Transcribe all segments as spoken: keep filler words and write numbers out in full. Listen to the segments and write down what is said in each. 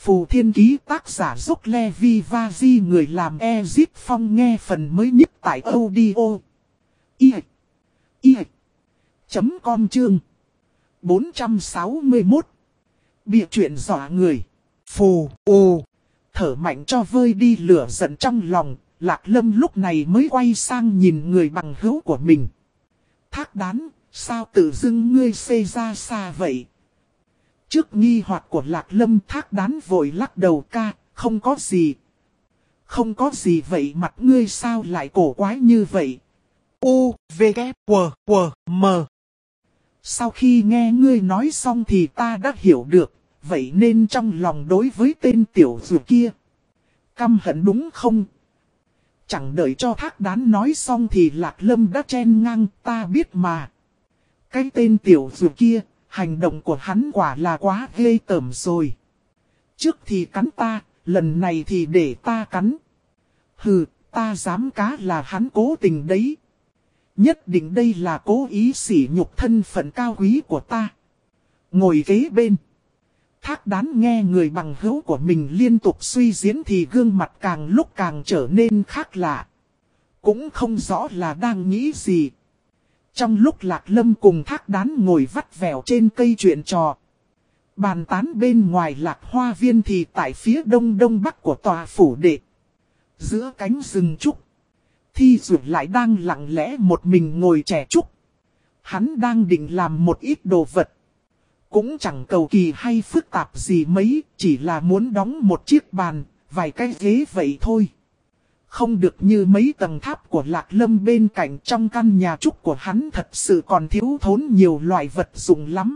Phù Thiên Ký tác giả Dốc Levi Vaji, người làm Ezip Phong, nghe phần mới nhất tại audio i i chấm com chương bốn trăm sáu mươi mốt. Bịa chuyện dọa người. Phù ù thở mạnh cho vơi đi lửa giận trong lòng. Lạc Lâm lúc này mới quay sang nhìn người bằng hữu của mình. Thác Đán, sao tự dưng ngươi xê ra xa vậy? Trước nghi hoặc của Lạc Lâm, Thác Đán vội lắc đầu, ca, không có gì. Không có gì vậy, mặt ngươi sao lại cổ quái như vậy? U, V, K, W, W, M. Sau khi nghe ngươi nói xong thì ta đã hiểu được, vậy nên trong lòng đối với tên tiểu dù kia căm hận đúng không? Chẳng đợi cho Thác Đán nói xong thì Lạc Lâm đã chen ngang, ta biết mà. Cái tên tiểu dù kia, hành động của hắn quả là quá ghê tởm rồi. Trước thì cắn ta, lần này thì để ta cắn. Hừ, ta dám cá là hắn cố tình đấy. Nhất định đây là cố ý sỉ nhục thân phận cao quý của ta. Ngồi kế bên, Thác Đán nghe người bằng hữu của mình liên tục suy diễn thì gương mặt càng lúc càng trở nên khác lạ. Cũng không rõ là đang nghĩ gì. Trong lúc Lạc Lâm cùng Thác Đán ngồi vắt vẻo trên cây chuyện trò, bàn tán bên ngoài Lạc Hoa Viên thì tại phía đông đông bắc của tòa phủ đệ, giữa cánh rừng trúc, Thi Dụ lại đang lặng lẽ một mình ngồi chè trúc. Hắn đang định làm một ít đồ vật. Cũng chẳng cầu kỳ hay phức tạp gì mấy, chỉ là muốn đóng một chiếc bàn, vài cái ghế vậy thôi. Không được như mấy tầng tháp của Lạc Lâm bên cạnh, trong căn nhà trúc của hắn thật sự còn thiếu thốn nhiều loại vật dụng lắm.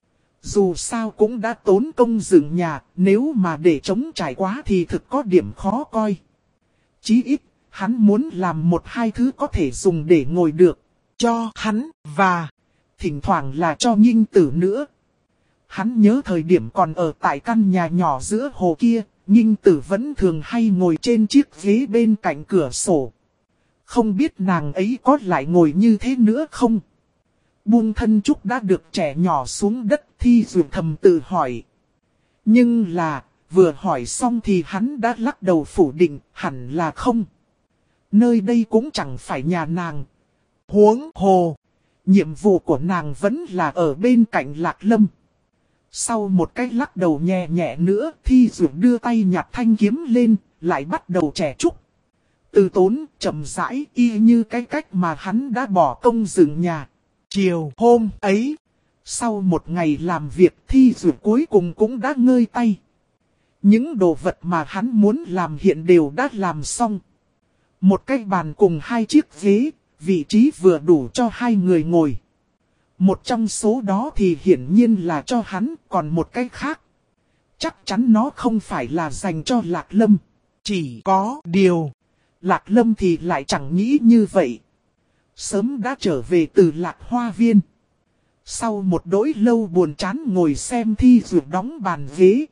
Dù sao cũng đã tốn công dựng nhà, nếu mà để trống trải quá thì thực có điểm khó coi. Chí ít, hắn muốn làm một hai thứ có thể dùng để ngồi được, cho hắn, và thỉnh thoảng là cho Nghinh Tử nữa. Hắn nhớ thời điểm còn ở tại căn nhà nhỏ giữa hồ kia, Nghinh Tử vẫn thường hay ngồi trên chiếc ghế bên cạnh cửa sổ. Không biết nàng ấy có lại ngồi như thế nữa không? Buông thân trúc đã được trẻ nhỏ xuống đất, Thi Dụ thầm tự hỏi. Nhưng là, vừa hỏi xong thì hắn đã lắc đầu phủ định, hẳn là không. Nơi đây cũng chẳng phải nhà nàng. Huống hồ, nhiệm vụ của nàng vẫn là ở bên cạnh Lạc Lâm. Sau một cái lắc đầu nhẹ nhẹ nữa, Thi Dụ đưa tay nhặt thanh kiếm lên, lại bắt đầu chẻ trúc. Từ tốn, chậm rãi, y như cái cách mà hắn đã bỏ công dựng nhà. Chiều hôm ấy, sau một ngày làm việc, Thi Dụ cuối cùng cũng đã ngơi tay. Những đồ vật mà hắn muốn làm hiện đều đã làm xong. Một cái bàn cùng hai chiếc ghế, vị trí vừa đủ cho hai người ngồi. Một trong số đó thì hiển nhiên là cho hắn, còn một cái khác chắc chắn nó không phải là dành cho Lạc Lâm. Chỉ có điều, Lạc Lâm thì lại chẳng nghĩ như vậy. Sớm đã trở về từ Lạc Hoa Viên. Sau một đỗi lâu buồn chán ngồi xem Thi Dụ đóng bàn ghế,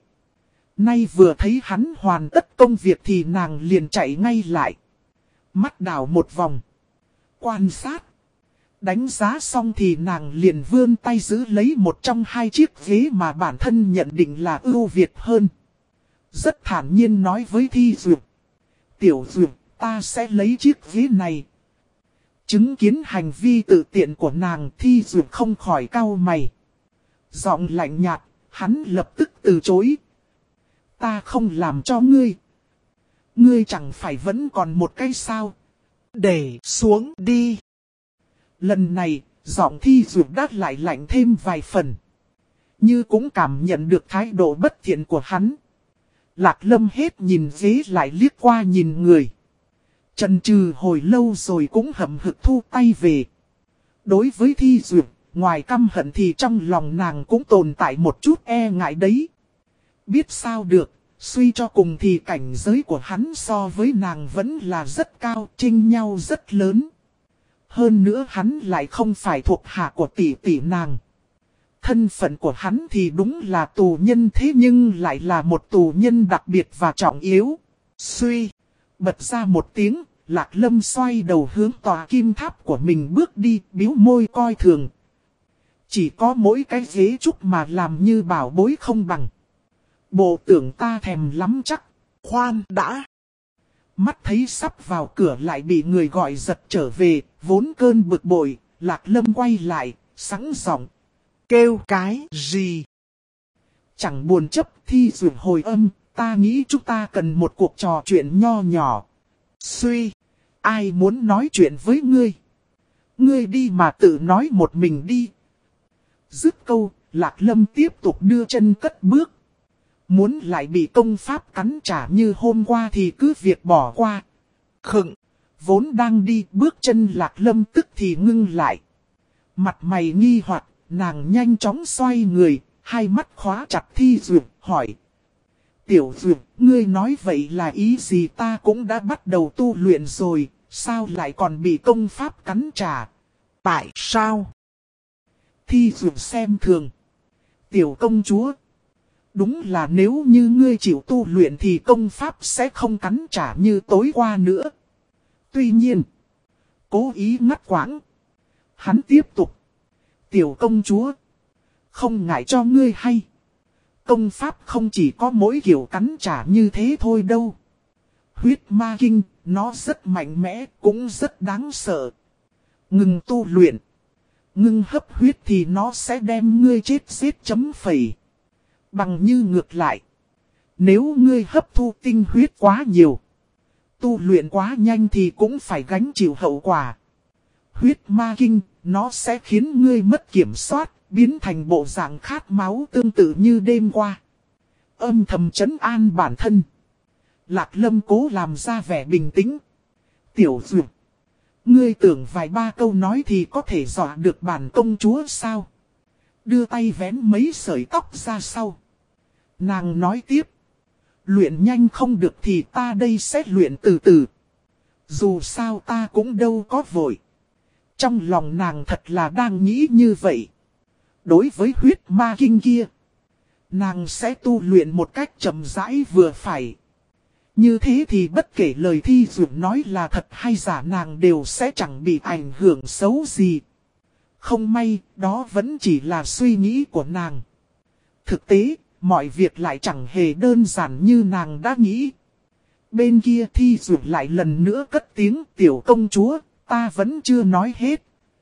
nay vừa thấy hắn hoàn tất công việc thì nàng liền chạy ngay lại. Mắt đảo một vòng, quan sát. Đánh giá xong thì nàng liền vươn tay giữ lấy một trong hai chiếc ghế mà bản thân nhận định là ưu việt hơn. Rất thản nhiên nói với Thi Dụ. Tiểu Dụ, ta sẽ lấy chiếc ghế này. Chứng kiến hành vi tự tiện của nàng, Thi Dụ không khỏi cau mày. Giọng lạnh nhạt, hắn lập tức từ chối. Ta không làm cho ngươi. Ngươi chẳng phải vẫn còn một cái sao. Để xuống đi. Lần này, giọng Thi Dụ đắt lại lạnh thêm vài phần. Như cũng cảm nhận được thái độ bất thiện của hắn. Lạc Lâm hết nhìn ghế lại liếc qua nhìn người. Chần chừ hồi lâu rồi cũng hậm hực thu tay về. Đối với Thi Dụ, ngoài căm hận thì trong lòng nàng cũng tồn tại một chút e ngại đấy. Biết sao được, suy cho cùng thì cảnh giới của hắn so với nàng vẫn là rất cao, chênh nhau rất lớn. Hơn nữa hắn lại không phải thuộc hạ của tỷ tỷ nàng. Thân phận của hắn thì đúng là tù nhân, thế nhưng lại là một tù nhân đặc biệt và trọng yếu. Suy, bật ra một tiếng, Lạc Lâm xoay đầu hướng tòa kim tháp của mình bước đi, biếu môi coi thường. Chỉ có mỗi cái ghế trúc mà làm như bảo bối không bằng. Bộ tưởng ta thèm lắm chắc. Khoan đã. Mắt thấy sắp vào cửa lại bị người gọi giật trở về, vốn cơn bực bội, Lạc Lâm quay lại, sẵn giọng. Kêu cái gì? Chẳng buồn chấp Thi Dụ hồi âm, ta nghĩ chúng ta cần một cuộc trò chuyện nho nhỏ. Suy, ai muốn nói chuyện với ngươi? Ngươi đi mà tự nói một mình đi. Dứt câu, Lạc Lâm tiếp tục đưa chân cất bước. Muốn lại bị công pháp cắn trả như hôm qua thì cứ việc bỏ qua. Khựng, vốn đang đi bước chân Lạc Lâm tức thì ngưng lại. Mặt mày nghi hoặc, nàng nhanh chóng xoay người, hai mắt khóa chặt Thi Dụ, hỏi. Tiểu Dụ, ngươi nói vậy là ý gì? Ta cũng đã bắt đầu tu luyện rồi, sao lại còn bị công pháp cắn trả? Tại sao? Thi Dụ xem thường. Tiểu công chúa. Đúng là nếu như ngươi chịu tu luyện thì công pháp sẽ không cắn trả như tối qua nữa. Tuy nhiên, cố ý ngắt quãng. Hắn tiếp tục. Tiểu công chúa, không ngại cho ngươi hay. Công pháp không chỉ có mỗi kiểu cắn trả như thế thôi đâu. Huyết ma kinh, nó rất mạnh mẽ, cũng rất đáng sợ. Ngừng tu luyện. Ngưng hấp huyết thì nó sẽ đem ngươi chết giết chấm phẩy. Bằng như ngược lại. Nếu ngươi hấp thu tinh huyết quá nhiều, tu luyện quá nhanh thì cũng phải gánh chịu hậu quả. Huyết ma kinh, nó sẽ khiến ngươi mất kiểm soát, biến thành bộ dạng khát máu tương tự như đêm qua. Âm thầm trấn an bản thân. Lạc Lâm cố làm ra vẻ bình tĩnh. Tiểu Dụ, ngươi tưởng vài ba câu nói thì có thể dọa được bản công chúa sao? Đưa tay vén mấy sợi tóc ra sau. Nàng nói tiếp. Luyện nhanh không được thì ta đây sẽ luyện từ từ. Dù sao ta cũng đâu có vội. Trong lòng nàng thật là đang nghĩ như vậy. Đối với huyết ma kinh kia, nàng sẽ tu luyện một cách chậm rãi vừa phải. Như thế thì bất kể lời Thi Dụ nói là thật hay giả nàng đều sẽ chẳng bị ảnh hưởng xấu gì. Không may, đó vẫn chỉ là suy nghĩ của nàng. Thực tế, mọi việc lại chẳng hề đơn giản như nàng đã nghĩ. Bên kia Thi Dụ lại lần nữa cất tiếng. Tiểu công chúa, ta vẫn chưa nói hết.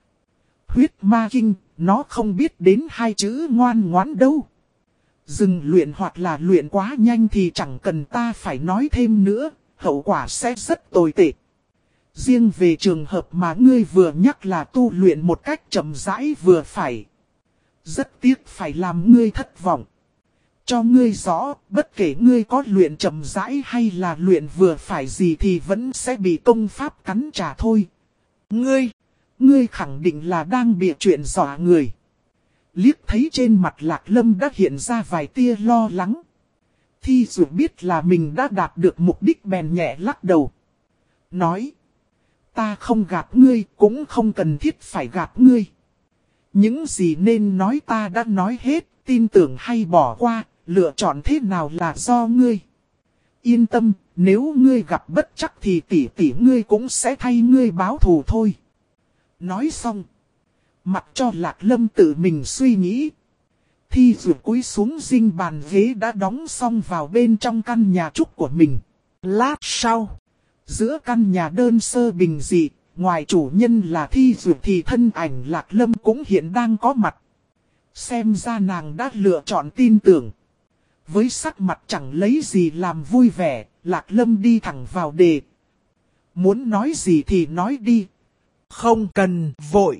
Huyết ma kinh, nó không biết đến hai chữ ngoan ngoãn đâu. Dừng luyện hoặc là luyện quá nhanh thì chẳng cần ta phải nói thêm nữa, hậu quả sẽ rất tồi tệ. Riêng về trường hợp mà ngươi vừa nhắc là tu luyện một cách chậm rãi vừa phải. Rất tiếc phải làm ngươi thất vọng. Cho ngươi rõ, bất kể ngươi có luyện chậm rãi hay là luyện vừa phải gì thì vẫn sẽ bị công pháp cắn trả thôi. Ngươi, ngươi khẳng định là đang bịa chuyện dọa người. Liếc thấy trên mặt Lạc Lâm đã hiện ra vài tia lo lắng. Thi Dụ biết là mình đã đạt được mục đích bèn nhẹ lắc đầu. Nói, ta không gạt ngươi, cũng không cần thiết phải gạt ngươi. Những gì nên nói ta đã nói hết, tin tưởng hay bỏ qua, lựa chọn thế nào là do ngươi. Yên tâm, nếu ngươi gặp bất trắc thì tỷ tỷ ngươi cũng sẽ thay ngươi báo thù thôi. Nói xong, mặc cho Lạc Lâm tự mình suy nghĩ. Thi Dụ cúi xuống dinh bàn ghế đã đóng xong vào bên trong căn nhà trúc của mình. Lát sau, giữa căn nhà đơn sơ bình dị, ngoài chủ nhân là Thi Dụ thì thân ảnh Lạc Lâm cũng hiện đang có mặt. Xem ra nàng đã lựa chọn tin tưởng. Với sắc mặt chẳng lấy gì làm vui vẻ, Lạc Lâm đi thẳng vào đề. Muốn nói gì thì nói đi. Không cần vội.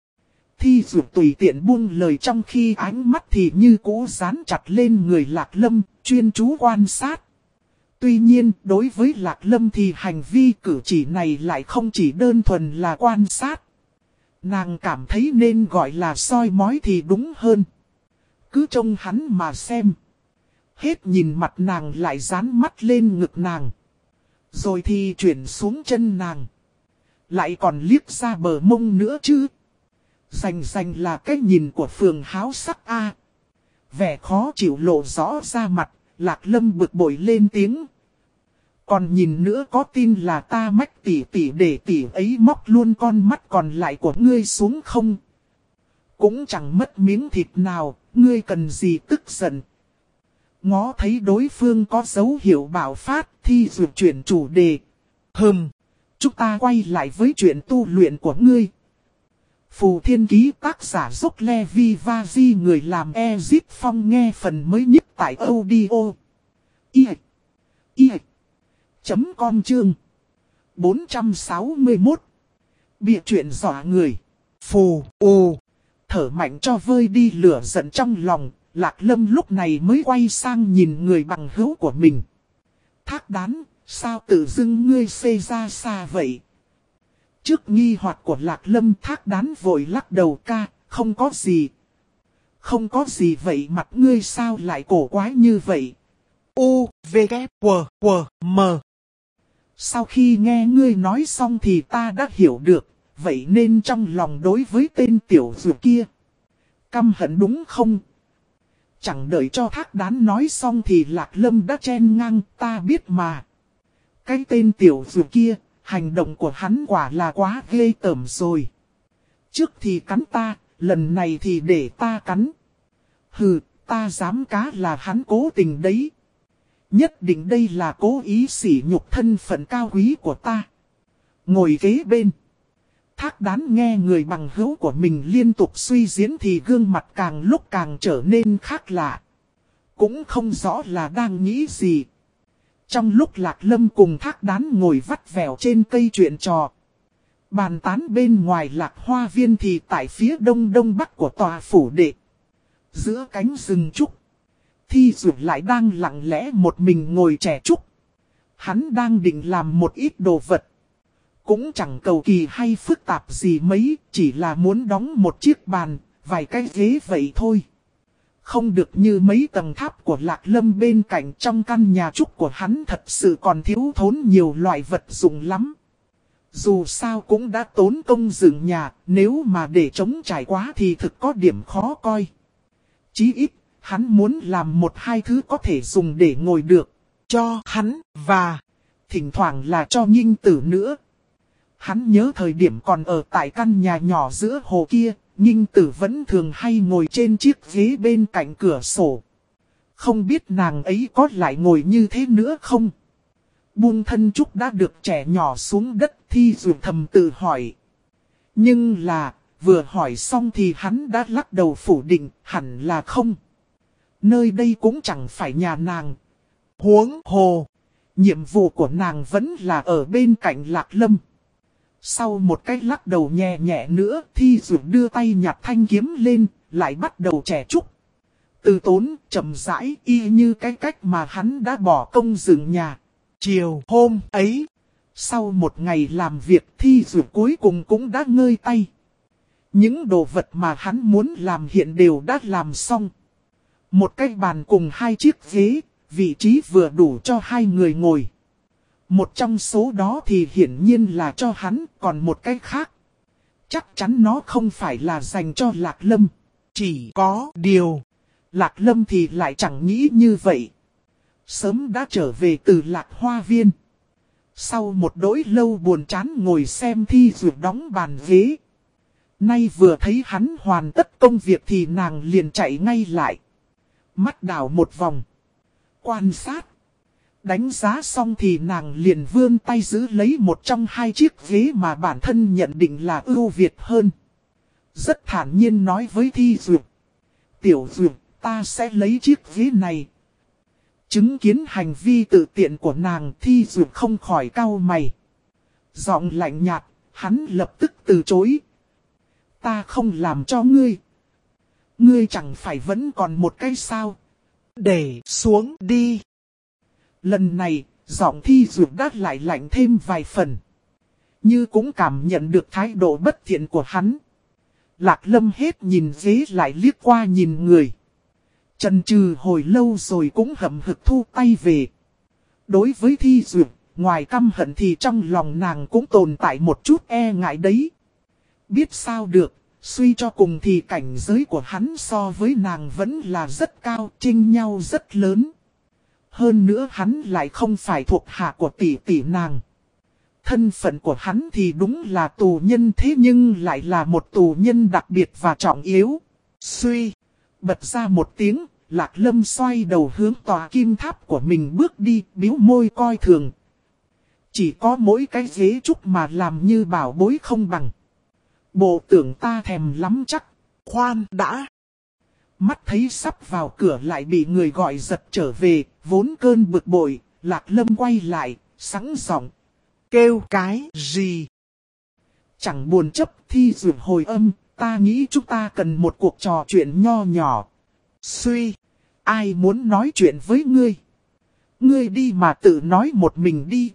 Thi Dụ tùy tiện buông lời trong khi ánh mắt thì như cũ dán chặt lên người Lạc Lâm, chuyên chú quan sát. Tuy nhiên, đối với Lạc Lâm thì hành vi cử chỉ này lại không chỉ đơn thuần là quan sát. Nàng cảm thấy nên gọi là soi mói thì đúng hơn. Cứ trông hắn mà xem. Hết nhìn mặt nàng lại dán mắt lên ngực nàng. Rồi thì chuyển xuống chân nàng. Lại còn liếc ra bờ mông nữa chứ. Rành rành là cái nhìn của phường háo sắc A. Vẻ khó chịu lộ rõ ra mặt, Lạc Lâm bực bội lên tiếng. Còn nhìn nữa có tin là ta mách tỷ tỷ để tỷ ấy móc luôn con mắt còn lại của ngươi xuống không? Cũng chẳng mất miếng thịt nào, ngươi cần gì tức giận. Ngó thấy đối phương có dấu hiệu bạo phát, Thi Dược chuyển chủ đề. Hừm, chúng ta quay lại với chuyện tu luyện của ngươi. Phù Thiên Ký tác giả Dốc Levi Vaji người làm Ezip Phong nghe phần mới nhất tại audio. I I chấm com chương bốn trăm sáu mươi mốt. Bịa chuyện dọa người. Phù U thở mạnh cho vơi đi lửa giận trong lòng. Lạc Lâm lúc này mới quay sang nhìn người bằng hữu của mình. Thác Đán, sao tự dưng ngươi xê ra xa vậy? Trước nghi hoặc của Lạc Lâm, Thác Đán vội lắc đầu ca, không có gì. Không có gì vậy, mặt ngươi sao lại cổ quái như vậy? U, V, K, W, W, M. Sau khi nghe ngươi nói xong thì ta đã hiểu được, vậy nên trong lòng đối với tên tiểu dược kia căm hận đúng không? Chẳng đợi cho Thác Đán nói xong thì Lạc Lâm đã chen ngang, ta biết mà. Cái tên tiểu dược kia, hành động của hắn quả là quá ghê tởm rồi. Trước thì cắn ta, lần này thì để ta cắn. Hừ, ta dám cá là hắn cố tình đấy. Nhất định đây là cố ý sỉ nhục thân phận cao quý của ta. Ngồi kế bên. Thác Đán nghe người bằng hữu của mình liên tục suy diễn thì gương mặt càng lúc càng trở nên khác lạ. Cũng không rõ là đang nghĩ gì. Trong lúc Lạc Lâm cùng Thác Đán ngồi vắt vẻo trên cây chuyện trò. Bàn tán bên ngoài Lạc Hoa Viên thì tại phía đông đông bắc của tòa phủ đệ. Giữa cánh rừng trúc. Thi Dược lại đang lặng lẽ một mình ngồi chè trúc. Hắn đang định làm một ít đồ vật. Cũng chẳng cầu kỳ hay phức tạp gì mấy, chỉ là muốn đóng một chiếc bàn, vài cái ghế vậy thôi. Không được như mấy tầng tháp của Lạc Lâm bên cạnh, trong căn nhà trúc của hắn thật sự còn thiếu thốn nhiều loại vật dụng lắm. Dù sao cũng đã tốn công dựng nhà, nếu mà để trống trải quá thì thực có điểm khó coi. Chí ít, hắn muốn làm một hai thứ có thể dùng để ngồi được, cho hắn và thỉnh thoảng là cho Nhinh Tử nữa. Hắn nhớ thời điểm còn ở tại căn nhà nhỏ giữa hồ kia, Nhinh Tử vẫn thường hay ngồi trên chiếc ghế bên cạnh cửa sổ. Không biết nàng ấy có lại ngồi như thế nữa không? Buông thân trúc đã được trẻ nhỏ xuống đất, Thi Dược thầm tự hỏi. Nhưng là, vừa hỏi xong thì hắn đã lắc đầu phủ định, hẳn là không. Nơi đây cũng chẳng phải nhà nàng. Huống hồ, nhiệm vụ của nàng vẫn là ở bên cạnh Lạc Lâm. Sau một cái lắc đầu nhẹ nhẹ nữa, Thi Dược đưa tay nhặt thanh kiếm lên, lại bắt đầu chẻ trúc. Từ tốn, chậm rãi, y như cái cách mà hắn đã bỏ công dựng nhà. Chiều hôm ấy, sau một ngày làm việc, Thi Dược cuối cùng cũng đã ngơi tay. Những đồ vật mà hắn muốn làm hiện đều đã làm xong. Một cái bàn cùng hai chiếc ghế, vị trí vừa đủ cho hai người ngồi. Một trong số đó thì hiển nhiên là cho hắn, còn một cái khác. Chắc chắn nó không phải là dành cho Lạc Lâm. Chỉ có điều, Lạc Lâm thì lại chẳng nghĩ như vậy. Sớm đã trở về từ Lạc Hoa Viên. Sau một đỗi lâu buồn chán ngồi xem Thi Dược đóng bàn ghế. Nay vừa thấy hắn hoàn tất công việc thì nàng liền chạy ngay lại. Mắt đảo một vòng. Quan sát. Đánh giá xong thì nàng liền vươn tay giữ lấy một trong hai chiếc ghế mà bản thân nhận định là ưu việt hơn. Rất thản nhiên nói với Thi Dược. Tiểu Dược, ta sẽ lấy chiếc ghế này. Chứng kiến hành vi tự tiện của nàng, Thi Dược không khỏi cau mày. Giọng lạnh nhạt, hắn lập tức từ chối. Ta không làm cho ngươi. Ngươi chẳng phải vẫn còn một cái sao. Để xuống đi. Lần này, giọng Thi Dược đã lại lạnh thêm vài phần. Như cũng cảm nhận được thái độ bất thiện của hắn. Lạc Lâm hết nhìn ghế lại liếc qua nhìn người. Chần chừ hồi lâu rồi cũng hậm hực thu tay về. Đối với Thi Dược, ngoài căm hận thì trong lòng nàng cũng tồn tại một chút e ngại đấy. Biết sao được, suy cho cùng thì cảnh giới của hắn so với nàng vẫn là rất cao, chênh nhau rất lớn. Hơn nữa hắn lại không phải thuộc hạ của tỷ tỷ nàng. Thân phận của hắn thì đúng là tù nhân, thế nhưng lại là một tù nhân đặc biệt và trọng yếu. Suy, bật ra một tiếng, Lạc Lâm xoay đầu hướng tòa kim tháp của mình bước đi, bĩu môi coi thường. Chỉ có mỗi cái ghế trúc mà làm như bảo bối không bằng. Bộ tưởng ta thèm lắm chắc. Khoan đã. Mắt thấy sắp vào cửa lại bị người gọi giật trở về, vốn cơn bực bội, Lạc Lâm quay lại, sẵn giọng. Kêu cái gì? Chẳng buồn chấp Thi Duyệt hồi âm, ta nghĩ chúng ta cần một cuộc trò chuyện nho nhỏ. Suy, ai muốn nói chuyện với ngươi? Ngươi đi mà tự nói một mình đi.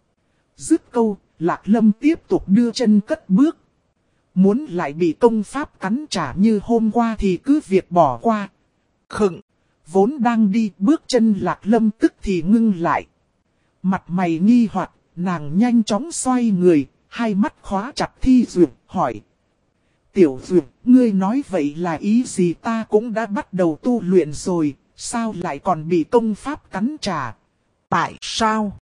Dứt câu, Lạc Lâm tiếp tục đưa chân cất bước. Muốn lại bị công pháp cắn trả như hôm qua thì cứ việc bỏ qua. Khựng, vốn đang đi bước chân Lạc Lâm tức thì ngưng lại. Mặt mày nghi hoặc, nàng nhanh chóng xoay người, hai mắt khóa chặt Thi Duyệt, hỏi. Tiểu Duyệt, ngươi nói vậy là ý gì? Ta cũng đã bắt đầu tu luyện rồi, sao lại còn bị công pháp cắn trả? Tại sao?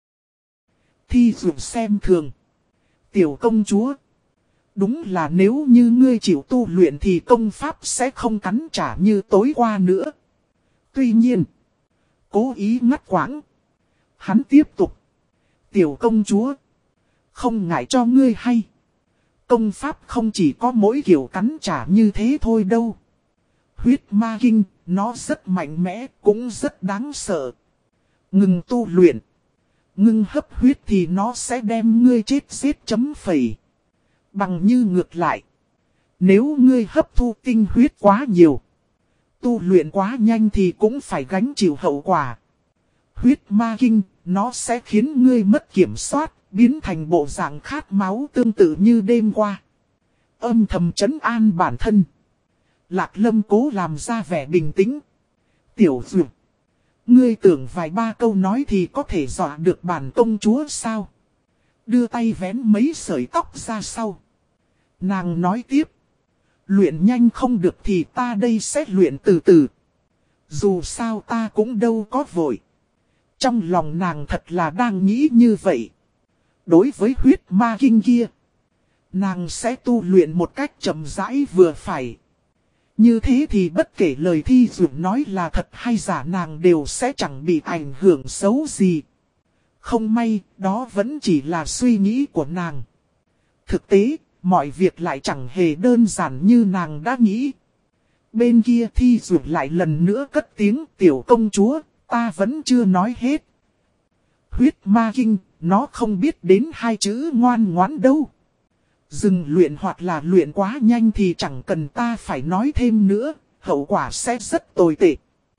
Thi Duyệt xem thường. Tiểu công chúa. Đúng là nếu như ngươi chịu tu luyện thì công pháp sẽ không cắn trả như tối qua nữa. Tuy nhiên, cố ý ngắt quãng. Hắn tiếp tục. Tiểu công chúa, không ngại cho ngươi hay. Công pháp không chỉ có mỗi kiểu cắn trả như thế thôi đâu. Huyết ma kinh, nó rất mạnh mẽ, cũng rất đáng sợ. Ngừng tu luyện. Ngưng hấp huyết thì nó sẽ đem ngươi chết giết chấm phẩy. Bằng như ngược lại. Nếu ngươi hấp thu tinh huyết quá nhiều, tu luyện quá nhanh thì cũng phải gánh chịu hậu quả. Huyết ma kinh, nó sẽ khiến ngươi mất kiểm soát, biến thành bộ dạng khát máu tương tự như đêm qua. Âm thầm trấn an bản thân. Lạc Lâm cố làm ra vẻ bình tĩnh. Tiểu Duyệt, ngươi tưởng vài ba câu nói thì có thể dọa được bản công chúa sao? Đưa tay vén mấy sợi tóc ra sau. Nàng nói tiếp. Luyện nhanh không được thì ta đây sẽ luyện từ từ. Dù sao ta cũng đâu có vội. Trong lòng nàng thật là đang nghĩ như vậy. Đối với huyết ma kinh kia, nàng sẽ tu luyện một cách chậm rãi vừa phải. Như thế thì bất kể lời Thi Duyệt nói là thật hay giả nàng đều sẽ chẳng bị ảnh hưởng xấu gì. Không may, đó vẫn chỉ là suy nghĩ của nàng. Thực tế, mọi việc lại chẳng hề đơn giản như nàng đã nghĩ. Bên kia Thi Duyệt lại lần nữa cất tiếng. Tiểu công chúa, ta vẫn chưa nói hết. Huyết ma kinh, nó không biết đến hai chữ ngoan ngoãn đâu. Dừng luyện hoặc là luyện quá nhanh thì chẳng cần ta phải nói thêm nữa, hậu quả sẽ rất tồi tệ.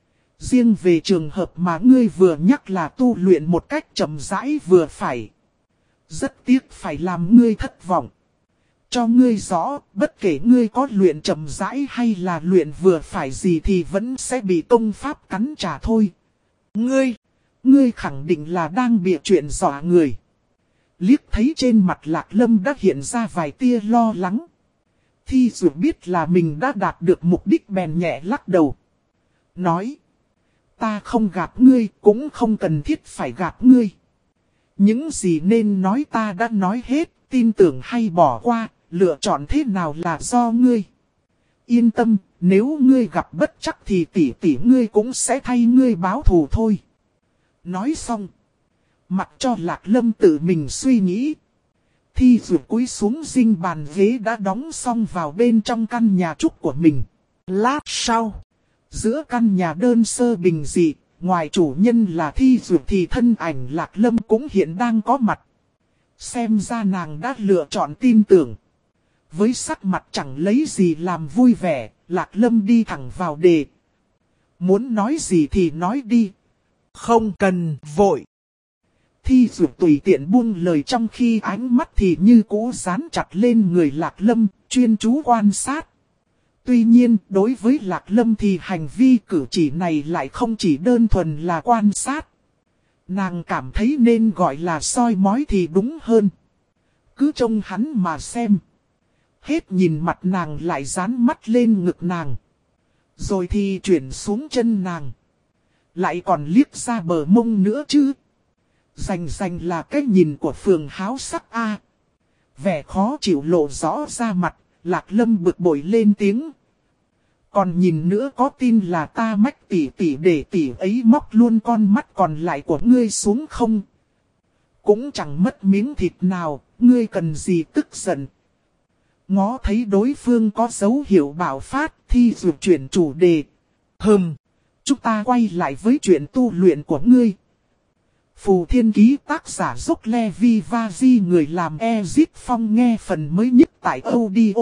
Riêng về trường hợp mà ngươi vừa nhắc là tu luyện một cách chậm rãi vừa phải. Rất tiếc phải làm ngươi thất vọng. Cho ngươi rõ, bất kể ngươi có luyện chậm rãi hay là luyện vừa phải gì thì vẫn sẽ bị công pháp cắn trả thôi. Ngươi, ngươi khẳng định là đang bịa chuyện dọa người. Liếc thấy trên mặt Lạc Lâm đã hiện ra vài tia lo lắng. Thi Duyệt biết là mình đã đạt được mục đích bèn nhẹ lắc đầu. Nói, ta không gạt ngươi, cũng không cần thiết phải gạt ngươi. Những gì nên nói ta đã nói hết, tin tưởng hay bỏ qua, lựa chọn thế nào là do ngươi. Yên tâm, nếu ngươi gặp bất trắc thì tỷ tỷ ngươi cũng sẽ thay ngươi báo thù thôi. Nói xong, mặc cho Lạc Lâm tự mình suy nghĩ. Thi Duyệt cúi xuống dinh bàn ghế đã đóng xong vào bên trong căn nhà trúc của mình. Lát sau, giữa căn nhà đơn sơ bình dị, ngoài chủ nhân là Thi Duyệt thì thân ảnh Lạc Lâm cũng hiện đang có mặt. Xem ra nàng đã lựa chọn tin tưởng. Với sắc mặt chẳng lấy gì làm vui vẻ, Lạc Lâm đi thẳng vào đề. Muốn nói gì thì nói đi. Không cần vội. Thi Duyệt tùy tiện buông lời trong khi ánh mắt thì như cũ dán chặt lên người Lạc Lâm, chuyên chú quan sát. Tuy nhiên, đối với Lạc Lâm thì hành vi cử chỉ này lại không chỉ đơn thuần là quan sát. Nàng cảm thấy nên gọi là soi mói thì đúng hơn. Cứ trông hắn mà xem. Hết nhìn mặt nàng lại dán mắt lên ngực nàng. Rồi thì chuyển xuống chân nàng. Lại còn liếc ra bờ mông nữa chứ. Rành rành là cái nhìn của phường háo sắc A. Vẻ khó chịu lộ rõ ra mặt, Lạc Lâm bực bội lên tiếng. Còn nhìn nữa có tin là ta mách tỷ tỷ để tỷ ấy móc luôn con mắt còn lại của ngươi xuống không? Cũng chẳng mất miếng thịt nào, ngươi cần gì tức giận. Ngó thấy đối phương có dấu hiệu bạo phát, Thi Dược chuyển chủ đề. Hừm, chúng ta quay lại với chuyện tu luyện của ngươi. Phù Thiên Ký tác giả Dốc Levi Vazi người làm Ezip Phong nghe phần mới nhất tại audio.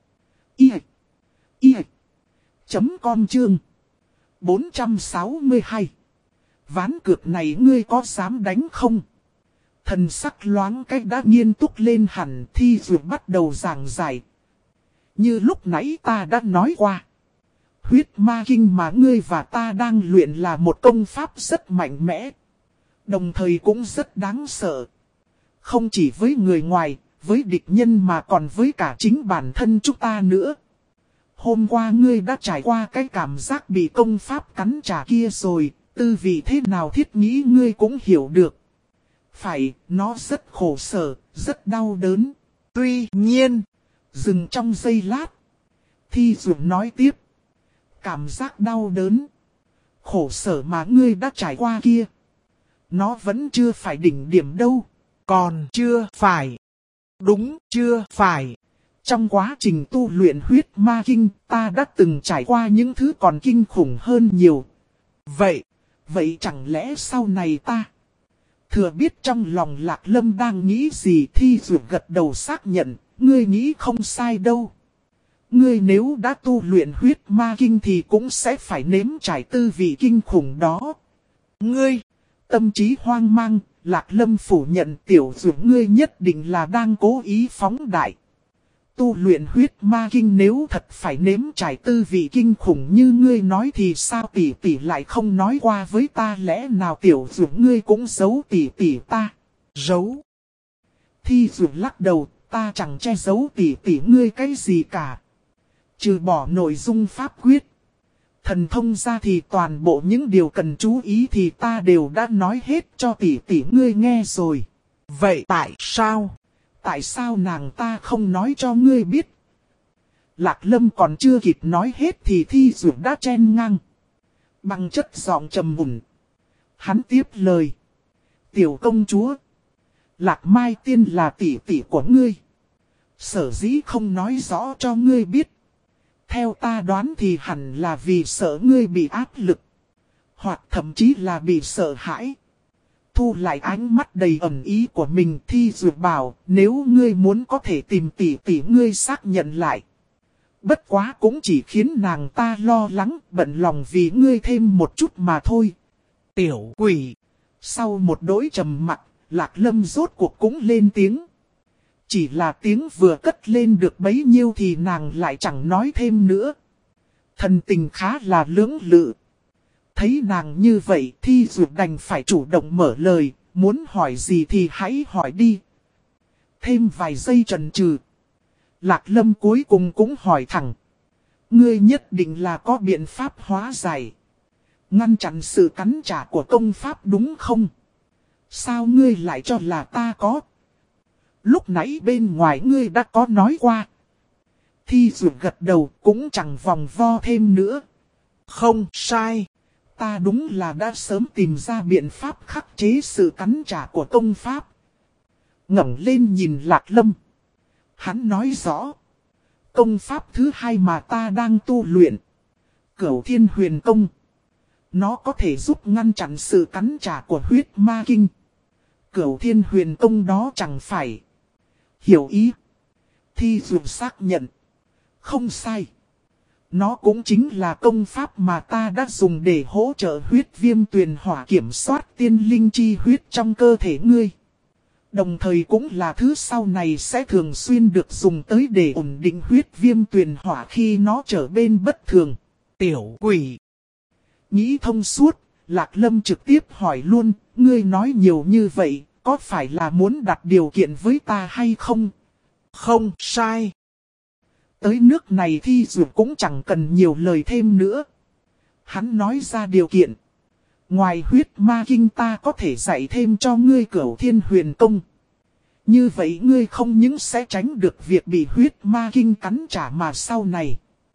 I. I. Chấm com chương. bốn trăm sáu mươi hai. Ván cược này ngươi có dám đánh không? Thần sắc loáng cách đã nghiêm túc lên hẳn. Thi Dược bắt đầu giảng giải. Như lúc nãy ta đã nói qua. Huyết ma kinh mà ngươi và ta đang luyện là một công pháp rất mạnh mẽ. Đồng thời cũng rất đáng sợ. Không chỉ với người ngoài, với địch nhân mà còn với cả chính bản thân chúng ta nữa. Hôm qua ngươi đã trải qua cái cảm giác bị công pháp cắn trả kia rồi, tư vị thế nào thiết nghĩ ngươi cũng hiểu được. Phải, nó rất khổ sở, rất đau đớn. Tuy nhiên, dừng trong giây lát. Thi Dược nói tiếp. Cảm giác đau đớn, khổ sở mà ngươi đã trải qua kia. Nó vẫn chưa phải đỉnh điểm đâu. Còn chưa phải. Đúng chưa phải. Trong quá trình tu luyện huyết ma kinh, ta đã từng trải qua những thứ còn kinh khủng hơn nhiều. Vậy, vậy chẳng lẽ sau này ta... Thừa biết trong lòng Lạc Lâm đang nghĩ gì. Thi Dược gật đầu xác nhận, ngươi nghĩ không sai đâu. Ngươi nếu đã tu luyện huyết ma kinh thì cũng sẽ phải nếm trải tư vị kinh khủng đó. Ngươi, tâm trí hoang mang, Lạc Lâm phủ nhận Tiểu Dược ngươi nhất định là đang cố ý phóng đại. Tu luyện huyết ma kinh nếu thật phải nếm trải tư vị kinh khủng như ngươi nói thì sao tỷ tỷ lại không nói qua với ta, lẽ nào Tiểu Dược ngươi cũng giấu tỷ tỷ ta? Giấu? Thi Dược lắc đầu, ta chẳng che giấu tỷ tỷ ngươi cái gì cả. Trừ bỏ nội dung pháp quyết, thần thông ra thì toàn bộ những điều cần chú ý thì ta đều đã nói hết cho tỷ tỷ ngươi nghe rồi. Vậy tại sao? Tại sao nàng ta không nói cho ngươi biết? Lạc Lâm còn chưa kịp nói hết thì Thi Dược đã chen ngang. Bằng chất giọng trầm mùn. Hắn tiếp lời. Tiểu công chúa, Lạc Mai Tiên là tỷ tỷ của ngươi. Sở dĩ không nói rõ cho ngươi biết. Theo ta đoán thì hẳn là vì sợ ngươi bị áp lực. Hoặc thậm chí là bị sợ hãi. Thu lại ánh mắt đầy ẩn ý của mình, Thi Dược bảo, nếu ngươi muốn có thể tìm tỷ tỷ ngươi xác nhận lại. Bất quá cũng chỉ khiến nàng ta lo lắng, bận lòng vì ngươi thêm một chút mà thôi. Tiểu quỷ. Sau một đỗi trầm mặc, Lạc Lâm rốt cuộc cũng lên tiếng. Chỉ là tiếng vừa cất lên được bấy nhiêu thì nàng lại chẳng nói thêm nữa. Thần tình khá là lưỡng lự. Thấy nàng như vậy, Thi Dược đành phải chủ động mở lời, muốn hỏi gì thì hãy hỏi đi. Thêm vài giây chần chừ, Lạc Lâm cuối cùng cũng hỏi thẳng. Ngươi nhất định là có biện pháp hóa giải, ngăn chặn sự cắn trả của công pháp đúng không? Sao ngươi lại cho là ta có? Lúc nãy bên ngoài ngươi đã có nói qua. Thi Dược gật đầu cũng chẳng vòng vo thêm nữa. Không sai. Ta đúng là đã sớm tìm ra biện pháp khắc chế sự cắn trả của công pháp. Ngẩng lên nhìn Lạc Lâm. Hắn nói rõ. Công pháp thứ hai mà ta đang tu luyện, Cửu Thiên Huyền Công. Nó có thể giúp ngăn chặn sự cắn trả của huyết ma kinh. Cửu Thiên Huyền Công đó chẳng phải. Hiểu ý. Thi Dược xác nhận. Không sai. Nó cũng chính là công pháp mà ta đã dùng để hỗ trợ huyết viêm tuyền hỏa kiểm soát tiên linh chi huyết trong cơ thể ngươi. Đồng thời cũng là thứ sau này sẽ thường xuyên được dùng tới để ổn định huyết viêm tuyền hỏa khi nó trở bên bất thường. Tiểu quỷ. Nghĩ thông suốt, Lạc Lâm trực tiếp hỏi luôn, ngươi nói nhiều như vậy, có phải là muốn đặt điều kiện với ta hay không? Không sai. Tới nước này Thi Dược cũng chẳng cần nhiều lời thêm nữa. Hắn nói ra điều kiện. Ngoài huyết ma kinh ta có thể dạy thêm cho ngươi Cửu Thiên Huyền Công. Như vậy ngươi không những sẽ tránh được việc bị huyết ma kinh cắn trả mà sau này,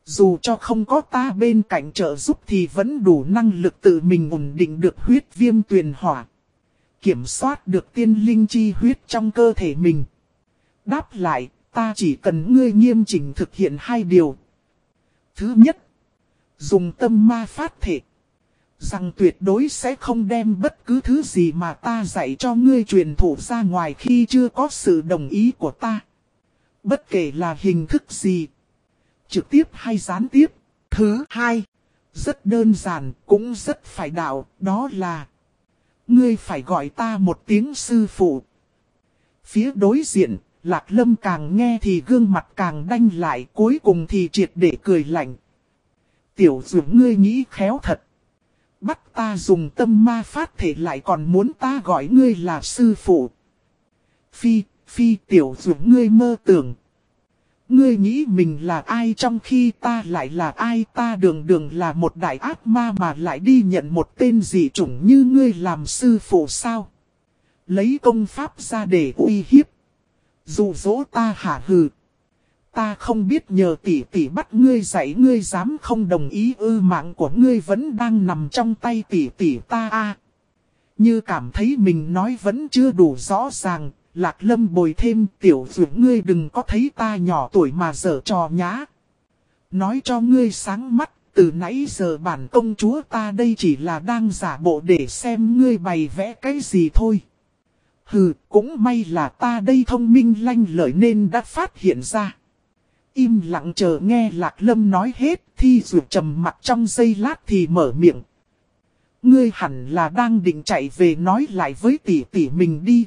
Dù cho không có ta bên cạnh trợ giúp thì vẫn đủ năng lực tự mình ổn định được huyết viêm tuyền hỏa. Kiểm soát được tiên linh chi huyết trong cơ thể mình. Đáp lại, ta chỉ cần ngươi nghiêm chỉnh thực hiện hai điều. Thứ nhất, dùng tâm ma phát thể. Rằng tuyệt đối sẽ không đem bất cứ thứ gì mà ta dạy cho ngươi truyền thụ ra ngoài khi chưa có sự đồng ý của ta. Bất kể là hình thức gì, trực tiếp hay gián tiếp. Thứ hai, rất đơn giản, cũng rất phải đạo, đó là ngươi phải gọi ta một tiếng sư phụ. Phía đối diện, Lạc Lâm càng nghe thì gương mặt càng đanh lại, cuối cùng thì triệt để cười lạnh. Tiểu Dũng ngươi nghĩ khéo thật. Bắt ta dùng tâm ma phát thể lại còn muốn ta gọi ngươi là sư phụ. Phi, phi tiểu Dũng ngươi mơ tưởng. Ngươi nghĩ mình là ai trong khi ta lại là ai, ta đường đường là một đại ác ma mà lại đi nhận một tên dị chủng như ngươi làm sư phụ sao? Lấy công pháp ra để uy hiếp. Dụ dỗ ta hả hừ. Ta không biết nhờ tỷ tỷ bắt ngươi dạy ngươi dám không đồng ý ư, mạng của ngươi vẫn đang nằm trong tay tỷ tỷ ta a. Như cảm thấy mình nói vẫn chưa đủ rõ ràng, Lạc Lâm bồi thêm tiểu Dũng ngươi đừng có thấy ta nhỏ tuổi mà giở trò nhá. Nói cho ngươi sáng mắt, từ nãy giờ bản công chúa ta đây chỉ là đang giả bộ để xem ngươi bày vẽ cái gì thôi. Hừ, cũng may là ta đây thông minh lanh lợi nên đã phát hiện ra. Im lặng chờ nghe Lạc Lâm nói hết, Thi Dụ trầm mặt trong giây lát thì mở miệng. Ngươi hẳn là đang định chạy về nói lại với tỷ tỷ mình đi.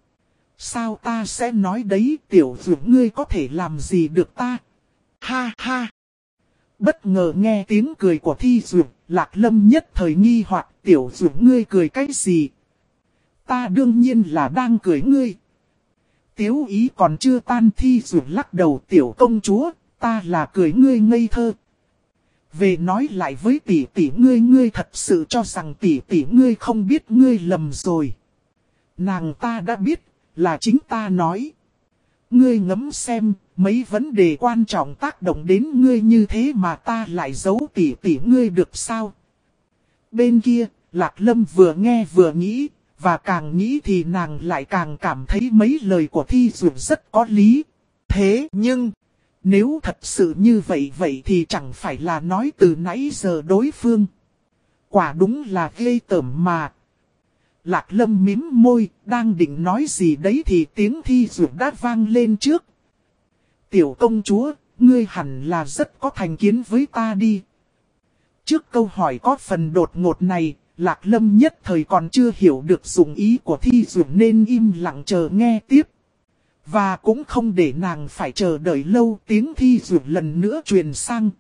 Sao ta sẽ nói đấy, tiểu Dụ ngươi có thể làm gì được ta? Ha ha! Bất ngờ nghe tiếng cười của Thi Dụ, Lạc Lâm nhất thời nghi hoặc tiểu Dụ ngươi cười cái gì? Ta đương nhiên là đang cười ngươi. Tiếu ý còn chưa tan, Thi Dụ lắc đầu, tiểu công chúa, ta là cười ngươi ngây thơ. Về nói lại với tỷ tỷ ngươi, ngươi thật sự cho rằng tỷ tỷ ngươi không biết ngươi lầm rồi. Nàng ta đã biết, là chính ta nói. Ngươi ngẫm xem, mấy vấn đề quan trọng tác động đến ngươi như thế mà ta lại giấu tỷ tỷ ngươi được sao? Bên kia, Lạc Lâm vừa nghe vừa nghĩ. Và càng nghĩ thì nàng lại càng cảm thấy mấy lời của Thi Dụ rất có lý. Thế nhưng, nếu thật sự như vậy vậy thì chẳng phải là nói từ nãy giờ đối phương. Quả đúng là ghê tởm mà. Lạc Lâm mím môi, đang định nói gì đấy thì tiếng Thi Dụ đã vang lên trước. Tiểu công chúa, ngươi hẳn là rất có thành kiến với ta đi. Trước câu hỏi có phần đột ngột này, Lạc Lâm nhất thời còn chưa hiểu được dụng ý của Thi Dụ nên im lặng chờ nghe tiếp. Và cũng không để nàng phải chờ đợi lâu, tiếng Thi Dụ lần nữa truyền sang.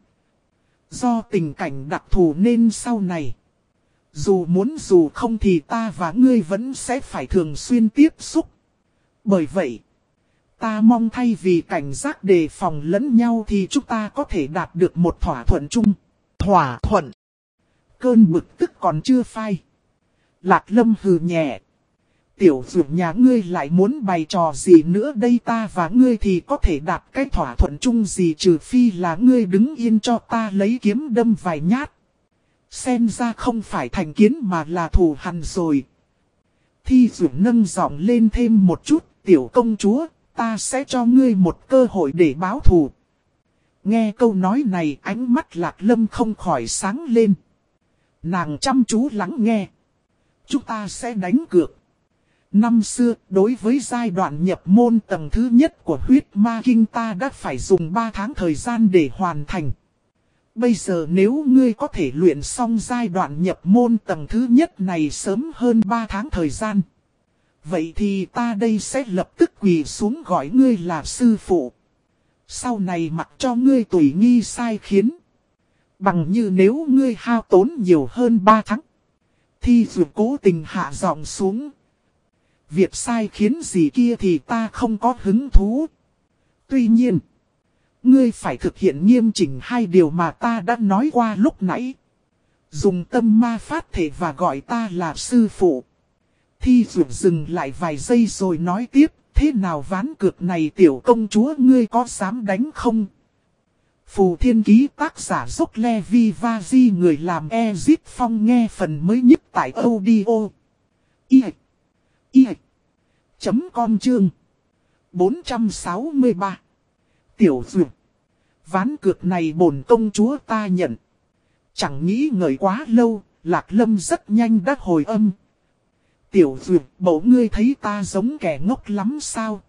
Do tình cảnh đặc thù nên sau này, dù muốn dù không thì ta và ngươi vẫn sẽ phải thường xuyên tiếp xúc. Bởi vậy, ta mong thay vì cảnh giác đề phòng lẫn nhau thì chúng ta có thể đạt được một thỏa thuận chung. Thỏa thuận. Cơn bực tức còn chưa phai. Lạc Lâm hừ nhẹ. Tiểu Dụ nhà ngươi lại muốn bày trò gì nữa đây, ta và ngươi thì có thể đạt cái thỏa thuận chung gì trừ phi là ngươi đứng yên cho ta lấy kiếm đâm vài nhát. Xem ra không phải thành kiến mà là thù hằn rồi. Thi Dụ nâng giọng lên thêm một chút, tiểu công chúa, ta sẽ cho ngươi một cơ hội để báo thù. Nghe câu nói này ánh mắt Lạc Lâm không khỏi sáng lên. Nàng chăm chú lắng nghe. Chúng ta sẽ đánh cược. Năm xưa, đối với giai đoạn nhập môn tầng thứ nhất của huyết ma kinh ta đã phải dùng ba tháng thời gian để hoàn thành. Bây giờ nếu ngươi có thể luyện xong giai đoạn nhập môn tầng thứ nhất này sớm hơn ba tháng thời gian, vậy thì ta đây sẽ lập tức quỳ xuống gọi ngươi là sư phụ. Sau này mặc cho ngươi tùy nghi sai khiến. Bằng như nếu ngươi hao tốn nhiều hơn ba tháng. Thi Dụ cố tình hạ giọng xuống. Việc sai khiến gì kia thì ta không có hứng thú. Tuy nhiên, ngươi phải thực hiện nghiêm chỉnh hai điều mà ta đã nói qua lúc nãy. Dùng tâm ma phát thể và gọi ta là sư phụ. Thi Dụ dừng lại vài giây rồi nói tiếp. Thế nào ván cược này tiểu công chúa ngươi có dám đánh không? Phù Thiên Ký tác giả Dốc Levi Vazi người làm Ezip Phong nghe phần mới nhất tại audio. I I chấm com chương bốn trăm sáu mươi ba. Tiểu Duyệt. Ván cược này bổn công chúa ta nhận. Chẳng nghĩ ngợi quá lâu, Lạc Lâm rất nhanh đã hồi âm. Tiểu Duyệt, bổ ngươi thấy ta giống kẻ ngốc lắm sao?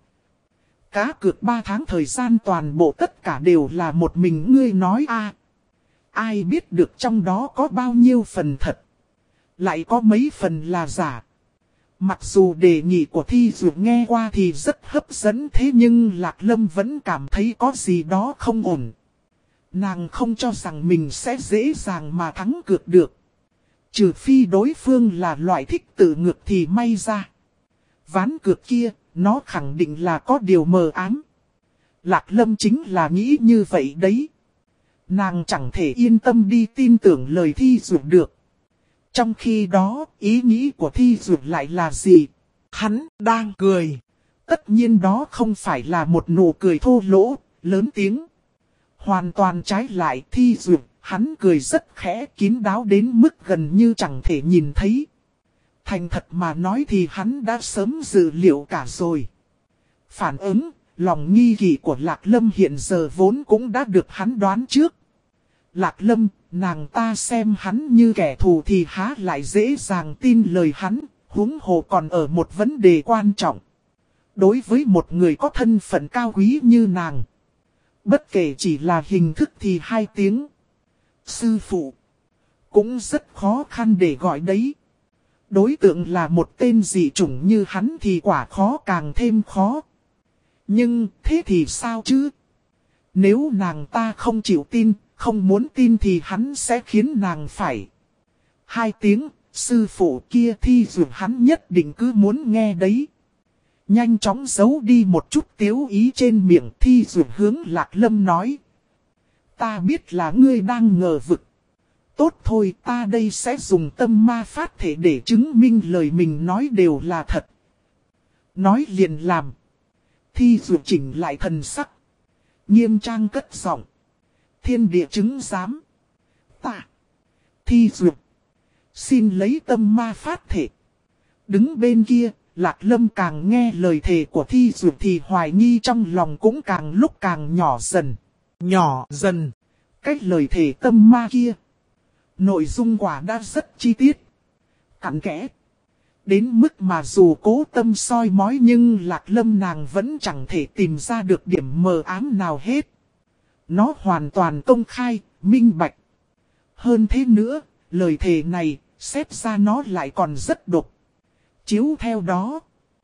Cá cược ba tháng thời gian toàn bộ tất cả đều là một mình ngươi nói a. À, ai biết được trong đó có bao nhiêu phần thật, lại có mấy phần là giả. Mặc dù đề nghị của Thi Duyệt nghe qua thì rất hấp dẫn, thế nhưng Lạc Lâm vẫn cảm thấy có gì đó không ổn. Nàng không cho rằng mình sẽ dễ dàng mà thắng cược được. Trừ phi đối phương là loại thích tự ngược thì may ra. Ván cược kia, nó khẳng định là có điều mờ ám. Lạc Lâm chính là nghĩ như vậy đấy. Nàng chẳng thể yên tâm đi tin tưởng lời Thi Duyệt được. Trong khi đó, ý nghĩ của Thi Duyệt lại là gì? Hắn đang cười. Tất nhiên đó không phải là một nụ cười thô lỗ, lớn tiếng. Hoàn toàn trái lại, Thi Duyệt, hắn cười rất khẽ, kín đáo đến mức gần như chẳng thể nhìn thấy. Thành thật mà nói thì hắn đã sớm dự liệu cả rồi. Phản ứng, lòng nghi kỵ của Lạc Lâm hiện giờ vốn cũng đã được hắn đoán trước. Lạc Lâm, nàng ta xem hắn như kẻ thù thì há lại dễ dàng tin lời hắn, huống hồ còn ở một vấn đề quan trọng. Đối với một người có thân phận cao quý như nàng, bất kể chỉ là hình thức thì hai tiếng sư phụ cũng rất khó khăn để gọi đấy. Đối tượng là một tên dị chủng như hắn thì quả khó càng thêm khó. Nhưng thế thì sao chứ? Nếu nàng ta không chịu tin, không muốn tin thì hắn sẽ khiến nàng phải. Hai tiếng, sư phụ kia Thi Duyệt hắn nhất định cứ muốn nghe đấy. Nhanh chóng giấu đi một chút tiếu ý trên miệng, Thi Duyệt hướng Lạc Lâm nói. Ta biết là ngươi đang ngờ vực. Tốt thôi, ta đây sẽ dùng tâm ma phát thể để chứng minh lời mình nói đều là thật. Nói liền làm. Thi Duyệt chỉnh lại thần sắc. Nghiêm trang cất giọng. Thiên địa chứng giám. Ta. Thi Duyệt. Xin lấy tâm ma phát thể. Đứng bên kia, Lạc Lâm càng nghe lời thề của Thi Duyệt thì hoài nghi trong lòng cũng càng lúc càng nhỏ dần. Nhỏ dần. Cách lời thề tâm ma kia. Nội dung quả đã rất chi tiết. Cặn kẽ. Đến mức mà dù cố tâm soi mói nhưng Lạc Lâm nàng vẫn chẳng thể tìm ra được điểm mờ ám nào hết. Nó hoàn toàn công khai, minh bạch. Hơn thế nữa, lời thề này, xét ra nó lại còn rất độc. Chiếu theo đó,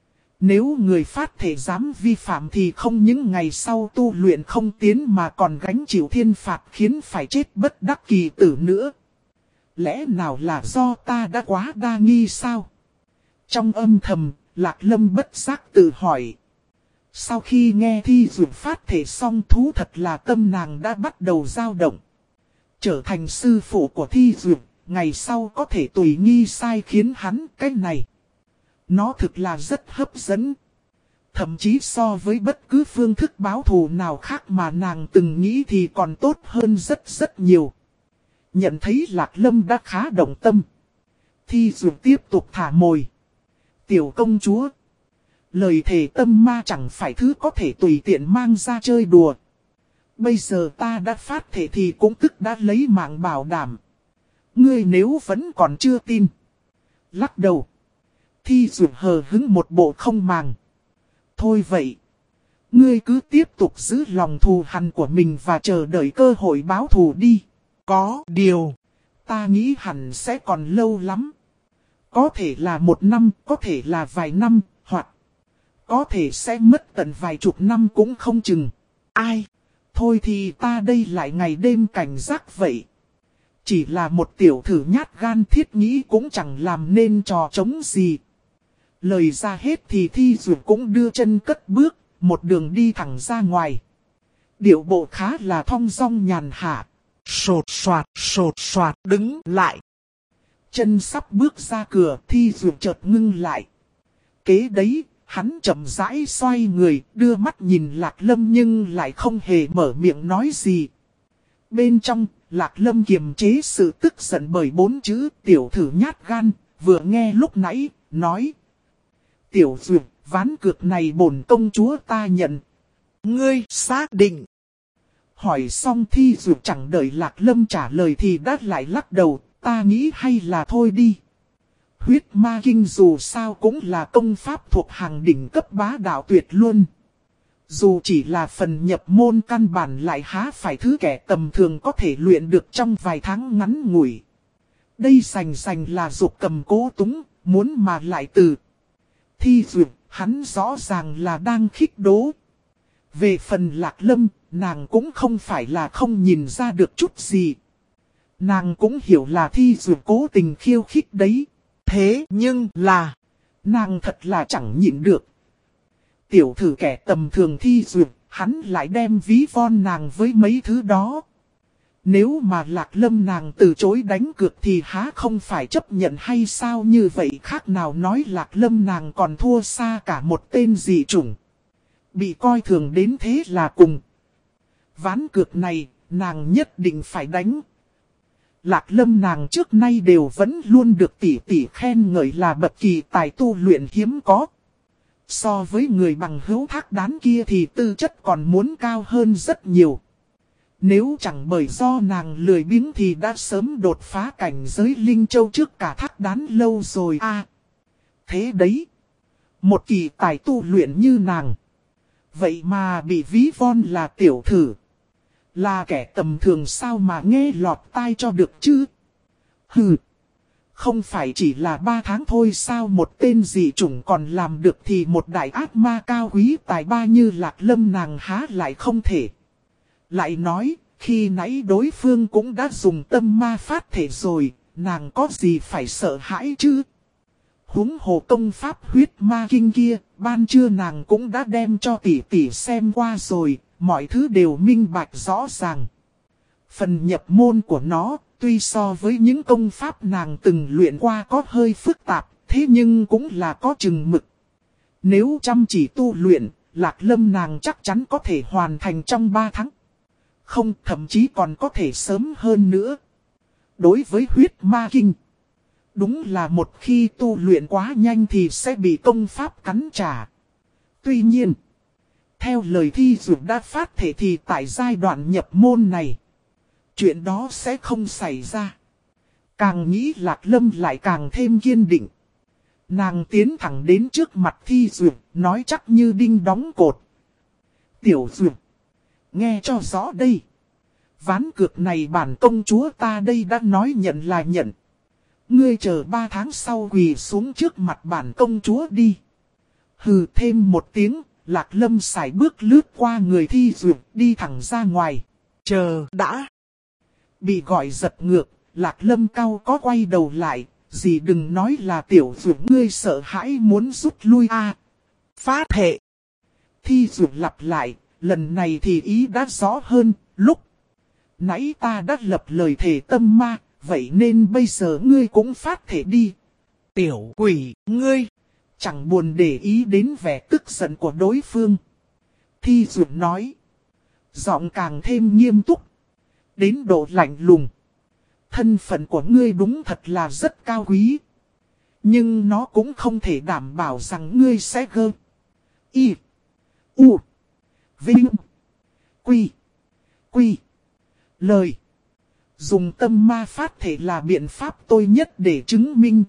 nếu người phát thể dám vi phạm thì không những ngày sau tu luyện không tiến mà còn gánh chịu thiên phạt khiến phải chết bất đắc kỳ tử nữa. Lẽ nào là do ta đã quá đa nghi sao? Trong âm thầm, Lạc Lâm bất giác tự hỏi. Sau khi nghe Thi Duyệt phát thể xong thú thật là tâm nàng đã bắt đầu dao động. Trở thành sư phụ của Thi Duyệt, ngày sau có thể tùy nghi sai khiến hắn cái này. Nó thực là rất hấp dẫn. Thậm chí so với bất cứ phương thức báo thù nào khác mà nàng từng nghĩ thì còn tốt hơn rất rất nhiều. Nhận thấy Lạc Lâm đã khá động tâm. Thi Duyệt tiếp tục thả mồi. Tiểu công chúa. Lời thề tâm ma chẳng phải thứ có thể tùy tiện mang ra chơi đùa. Bây giờ ta đã phát thể thì cũng tức đã lấy mạng bảo đảm. Ngươi nếu vẫn còn chưa tin. Lắc đầu. Thi Duyệt hờ hứng một bộ không màng. Thôi vậy. Ngươi cứ tiếp tục giữ lòng thù hằn của mình và chờ đợi cơ hội báo thù đi. Có điều. Ta nghĩ hẳn sẽ còn lâu lắm. Có thể là một năm, có thể là vài năm, hoặc có thể sẽ mất tận vài chục năm cũng không chừng. Ai? Thôi thì ta đây lại ngày đêm cảnh giác vậy. Chỉ là một tiểu thử nhát gan thiết nghĩ cũng chẳng làm nên trò trống gì. Lời ra hết thì Thi Duyệt cũng đưa chân cất bước, một đường đi thẳng ra ngoài. Điệu bộ khá là thong dong nhàn hạ. Sột soạt, sột soạt, đứng lại. Chân sắp bước ra cửa, Thi Duyệt chợt ngưng lại. Kế đấy, hắn chậm rãi xoay người, đưa mắt nhìn Lạc Lâm nhưng lại không hề mở miệng nói gì. Bên trong, Lạc Lâm kiềm chế sự tức giận bởi bốn chữ tiểu thử nhát gan, vừa nghe lúc nãy, nói. Tiểu duyệt, ván cược này bổn công chúa ta nhận. Ngươi xác định. Hỏi xong Thi Duyệt chẳng đợi Lạc Lâm trả lời thì đã lại lắc đầu, ta nghĩ hay là thôi đi. Huyết ma kinh dù sao cũng là công pháp thuộc hàng đỉnh cấp bá đạo tuyệt luôn. Dù chỉ là phần nhập môn căn bản lại há phải thứ kẻ tầm thường có thể luyện được trong vài tháng ngắn ngủi. Đây sành sành là dục cầm cố túng, muốn mà lại từ. Thi Duyệt, hắn rõ ràng là đang khích đố. Về phần Lạc Lâm, nàng cũng không phải là không nhìn ra được chút gì. Nàng cũng hiểu là Thi Duyệt cố tình khiêu khích đấy. Thế nhưng là, nàng thật là chẳng nhịn được. Tiểu thử kẻ tầm thường Thi Duyệt, hắn lại đem ví von nàng với mấy thứ đó. Nếu mà Lạc Lâm nàng từ chối đánh cược thì há không phải chấp nhận hay sao, như vậy khác nào nói Lạc Lâm nàng còn thua xa cả một tên dị chủng. Bị coi thường đến thế là cùng. Ván cược này, nàng nhất định phải đánh. Lạc Lâm nàng trước nay đều vẫn luôn được tỷ tỷ khen ngợi là bậc kỳ tài tu luyện hiếm có. So với người bằng hữu thác đán kia thì tư chất còn muốn cao hơn rất nhiều. Nếu chẳng bởi do nàng lười biếng thì đã sớm đột phá cảnh giới Linh Châu trước cả thác đán lâu rồi à. Thế đấy, một kỳ tài tu luyện như nàng, vậy mà bị ví von là tiểu thử. Là kẻ tầm thường sao mà nghe lọt tai cho được chứ? Hừ, không phải chỉ là ba tháng thôi sao một tên dị chủng còn làm được thì một đại ác ma cao quý tài ba như Lạc Lâm nàng há lại không thể. Lại nói, khi nãy đối phương cũng đã dùng tâm ma phát thể rồi, nàng có gì phải sợ hãi chứ? Huống hồ công pháp huyết ma kinh kia, ban trưa nàng cũng đã đem cho tỷ tỷ xem qua rồi, mọi thứ đều minh bạch rõ ràng. Phần nhập môn của nó, tuy so với những công pháp nàng từng luyện qua có hơi phức tạp, thế nhưng cũng là có chừng mực. Nếu chăm chỉ tu luyện, Lạc Lâm nàng chắc chắn có thể hoàn thành trong ba tháng. Không, thậm chí còn có thể sớm hơn nữa. Đối với huyết ma kinh, đúng là một khi tu luyện quá nhanh thì sẽ bị công pháp cắn trả. Tuy nhiên, theo lời Thi Duyệt đã phát thể thì tại giai đoạn nhập môn này, chuyện đó sẽ không xảy ra. Càng nghĩ Lạc Lâm lại càng thêm kiên định. Nàng tiến thẳng đến trước mặt Thi Duyệt, nói chắc như đinh đóng cột. Tiểu Duyệt, nghe cho rõ đây. Ván cược này bản công chúa ta đây đã nói nhận là nhận. Ngươi chờ ba tháng sau quỳ xuống trước mặt bản công chúa đi. Hừ, thêm một tiếng, Lạc Lâm sải bước lướt qua người Thi Duyệt đi thẳng ra ngoài. Chờ đã. Bị gọi giật ngược, Lạc Lâm cau có quay đầu lại. Dì đừng nói là tiểu Duyệt ngươi sợ hãi muốn rút lui a. Phát hệ. Thi Duyệt lặp lại, lần này thì ý đã rõ hơn. Lúc nãy ta đã lập lời thề tâm ma, vậy nên bây giờ ngươi cũng phát thể đi. Tiểu quỷ, ngươi chẳng buồn để ý đến vẻ tức giận của đối phương. Thi Duyệt nói, giọng càng thêm nghiêm túc, đến độ lạnh lùng. Thân phận của ngươi đúng thật là rất cao quý, nhưng nó cũng không thể đảm bảo rằng ngươi sẽ gơ. Y. U. Vinh. Quy. Quy. Lời. Dùng tâm ma phát thể là biện pháp tôi nhất để chứng minh.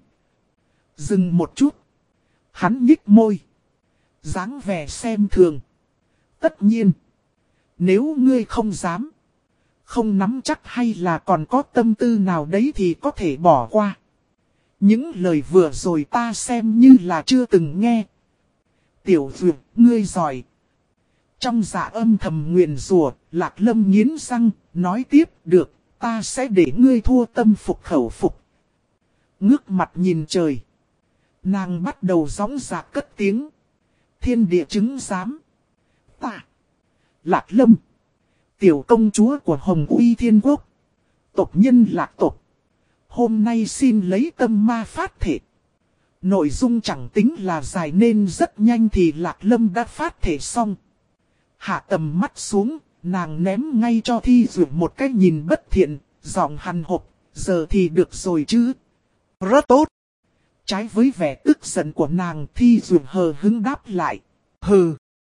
Dừng một chút. Hắn nhích môi. Dáng vẻ xem thường. Tất nhiên. Nếu ngươi không dám, không nắm chắc hay là còn có tâm tư nào đấy thì có thể bỏ qua. Những lời vừa rồi ta xem như là chưa từng nghe. Tiểu Duyệt, ngươi giỏi. Trong dạ âm thầm nguyền rủa, Lạc Lâm nghiến răng, nói tiếp, được, ta sẽ để ngươi thua tâm phục khẩu phục. Ngước mặt nhìn trời. Nàng bắt đầu gióng giạc cất tiếng. Thiên địa chứng giám. Ta, Lạc Lâm, tiểu công chúa của Hồng Uy Thiên Quốc, tộc nhân Lạc tộc, hôm nay xin lấy tâm ma phát thể. Nội dung chẳng tính là dài nên rất nhanh thì Lạc Lâm đã phát thể xong. Hạ tầm mắt xuống, nàng ném ngay cho Thi Dược một cái nhìn bất thiện, giọng hằn hộp, giờ thì được rồi chứ. Rất tốt. Trái với vẻ tức giận của nàng, Thi Dược hờ hứng đáp lại. Hừ.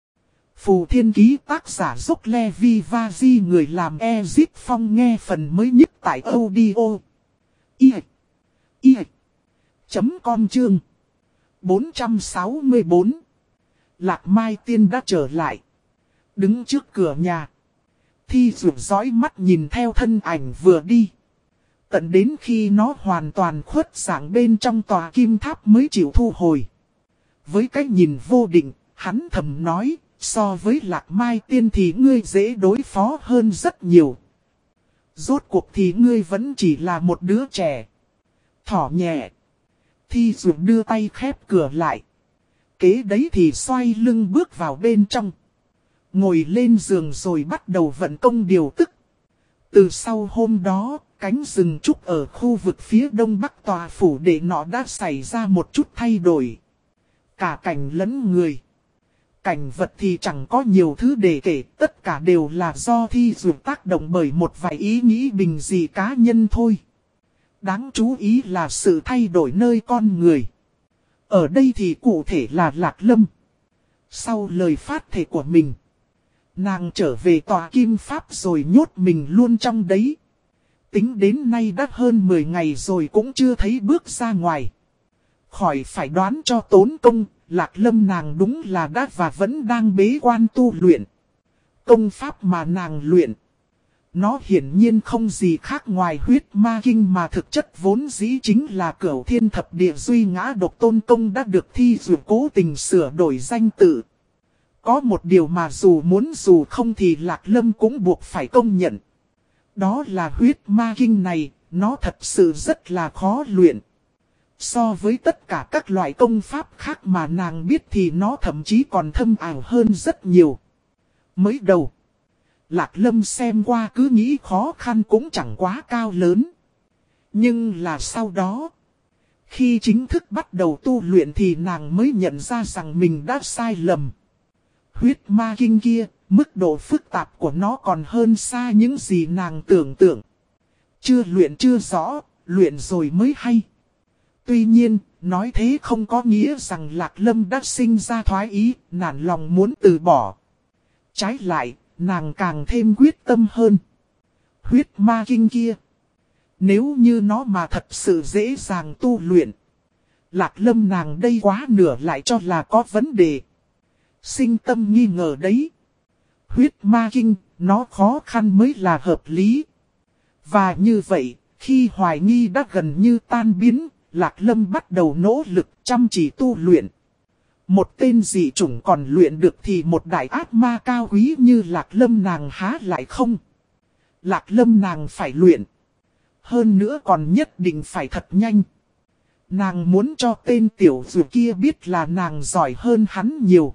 Phù Thiên Ký tác giả Dốc Levi Vazi người làm Ezip Phong nghe phần mới nhất tại audio. I. I. Chấm com chương. bốn trăm sáu mươi bốn. Lạc Mai Tiên đã trở lại. Đứng trước cửa nhà. Thi Dược dõi mắt nhìn theo thân ảnh vừa đi. Tận đến khi nó hoàn toàn khuất dạng bên trong tòa kim tháp mới chịu thu hồi. Với cái nhìn vô định, hắn thầm nói, so với Lạc Mai Tiên thì ngươi dễ đối phó hơn rất nhiều. Rốt cuộc thì ngươi vẫn chỉ là một đứa trẻ. Thỏ nhẹ. Thi Dược đưa tay khép cửa lại. Kế đấy thì xoay lưng bước vào bên trong. Ngồi lên giường rồi bắt đầu vận công điều tức. Từ sau hôm đó, cánh rừng trúc ở khu vực phía đông bắc tòa phủ đệ nọ đã xảy ra một chút thay đổi. Cả cảnh lẫn người. Cảnh vật thì chẳng có nhiều thứ để kể, tất cả đều là do Thi Dược tác động bởi một vài ý nghĩ bình dị cá nhân thôi. Đáng chú ý là sự thay đổi nơi con người. Ở đây thì cụ thể là Lạc Lâm. Sau lời phát thệ của mình, nàng trở về tòa kim pháp rồi nhốt mình luôn trong đấy. Tính đến nay đã hơn mười ngày rồi cũng chưa thấy bước ra ngoài. Khỏi phải đoán cho tốn công, Lạc Lâm nàng đúng là đã và vẫn đang bế quan tu luyện. Công pháp mà nàng luyện, nó hiển nhiên không gì khác ngoài huyết ma kinh mà thực chất vốn dĩ chính là Cửu Thiên Thập Địa Duy Ngã Độc Tôn Công đã được Thi Dược cố tình sửa đổi danh tự. Có một điều mà dù muốn dù không thì Lạc Lâm cũng buộc phải công nhận. Đó là huyết ma kinh này, nó thật sự rất là khó luyện. So với tất cả các loại công pháp khác mà nàng biết thì nó thậm chí còn thâm ảo hơn rất nhiều. Mới đầu, Lạc Lâm xem qua cứ nghĩ khó khăn cũng chẳng quá cao lớn. Nhưng là sau đó, khi chính thức bắt đầu tu luyện thì nàng mới nhận ra rằng mình đã sai lầm. Huyết ma kinh kia, mức độ phức tạp của nó còn hơn xa những gì nàng tưởng tượng. Chưa luyện chưa rõ, luyện rồi mới hay. Tuy nhiên, nói thế không có nghĩa rằng Lạc Lâm đã sinh ra thoái ý, nản lòng muốn từ bỏ. Trái lại, nàng càng thêm quyết tâm hơn. Huyết ma kinh kia, nếu như nó mà thật sự dễ dàng tu luyện, Lạc Lâm nàng đây quá nửa lại cho là có vấn đề. Sinh tâm nghi ngờ đấy. Huyết ma kinh, nó khó khăn mới là hợp lý. Và như vậy, khi hoài nghi đã gần như tan biến, Lạc Lâm bắt đầu nỗ lực chăm chỉ tu luyện. Một tên dị chủng còn luyện được thì một đại ác ma cao quý như Lạc Lâm nàng há lại không. Lạc Lâm nàng phải luyện. Hơn nữa còn nhất định phải thật nhanh. Nàng muốn cho tên tiểu dù kia biết là nàng giỏi hơn hắn nhiều.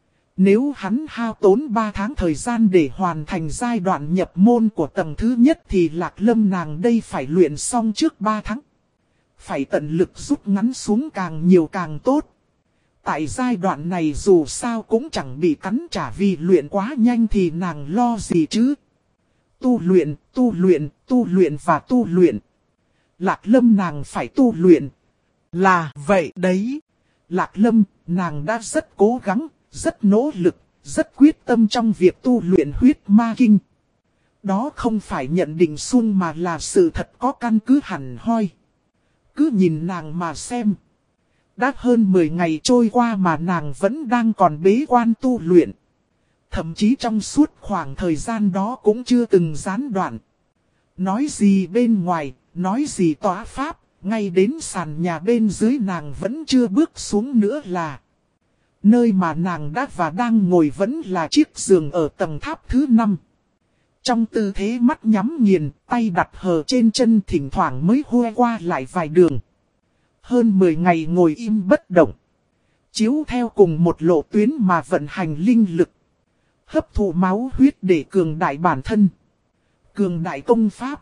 Nếu hắn hao tốn ba tháng thời gian để hoàn thành giai đoạn nhập môn của tầng thứ nhất thì Lạc Lâm nàng đây phải luyện xong trước ba tháng. Phải tận lực rút ngắn xuống càng nhiều càng tốt. Tại giai đoạn này dù sao cũng chẳng bị cắn trả vì luyện quá nhanh thì nàng lo gì chứ. Tu luyện, tu luyện, tu luyện và tu luyện. Lạc Lâm nàng phải tu luyện. Là vậy đấy. Lạc Lâm, nàng đã rất cố gắng, rất nỗ lực, rất quyết tâm trong việc tu luyện huyết ma kinh. Đó không phải nhận định suông mà là sự thật có căn cứ hẳn hoi. Cứ nhìn nàng mà xem. Đã hơn mười ngày trôi qua mà nàng vẫn đang còn bế quan tu luyện. Thậm chí trong suốt khoảng thời gian đó cũng chưa từng gián đoạn. Nói gì bên ngoài, nói gì tỏa pháp, ngay đến sàn nhà bên dưới nàng vẫn chưa bước xuống nữa là. Nơi mà nàng đã và đang ngồi vẫn là chiếc giường ở tầng tháp thứ năm. Trong tư thế mắt nhắm nghiền, tay đặt hờ trên chân thỉnh thoảng mới hoe qua lại vài đường. Hơn mười ngày ngồi im bất động. Chiếu theo cùng một lộ tuyến mà vận hành linh lực. Hấp thụ máu huyết để cường đại bản thân. Cường đại công pháp.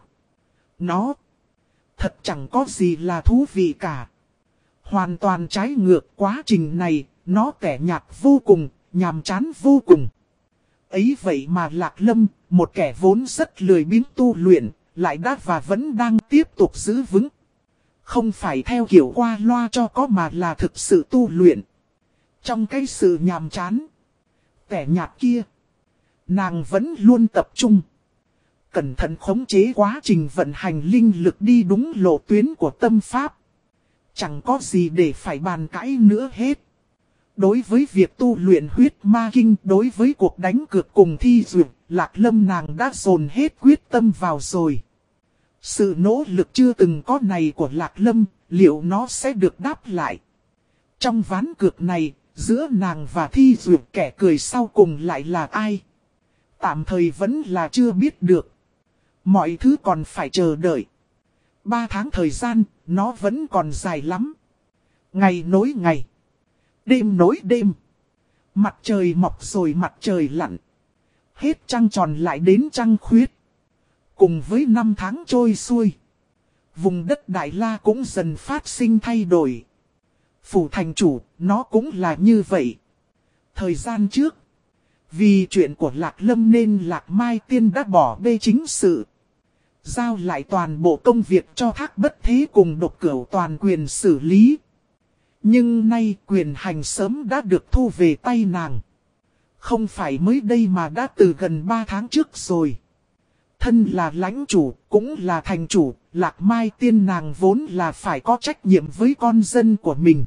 Nó thật chẳng có gì là thú vị cả. Hoàn toàn trái ngược quá trình này, nó tẻ nhạt vô cùng, nhàm chán vô cùng. Ấy vậy mà Lạc Lâm, một kẻ vốn rất lười biếng tu luyện, lại đã và vẫn đang tiếp tục giữ vững. Không phải theo kiểu qua loa cho có mà là thực sự tu luyện. Trong cái sự nhàm chán, tẻ nhạt kia, nàng vẫn luôn tập trung. Cẩn thận khống chế quá trình vận hành linh lực đi đúng lộ tuyến của tâm pháp. Chẳng có gì để phải bàn cãi nữa hết. Đối với việc tu luyện huyết ma kinh, đối với cuộc đánh cược cùng thi duyệt, Lạc Lâm nàng đã dồn hết quyết tâm vào rồi. Sự nỗ lực chưa từng có này của Lạc Lâm, liệu nó sẽ được đáp lại? Trong ván cược này, giữa nàng và thi duyệt kẻ cười sau cùng lại là ai? Tạm thời vẫn là chưa biết được. Mọi thứ còn phải chờ đợi. Ba tháng thời gian, nó vẫn còn dài lắm. Ngày nối ngày. Đêm nối đêm. Mặt trời mọc rồi mặt trời lặn. Hết trăng tròn lại đến trăng khuyết. Cùng với năm tháng trôi xuôi. Vùng đất Đại La cũng dần phát sinh thay đổi. Phủ thành chủ, nó cũng là như vậy. Thời gian trước, vì chuyện của Lạc Lâm nên Lạc Mai Tiên đã bỏ bê chính sự. Giao lại toàn bộ công việc cho Thác Bất Thế cùng Độc Cửu toàn quyền xử lý. Nhưng nay quyền hành sớm đã được thu về tay nàng. Không phải mới đây mà đã từ gần ba tháng trước rồi. Thân là lãnh chủ, cũng là thành chủ, Lạc Mai Tiên nàng vốn là phải có trách nhiệm với con dân của mình.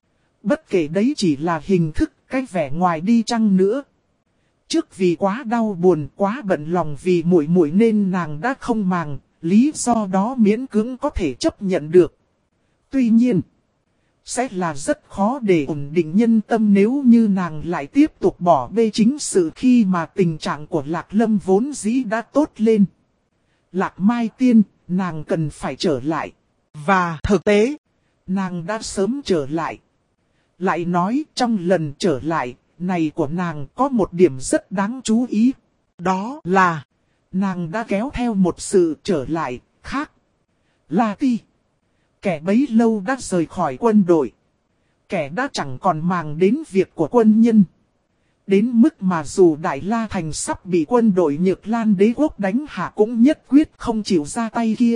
Bất kể đấy chỉ là hình thức, cái vẻ ngoài đi chăng nữa. Trước vì quá đau buồn, quá bận lòng vì muội muội nên nàng đã không màng, lý do đó miễn cưỡng có thể chấp nhận được. Tuy nhiên, sẽ là rất khó để ổn định nhân tâm nếu như nàng lại tiếp tục bỏ bê chính sự khi mà tình trạng của Lạc Lâm vốn dĩ đã tốt lên. Lạc Mai Tiên, nàng cần phải trở lại. Và thực tế, nàng đã sớm trở lại. Lại nói trong lần trở lại này của nàng có một điểm rất đáng chú ý. Đó là nàng đã kéo theo một sự trở lại khác. La Ti, kẻ bấy lâu đã rời khỏi quân đội. Kẻ đã chẳng còn màng đến việc của quân nhân. Đến mức mà dù Đại La Thành sắp bị quân đội Nhược Lan đế quốc đánh hạ cũng nhất quyết không chịu ra tay kia.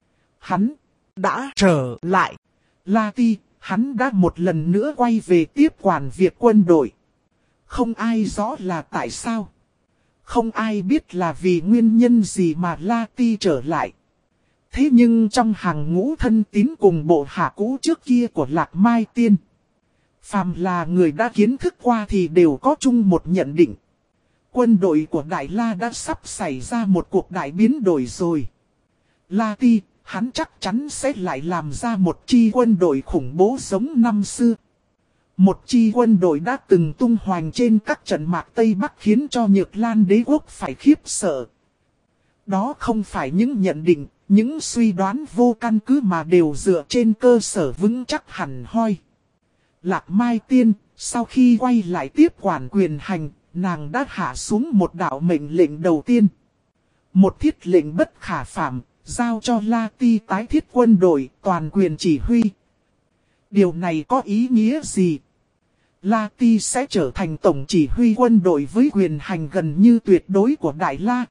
Hắn đã trở lại. La Ti, hắn đã một lần nữa quay về tiếp quản việc quân đội. Không ai rõ là tại sao. Không ai biết là vì nguyên nhân gì mà La Ti trở lại. Thế nhưng trong hàng ngũ thân tín cùng bộ hạ cũ trước kia của Lạc Mai Tiên, phàm là người đã kiến thức qua thì đều có chung một nhận định. Quân đội của Đại La đã sắp xảy ra một cuộc đại biến đổi rồi. La Ti, hắn chắc chắn sẽ lại làm ra một chi quân đội khủng bố giống năm xưa. Một chi quân đội đã từng tung hoành trên các trận mạc Tây Bắc khiến cho Nhược Lan đế quốc phải khiếp sợ. Đó không phải những nhận định, những suy đoán vô căn cứ mà đều dựa trên cơ sở vững chắc hẳn hoi. Lạc Mai Tiên, sau khi quay lại tiếp quản quyền hành, nàng đã hạ xuống một đạo mệnh lệnh đầu tiên. Một thiết lệnh bất khả phạm, giao cho La Ti tái thiết quân đội, toàn quyền chỉ huy. Điều này có ý nghĩa gì? La Ti sẽ trở thành tổng chỉ huy quân đội với quyền hành gần như tuyệt đối của Đại La.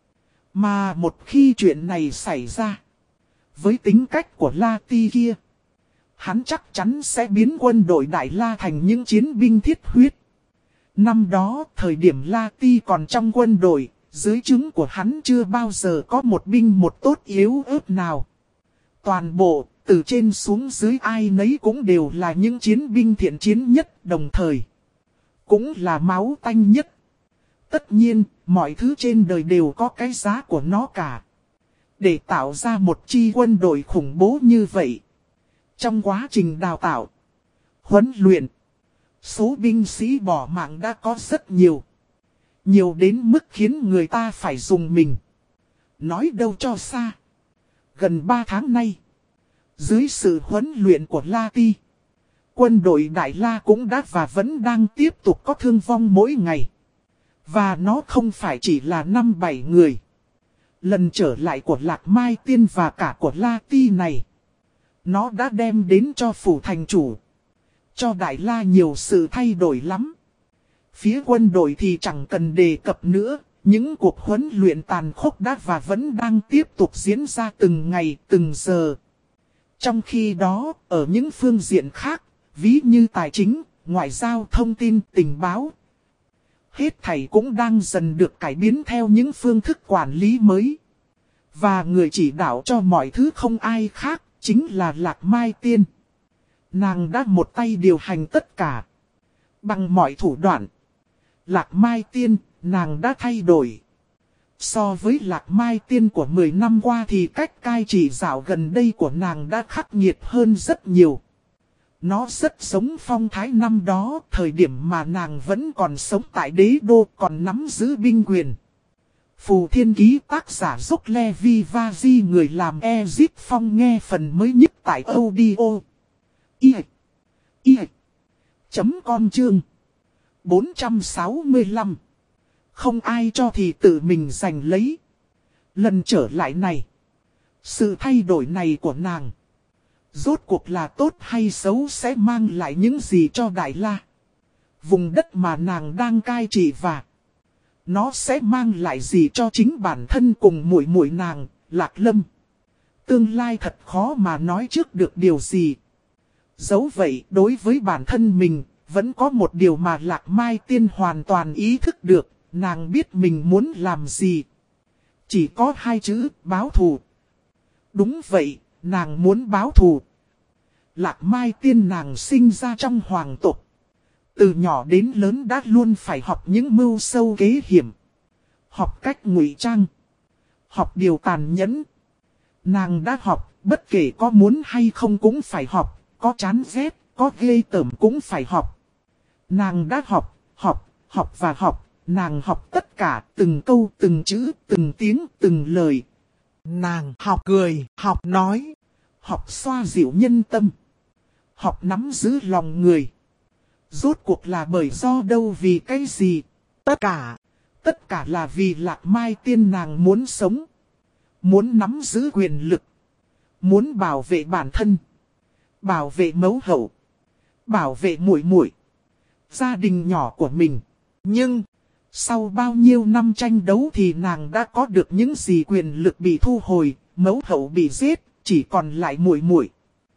Mà một khi chuyện này xảy ra, với tính cách của La Ti kia, hắn chắc chắn sẽ biến quân đội Đại La thành những chiến binh thiết huyết. Năm đó, thời điểm La Ti còn trong quân đội, dưới trướng của hắn chưa bao giờ có một binh một tốt yếu ớt nào. Toàn bộ, từ trên xuống dưới ai nấy cũng đều là những chiến binh thiện chiến nhất đồng thời. Cũng là máu tanh nhất. Tất nhiên, mọi thứ trên đời đều có cái giá của nó cả. Để tạo ra một chi quân đội khủng bố như vậy, trong quá trình đào tạo, huấn luyện, số binh sĩ bỏ mạng đã có rất nhiều. Nhiều đến mức khiến người ta phải dùng mình. Nói đâu cho xa. Gần ba tháng nay, dưới sự huấn luyện của La Ti, quân đội Đại La cũng đã và vẫn đang tiếp tục có thương vong mỗi ngày. Và nó không phải chỉ là năm bảy người. Lần trở lại của Lạc Mai Tiên và cả của La Ti này, nó đã đem đến cho phủ thành chủ, cho Đại La nhiều sự thay đổi lắm. Phía quân đội thì chẳng cần đề cập nữa, những cuộc huấn luyện tàn khốc đã và vẫn đang tiếp tục diễn ra từng ngày, từng giờ. Trong khi đó, ở những phương diện khác, ví như tài chính, ngoại giao, thông tin, tình báo, hết thảy cũng đang dần được cải biến theo những phương thức quản lý mới. Và người chỉ đạo cho mọi thứ không ai khác, chính là Lạc Mai Tiên. Nàng đã một tay điều hành tất cả. Bằng mọi thủ đoạn, Lạc Mai Tiên, nàng đã thay đổi. So với Lạc Mai Tiên của mười năm qua thì cách cai trị dạo gần đây của nàng đã khắc nghiệt hơn rất nhiều. Nó rất giống phong thái năm đó, thời điểm mà nàng vẫn còn sống tại đế đô, còn nắm giữ binh quyền. Phù Thiên Ký tác giả Dốc Levi Vaji, người làm Ezip Phong, nghe phần mới nhất tại audio. I I chấm com chương bốn trăm sáu mươi lăm. Không ai cho thì tự mình giành lấy. Lần trở lại này, sự thay đổi này của nàng, rốt cuộc là tốt hay xấu, sẽ mang lại những gì cho Đại La, vùng đất mà nàng đang cai trị, và nó sẽ mang lại gì cho chính bản thân cùng muội muội nàng, Lạc Lâm. Tương lai thật khó mà nói trước được điều gì. Dẫu vậy, đối với bản thân mình, vẫn có một điều mà Lạc Mai Tiên hoàn toàn ý thức được, nàng biết mình muốn làm gì. Chỉ có hai chữ, báo thù. Đúng vậy, nàng muốn báo thù. Lạc Mai Tiên nàng sinh ra trong hoàng tộc. Từ nhỏ đến lớn đã luôn phải học những mưu sâu kế hiểm. Học cách ngụy trang. Học điều tàn nhẫn. Nàng đã học, bất kể có muốn hay không cũng phải học. Có chán ghét, có ghê tởm cũng phải học. Nàng đã học, học, học và học. Nàng học tất cả, từng câu, từng chữ, từng tiếng, từng lời. Nàng học cười, học nói. Học xoa dịu nhân tâm. Học nắm giữ lòng người. Rốt cuộc là bởi do đâu, vì cái gì? Tất cả. Tất cả là vì Lạc Mai Tiên nàng muốn sống. Muốn nắm giữ quyền lực. Muốn bảo vệ bản thân. Bảo vệ mẫu hậu. Bảo vệ muội muội, gia đình nhỏ của mình. Nhưng, sau bao nhiêu năm tranh đấu thì nàng đã có được những gì? Quyền lực bị thu hồi, mẫu hậu bị giết, chỉ còn lại muội muội.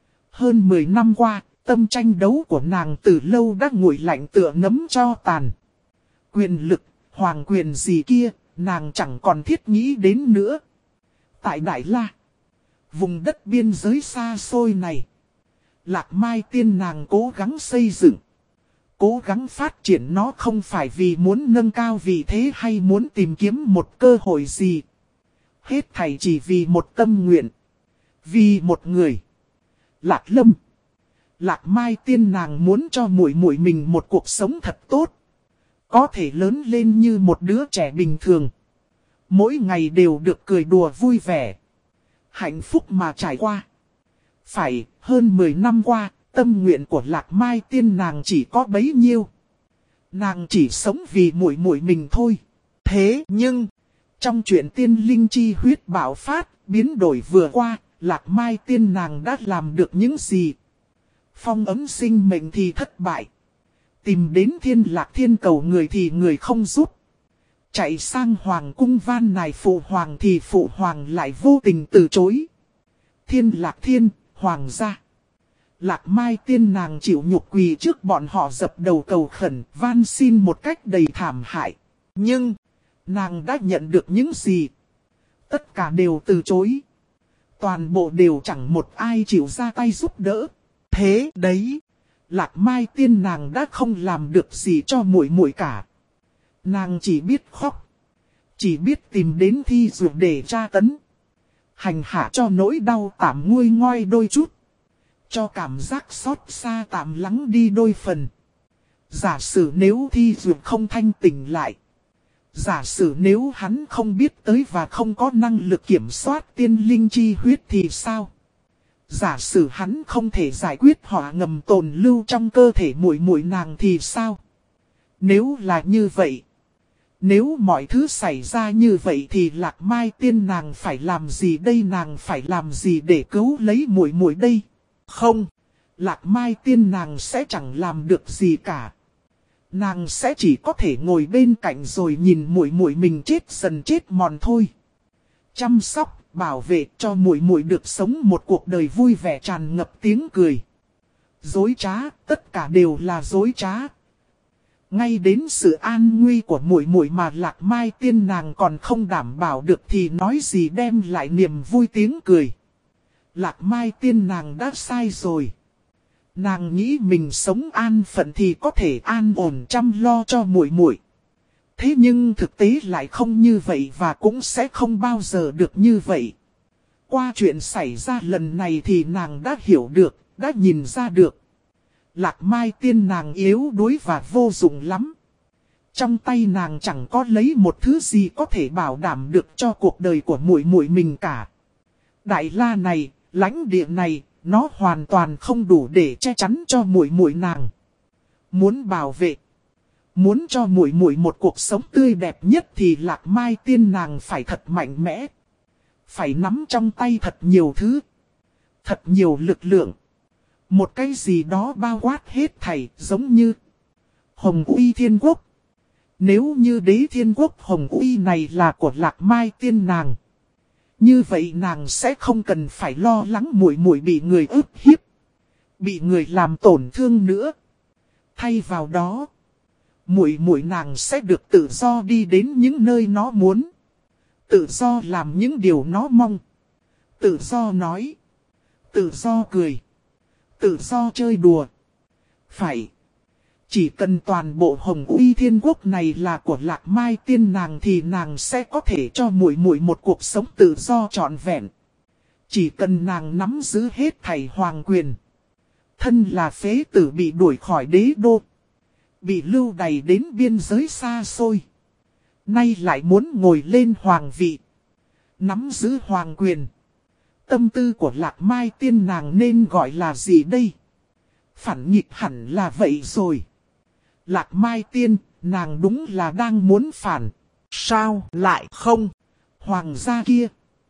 Hơn mười năm qua, tâm tranh đấu của nàng từ lâu đã nguội lạnh tựa nấm tro tàn. Quyền lực, hoàng quyền gì kia, nàng chẳng còn thiết nghĩ đến nữa. Tại Đại La, vùng đất biên giới xa xôi này, Lạc Mai Tiên nàng cố gắng xây dựng, cố gắng phát triển nó không phải vì muốn nâng cao vị thế hay muốn tìm kiếm một cơ hội gì. Hết thảy chỉ vì một tâm nguyện, vì một người. Lạc Lâm. Lạc Mai Tiên nàng muốn cho muội muội mình một cuộc sống thật tốt. Có thể lớn lên như một đứa trẻ bình thường. Mỗi ngày đều được cười đùa vui vẻ. Hạnh phúc mà trải qua. Phải, hơn mười năm qua, tâm nguyện của Lạc Mai Tiên nàng chỉ có bấy nhiêu. Nàng chỉ sống vì muội muội mình thôi. Thế nhưng, trong chuyện tiên linh chi huyết bạo phát, biến đổi vừa qua, Lạc Mai Tiên nàng đã làm được những gì? Phong ấm sinh mệnh thì thất bại. Tìm đến Thiên Lạc Thiên cầu người thì người không giúp. Chạy sang Hoàng cung van nài phụ hoàng thì phụ hoàng lại vô tình từ chối. Thiên Lạc Thiên, hoàng gia. Lạc Mai Tiên nàng chịu nhục quỳ trước bọn họ dập đầu cầu khẩn, van xin một cách đầy thảm hại. Nhưng, nàng đã nhận được những gì? Tất cả đều từ chối. Toàn bộ đều chẳng một ai chịu ra tay giúp đỡ. Thế đấy, Lạc Mai Tiên nàng đã không làm được gì cho muội muội cả. Nàng chỉ biết khóc, chỉ biết tìm đến Thi Dụ để tra tấn, hành hạ cho nỗi đau tạm nguôi ngoai đôi chút, cho cảm giác xót xa tạm lắng đi đôi phần. Giả sử nếu Thi Dụ không thanh tỉnh lại, giả sử nếu hắn không biết tới và không có năng lực kiểm soát tiên linh chi huyết thì sao? Giả sử hắn không thể giải quyết họa ngầm tồn lưu trong cơ thể muội muội nàng thì sao? Nếu là như vậy, nếu mọi thứ xảy ra như vậy thì Lạc Mai Tiên nàng phải làm gì đây? Nàng phải làm gì để cứu lấy muội muội đây? Không, Lạc Mai Tiên nàng sẽ chẳng làm được gì cả. nàng sẽ chỉ có thể ngồi bên cạnh rồi nhìn muội muội mình chết dần chết mòn thôi. Chăm sóc, bảo vệ cho muội muội được sống một cuộc đời vui vẻ tràn ngập tiếng cười. Dối trá, tất cả đều là dối trá. Ngay đến sự an nguy của muội muội mà Lạc Mai Tiên nàng còn không đảm bảo được thì nói gì đem lại niềm vui tiếng cười. Lạc Mai Tiên nàng đã sai rồi. Nàng nghĩ mình sống an phận thì có thể an ổn chăm lo cho muội muội. Thế nhưng thực tế lại không như vậy và cũng sẽ không bao giờ được như vậy. Qua chuyện xảy ra lần này thì nàng đã hiểu được, đã nhìn ra được. Lạc Mai Tiên nàng yếu đuối và vô dụng lắm. Trong tay nàng chẳng có lấy một thứ gì có thể bảo đảm được cho cuộc đời của muội muội mình cả. Đại La này, lãnh địa này, nó hoàn toàn không đủ để che chắn cho muội muội nàng. Muốn bảo vệ, muốn cho muội muội một cuộc sống tươi đẹp nhất thì Lạc Mai Tiên nàng phải thật mạnh mẽ. Phải nắm trong tay thật nhiều thứ, thật nhiều lực lượng. Một cái gì đó bao quát hết thảy, giống như Hồng Uy Thiên Quốc. Nếu như đế thiên quốc Hồng Uy này là của Lạc Mai Tiên nàng, như vậy nàng sẽ không cần phải lo lắng muội muội bị người ức hiếp, bị người làm tổn thương nữa. Thay vào đó, muội muội nàng sẽ được tự do đi đến những nơi nó muốn, tự do làm những điều nó mong, tự do nói, tự do cười, tự do chơi đùa. Phải, chỉ cần toàn bộ Hồng Uy Thiên Quốc này là của Lạc Mai Tiên nàng thì nàng sẽ có thể cho muội muội một cuộc sống tự do trọn vẹn. Chỉ cần nàng nắm giữ hết thảy hoàng quyền. Thân là phế tử bị đuổi khỏi đế đô, bị lưu đày đến biên giới xa xôi, nay lại muốn ngồi lên hoàng vị, nắm giữ hoàng quyền. Tâm tư của Lạc Mai Tiên nàng nên gọi là gì đây? Phản nghịch hẳn là vậy rồi. Lạc Mai Tiên, nàng đúng là đang muốn phản. Sao lại không? Hoàng gia kia,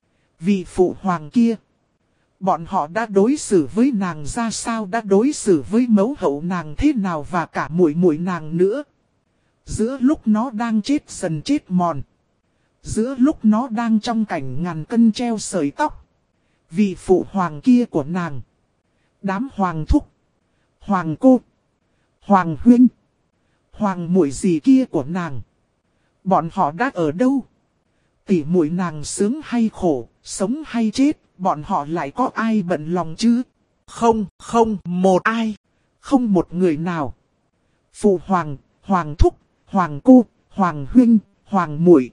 vị phụ hoàng kia, bọn họ đã đối xử với nàng ra sao, đã đối xử với mẫu hậu nàng thế nào và cả muội muội nàng nữa. Giữa lúc nó đang chết dần chết mòn, giữa lúc nó đang trong cảnh ngàn cân treo sợi tóc, vị phụ hoàng kia của nàng, đám hoàng thúc, hoàng cô, hoàng huynh, hoàng muội gì kia của nàng, bọn họ đã ở đâu? Tỷ muội nàng sướng hay khổ, sống hay chết, bọn họ lại có ai bận lòng chứ? Không, không một ai, không một người nào. Phụ hoàng, hoàng thúc, hoàng cô, hoàng huynh, hoàng muội,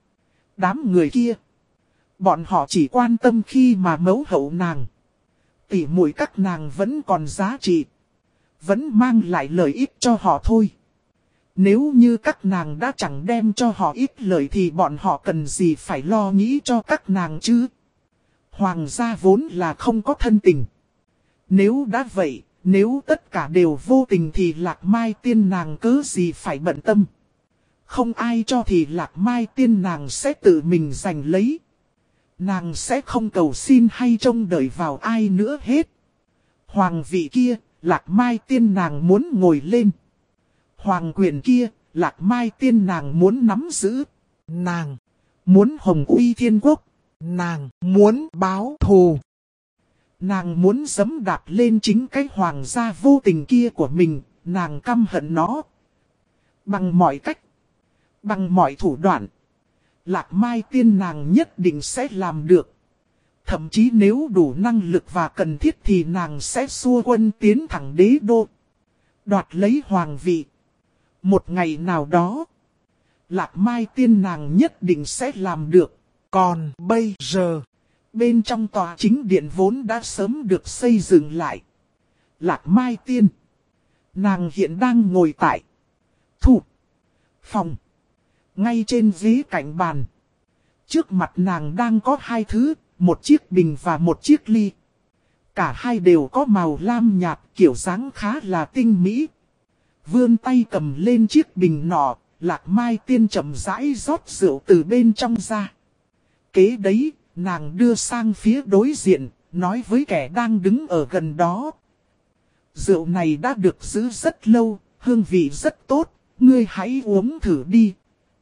đám người kia, bọn họ chỉ quan tâm khi mà mẫu hậu nàng, tỷ muội các nàng vẫn còn giá trị, vẫn mang lại lợi ích cho họ thôi. Nếu như các nàng đã chẳng đem cho họ ít lợi thì bọn họ cần gì phải lo nghĩ cho các nàng chứ? Hoàng gia vốn là không có thân tình. Nếu đã vậy, nếu tất cả đều vô tình thì Lạc Mai Tiên nàng cớ gì phải bận tâm. Không ai cho thì Lạc Mai Tiên nàng sẽ tự mình giành lấy. Nàng sẽ không cầu xin hay trông đợi vào ai nữa hết. Hoàng vị kia, Lạc Mai Tiên nàng muốn ngồi lên. Hoàng quyền kia, Lạc Mai Tiên nàng muốn nắm giữ. Nàng muốn Hồng Uy Thiên Quốc. Nàng muốn báo thù. Nàng muốn giẫm đạp lên chính cái hoàng gia vô tình kia của mình. Nàng căm hận nó. Bằng mọi cách, bằng mọi thủ đoạn, Lạc Mai Tiên nàng nhất định sẽ làm được. Thậm chí nếu đủ năng lực và cần thiết thì nàng sẽ xua quân tiến thẳng đế đô, đoạt lấy hoàng vị. Một ngày nào đó, Lạc Mai Tiên nàng nhất định sẽ làm được. Còn bây giờ, bên trong tòa chính điện vốn đã sớm được xây dựng lại. Lạc Mai Tiên, nàng hiện đang ngồi tại thủ phòng, ngay trên ghế cạnh bàn. Trước mặt nàng đang có hai thứ, một chiếc bình và một chiếc ly. Cả hai đều có màu lam nhạt, kiểu dáng khá là tinh mỹ. Vươn tay cầm lên chiếc bình nọ, Lạc Mai Tiên chậm rãi rót rượu từ bên trong ra. Kế đấy, nàng đưa sang phía đối diện, nói với kẻ đang đứng ở gần đó. Rượu này đã được giữ rất lâu, hương vị rất tốt, ngươi hãy uống thử đi.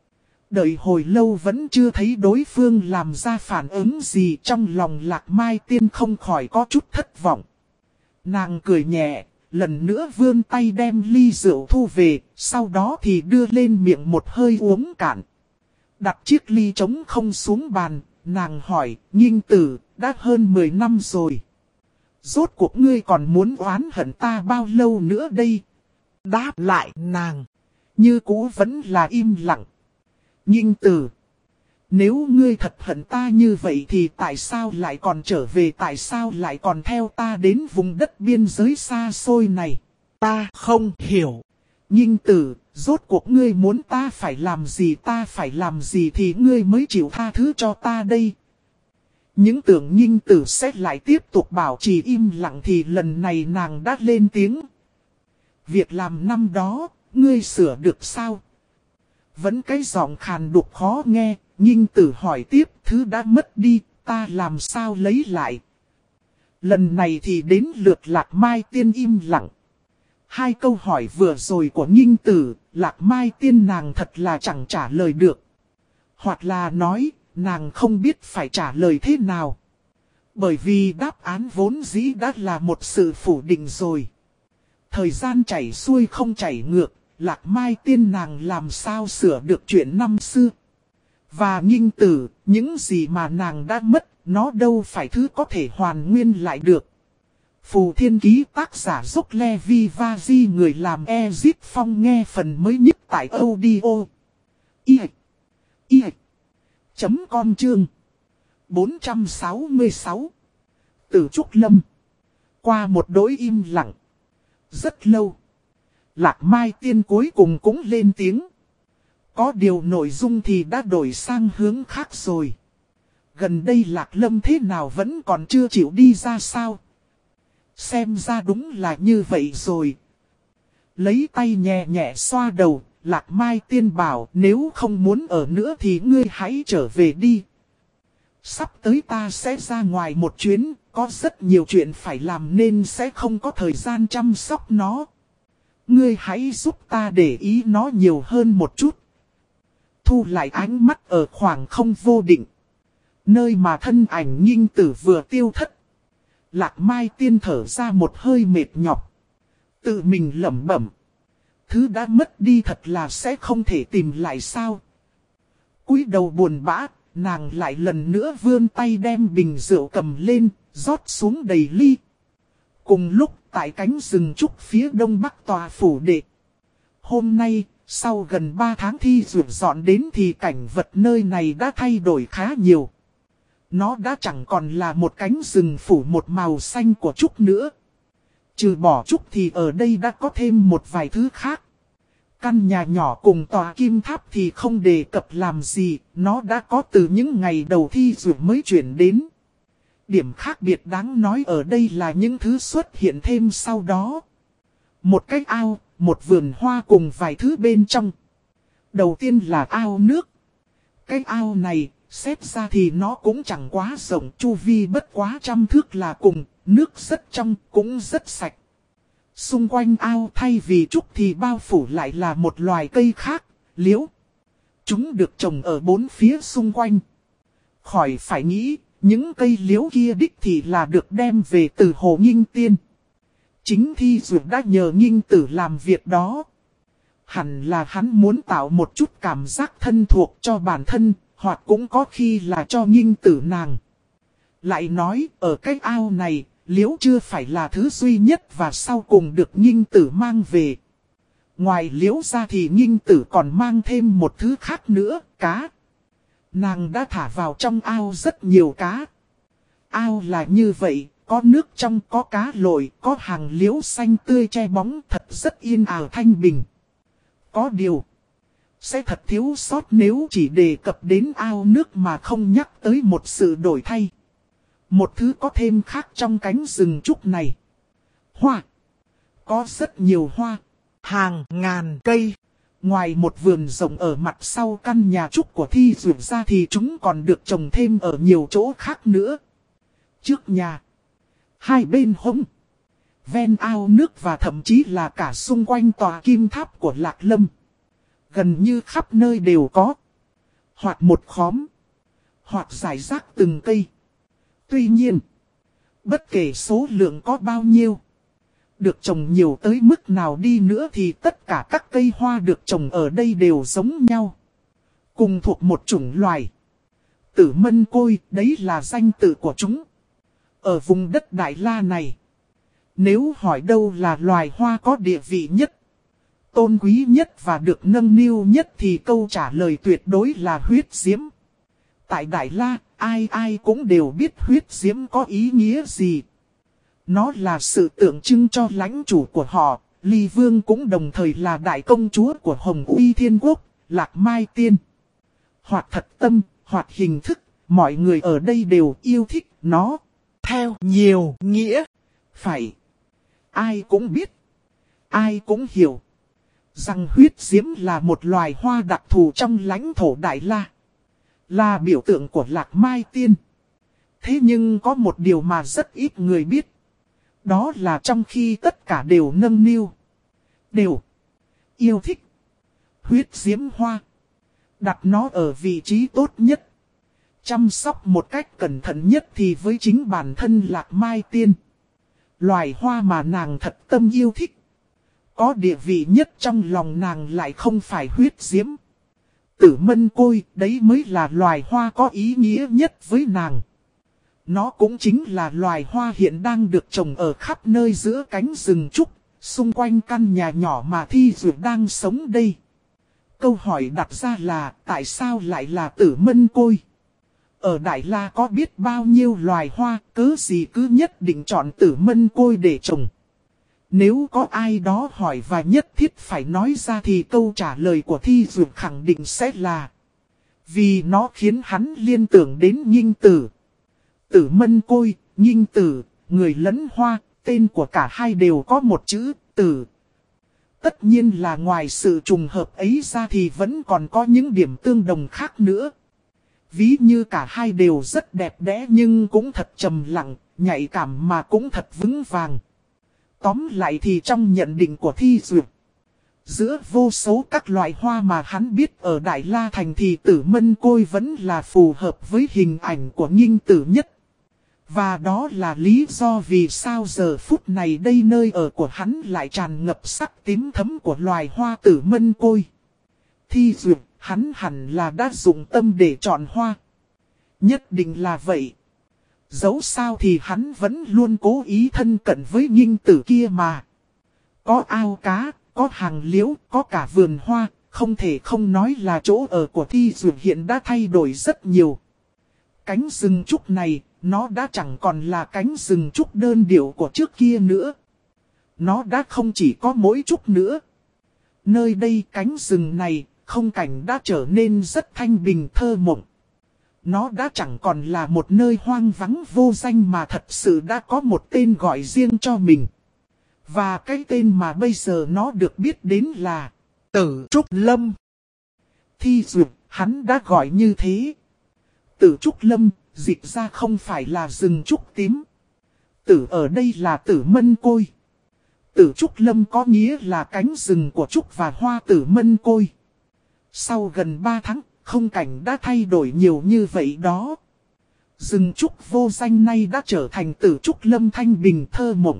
Đợi hồi lâu vẫn chưa thấy đối phương làm ra phản ứng gì, trong lòng Lạc Mai Tiên không khỏi có chút thất vọng. Nàng cười nhẹ, lần nữa vươn tay đem ly rượu thu về, sau đó thì đưa lên miệng một hơi uống cạn. Đặt chiếc ly trống không xuống bàn, nàng hỏi, Nghinh Tử, đã hơn mười năm rồi. Rốt cuộc ngươi còn muốn oán hận ta bao lâu nữa đây? Đáp lại nàng, như cũ vẫn là im lặng. Nghinh Tử, nếu ngươi thật hận ta như vậy thì tại sao lại còn trở về, tại sao lại còn theo ta đến vùng đất biên giới xa xôi này? Ta không hiểu. Nghinh Tử, rốt cuộc ngươi muốn ta phải làm gì, ta phải làm gì thì ngươi mới chịu tha thứ cho ta đây? Những tưởng Nghinh Tử sẽ lại tiếp tục bảo trì im lặng thì lần này nàng đã lên tiếng. Việc làm năm đó, ngươi sửa được sao? Vẫn cái giọng khàn đục khó nghe, Nghinh Tử hỏi tiếp, thứ đã mất đi, ta làm sao lấy lại? Lần này thì đến lượt Lạc Mai Tiên im lặng. Hai câu hỏi vừa rồi của Nghinh Tử, Lạc Mai Tiên nàng thật là chẳng trả lời được. Hoặc là nói, nàng không biết phải trả lời thế nào. Bởi vì đáp án vốn dĩ đã là một sự phủ định rồi. Thời gian chảy xuôi không chảy ngược, Lạc Mai Tiên nàng làm sao sửa được chuyện năm xưa. Và Nghinh Tử, những gì mà nàng đã mất, nó đâu phải thứ có thể hoàn nguyên lại được. Phù Thiên Ký tác giả Dốc Levi Vazi, người làm Ezip Phong, nghe phần mới nhất tại audio. I I chấm com chương bốn trăm sáu mươi sáu. Từ Trúc Lâm. Qua một đối im lặng rất lâu, Lạc Mai Tiên cuối cùng cũng lên tiếng. Có điều nội dung thì đã đổi sang hướng khác rồi. Gần đây Lạc Lâm thế nào vẫn còn chưa chịu đi ra sao? Xem ra đúng là như vậy rồi. Lấy tay nhẹ nhẹ xoa đầu, Lạc Mai Tiên bảo, nếu không muốn ở nữa thì ngươi hãy trở về đi. Sắp tới ta sẽ ra ngoài một chuyến, có rất nhiều chuyện phải làm nên sẽ không có thời gian chăm sóc nó. Ngươi hãy giúp ta để ý nó nhiều hơn một chút. Thu lại ánh mắt ở khoảng không vô định, nơi mà thân ảnh Nghinh Tử vừa tiêu thất. Lạc Mai Tiên thở ra một hơi mệt nhọc, tự mình lẩm bẩm. Thứ đã mất đi thật là sẽ không thể tìm lại sao? Cúi đầu buồn bã, nàng lại lần nữa vươn tay đem bình rượu cầm lên, rót xuống đầy ly. Cùng lúc tại cánh rừng trúc phía đông bắc tòa phủ đệ. Hôm nay, sau gần ba tháng thi duyệt dọn đến thì cảnh vật nơi này đã thay đổi khá nhiều. Nó đã chẳng còn là một cánh rừng phủ một màu xanh của trúc nữa. Trừ bỏ trúc thì ở đây đã có thêm một vài thứ khác. Căn nhà nhỏ cùng tòa kim tháp thì không đề cập làm gì, nó đã có từ những ngày đầu thi duyệt mới chuyển đến. Điểm khác biệt đáng nói ở đây là những thứ xuất hiện thêm sau đó. Một cái ao, một vườn hoa cùng vài thứ bên trong. Đầu tiên là ao nước. Cái ao này, xét ra thì nó cũng chẳng quá rộng, chu vi bất quá trăm thước là cùng, nước rất trong, cũng rất sạch. Xung quanh ao thay vì trúc thì bao phủ lại là một loài cây khác, liễu. Chúng được trồng ở bốn phía xung quanh. Khỏi phải nghĩ, những cây liễu kia đích thì là được đem về từ Hồ Nghinh Tiên. Chính Thi Duyệt đã nhờ Nghinh Tử làm việc đó. Hẳn là hắn muốn tạo một chút cảm giác thân thuộc cho bản thân, hoặc cũng có khi là cho Nghinh Tử nàng. Lại nói, ở cái ao này, liễu chưa phải là thứ duy nhất và sau cùng được Nghinh Tử mang về. Ngoài liễu ra thì Nghinh Tử còn mang thêm một thứ khác nữa, cá. Nàng đã thả vào trong ao rất nhiều cá. Ao là như vậy, có nước trong, có cá lội, có hàng liễu xanh tươi che bóng, thật rất yên ả thanh bình. Có điều, sẽ thật thiếu sót nếu chỉ đề cập đến ao nước mà không nhắc tới một sự đổi thay. Một thứ có thêm khác trong cánh rừng trúc này. Hoa. Có rất nhiều hoa. Hàng ngàn cây. Ngoài một vườn rộng ở mặt sau căn nhà trúc của Thi Duyệt ra thì chúng còn được trồng thêm ở nhiều chỗ khác nữa. Trước nhà, hai bên hông, ven ao nước và thậm chí là cả xung quanh tòa kim tháp của Lạc Lâm. gần như khắp nơi đều có. Hoặc một khóm, hoặc rải rác từng cây. Tuy nhiên, bất kể số lượng có bao nhiêu, được trồng nhiều tới mức nào đi nữa thì tất cả các cây hoa được trồng ở đây đều giống nhau. Cùng thuộc một chủng loài. Tử mân côi, đấy là danh tự của chúng. Ở vùng đất Đại La này, nếu hỏi đâu là loài hoa có địa vị nhất, tôn quý nhất và được nâng niu nhất thì câu trả lời tuyệt đối là huyết diễm. Tại Đại La, ai ai cũng đều biết huyết diễm có ý nghĩa gì. Nó là sự tượng trưng cho lãnh chủ của họ. Ly Vương cũng đồng thời là đại công chúa của Hồng Uy Thiên Quốc, Lạc Mai Tiên. Hoặc thật tâm, hoặc hình thức, mọi người ở đây đều yêu thích nó. Theo nhiều nghĩa. Phải. Ai cũng biết. Ai cũng hiểu. Rằng huyết diễm là một loài hoa đặc thù trong lãnh thổ Đại La. Là biểu tượng của Lạc Mai Tiên. Thế nhưng có một điều mà rất ít người biết. Đó là trong khi tất cả đều nâng niu, đều yêu thích huyết diễm hoa, đặt nó ở vị trí tốt nhất, chăm sóc một cách cẩn thận nhất thì với chính bản thân Lạc Mai Tiên. Loài hoa mà nàng thật tâm yêu thích, có địa vị nhất trong lòng nàng lại không phải huyết diễm. Tử mân côi, đấy mới là loài hoa có ý nghĩa nhất với nàng. Nó cũng chính là loài hoa hiện đang được trồng ở khắp nơi giữa cánh rừng trúc, xung quanh căn nhà nhỏ mà Thi Dược đang sống đây. Câu hỏi đặt ra là tại sao lại là tử mân côi? Ở Đại La có biết bao nhiêu loài hoa, cớ gì cứ nhất định chọn tử mân côi để trồng? Nếu có ai đó hỏi và nhất thiết phải nói ra thì câu trả lời của Thi Dược khẳng định sẽ là vì nó khiến hắn liên tưởng đến nghinh tử. Tử mân côi, nghinh tử, người lẫn hoa, tên của cả hai đều có một chữ, tử. Tất nhiên là ngoài sự trùng hợp ấy ra thì vẫn còn có những điểm tương đồng khác nữa. Ví như cả hai đều rất đẹp đẽ nhưng cũng thật trầm lặng, nhạy cảm mà cũng thật vững vàng. Tóm lại thì trong nhận định của Thi Dược, giữa vô số các loại hoa mà hắn biết ở Đại La Thành thì tử mân côi vẫn là phù hợp với hình ảnh của nghinh tử nhất. Và đó là lý do vì sao giờ phút này đây nơi ở của hắn lại tràn ngập sắc tím thấm của loài hoa tử mân côi. Thi Dược, hắn hẳn là đã dụng tâm để chọn hoa. Nhất định là vậy. Dẫu sao thì hắn vẫn luôn cố ý thân cận với nghinh tử kia mà. Có ao cá, có hàng liễu, có cả vườn hoa, không thể không nói là chỗ ở của Thi Dược hiện đã thay đổi rất nhiều. Cánh rừng trúc này, nó đã chẳng còn là cánh rừng trúc đơn điệu của trước kia nữa. Nó đã không chỉ có mỗi trúc nữa. Nơi đây cánh rừng này, không cảnh đã trở nên rất thanh bình thơ mộng. Nó đã chẳng còn là một nơi hoang vắng vô danh mà thật sự đã có một tên gọi riêng cho mình. Và cái tên mà bây giờ nó được biết đến là Tử Trúc Lâm. Thi Dược, hắn đã gọi như thế. Tử Trúc Lâm, dịch ra không phải là rừng trúc tím. Tử ở đây là tử mân côi. Tử Trúc Lâm có nghĩa là cánh rừng của trúc và hoa tử mân côi. Sau gần ba tháng, không cảnh đã thay đổi nhiều như vậy đó. Rừng trúc vô danh nay đã trở thành Tử Trúc Lâm thanh bình thơ mộng.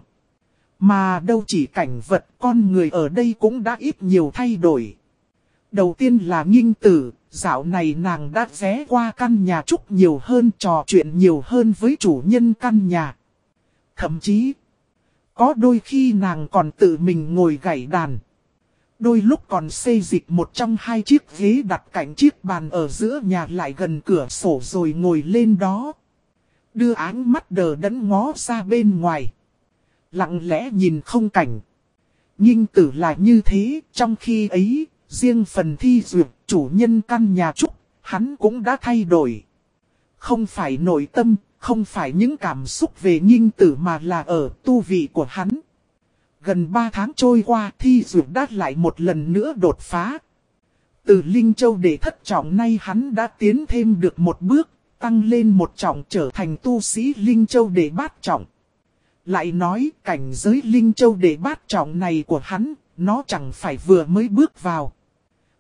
Mà đâu chỉ cảnh vật, con người ở đây cũng đã ít nhiều thay đổi. Đầu tiên là nghinh tử, dạo này nàng đã ghé qua căn nhà trúc nhiều hơn, trò chuyện nhiều hơn với chủ nhân căn nhà. Thậm chí, có đôi khi nàng còn tự mình ngồi gảy đàn. Đôi lúc còn xê dịch một trong hai chiếc ghế đặt cạnh chiếc bàn ở giữa nhà lại gần cửa sổ rồi ngồi lên đó. Đưa áng mắt đờ đẫn ngó ra bên ngoài. Lặng lẽ nhìn không cảnh. Nghinh tử là như thế, trong khi ấy, riêng phần Thi Dược, chủ nhân căn nhà trúc, hắn cũng đã thay đổi. Không phải nội tâm, không phải những cảm xúc về nghinh tử mà là ở tu vị của hắn. Gần ba tháng trôi qua, Thi Dược đã lại một lần nữa đột phá. Từ Linh Châu để thất trọng nay hắn đã tiến thêm được một bước, tăng lên một trọng trở thành tu sĩ Linh Châu để bát trọng. Lại nói cảnh giới Linh Châu để bát trọng này của hắn, nó chẳng phải vừa mới bước vào.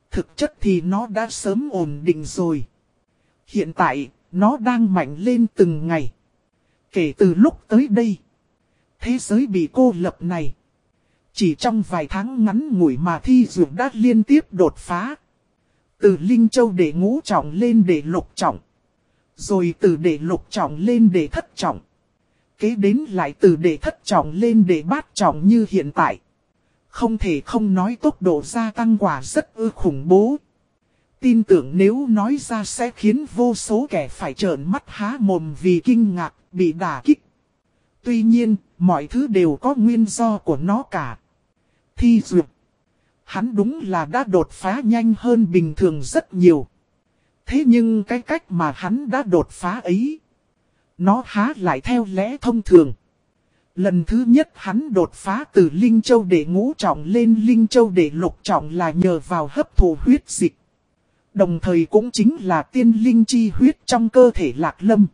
Thực chất thì nó đã sớm ổn định rồi. Hiện tại, nó đang mạnh lên từng ngày. Kể từ lúc tới đây, thế giới bị cô lập này. Chỉ trong vài tháng ngắn ngủi mà Thi Dược đã liên tiếp đột phá. Từ Linh Châu để ngũ trọng lên để lục trọng. Rồi từ để lục trọng lên để thất trọng. Kế đến lại từ để thất trọng lên để bát trọng như hiện tại. Không thể không nói tốc độ gia tăng quả rất ư khủng bố. Tin tưởng nếu nói ra sẽ khiến vô số kẻ phải trợn mắt há mồm vì kinh ngạc, bị đả kích. Tuy nhiên, mọi thứ đều có nguyên do của nó cả. Thi Dược, hắn đúng là đã đột phá nhanh hơn bình thường rất nhiều. Thế nhưng cái cách mà hắn đã đột phá ấy, nó há lại theo lẽ thông thường. Lần thứ nhất hắn đột phá từ Linh Châu để ngũ trọng lên Linh Châu để lục trọng là nhờ vào hấp thụ huyết dịch. Đồng thời cũng chính là tiên linh chi huyết trong cơ thể Lạc Lâm.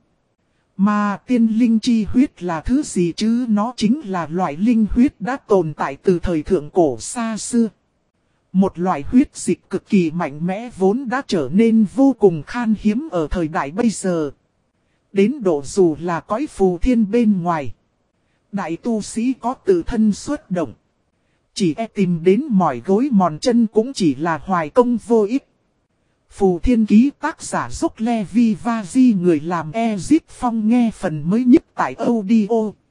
Mà tiên linh chi huyết là thứ gì chứ? Nó chính là loại linh huyết đã tồn tại từ thời thượng cổ xa xưa. Một loại huyết dịch cực kỳ mạnh mẽ vốn đã trở nên vô cùng khan hiếm ở thời đại bây giờ. Đến độ dù là cõi phù thiên bên ngoài, đại tu sĩ có tự thân xuất động. Chỉ e tìm đến mỏi gối mòn chân cũng chỉ là hoài công vô ích. Phù Thiên Ký tác giả Dốc Levi Vazi người làm Ezip Phong nghe phần mới nhất tại audio.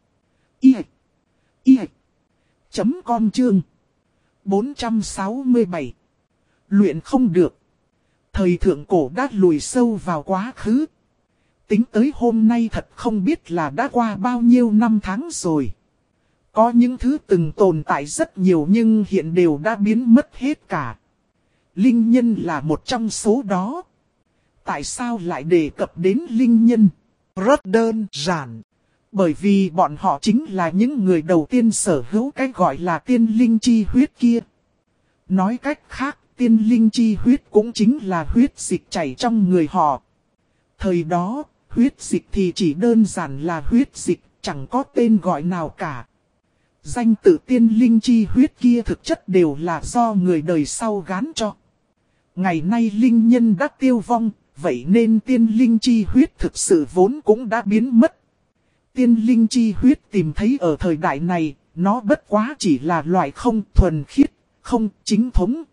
I. I. Chấm com chương. bốn trăm sáu mươi bảy. Luyện không được. Thời thượng cổ đã lùi sâu vào quá khứ. Tính tới hôm nay thật không biết là đã qua bao nhiêu năm tháng rồi. Có những thứ từng tồn tại rất nhiều nhưng hiện đều đã biến mất hết cả. Linh nhân là một trong số đó. Tại sao lại đề cập đến linh nhân? Rất đơn giản. Bởi vì bọn họ chính là những người đầu tiên sở hữu cái gọi là tiên linh chi huyết kia. Nói cách khác, tiên linh chi huyết cũng chính là huyết dịch chảy trong người họ. Thời đó, huyết dịch thì chỉ đơn giản là huyết dịch, chẳng có tên gọi nào cả. Danh tự tiên linh chi huyết kia thực chất đều là do người đời sau gán cho. Ngày nay linh nhân đã tiêu vong, vậy nên tiên linh chi huyết thực sự vốn cũng đã biến mất. Tiên linh chi huyết tìm thấy ở thời đại này, nó bất quá chỉ là loại không thuần khiết, không chính thống.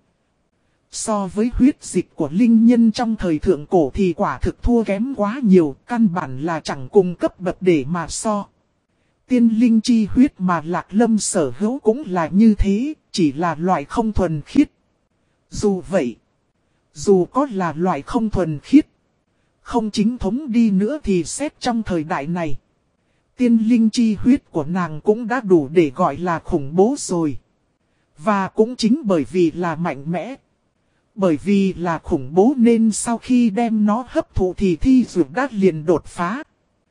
So với huyết dịch của linh nhân trong thời thượng cổ thì quả thực thua kém quá nhiều, căn bản là chẳng cùng cấp bậc để mà so. Tiên linh chi huyết mà Lạc Lâm sở hữu cũng là như thế, chỉ là loại không thuần khiết. Dù vậy, dù có là loại không thuần khiết, không chính thống đi nữa thì xét trong thời đại này, tiên linh chi huyết của nàng cũng đã đủ để gọi là khủng bố rồi. Và cũng chính bởi vì là mạnh mẽ, bởi vì là khủng bố nên sau khi đem nó hấp thụ thì Thi Dược đã liền đột phá.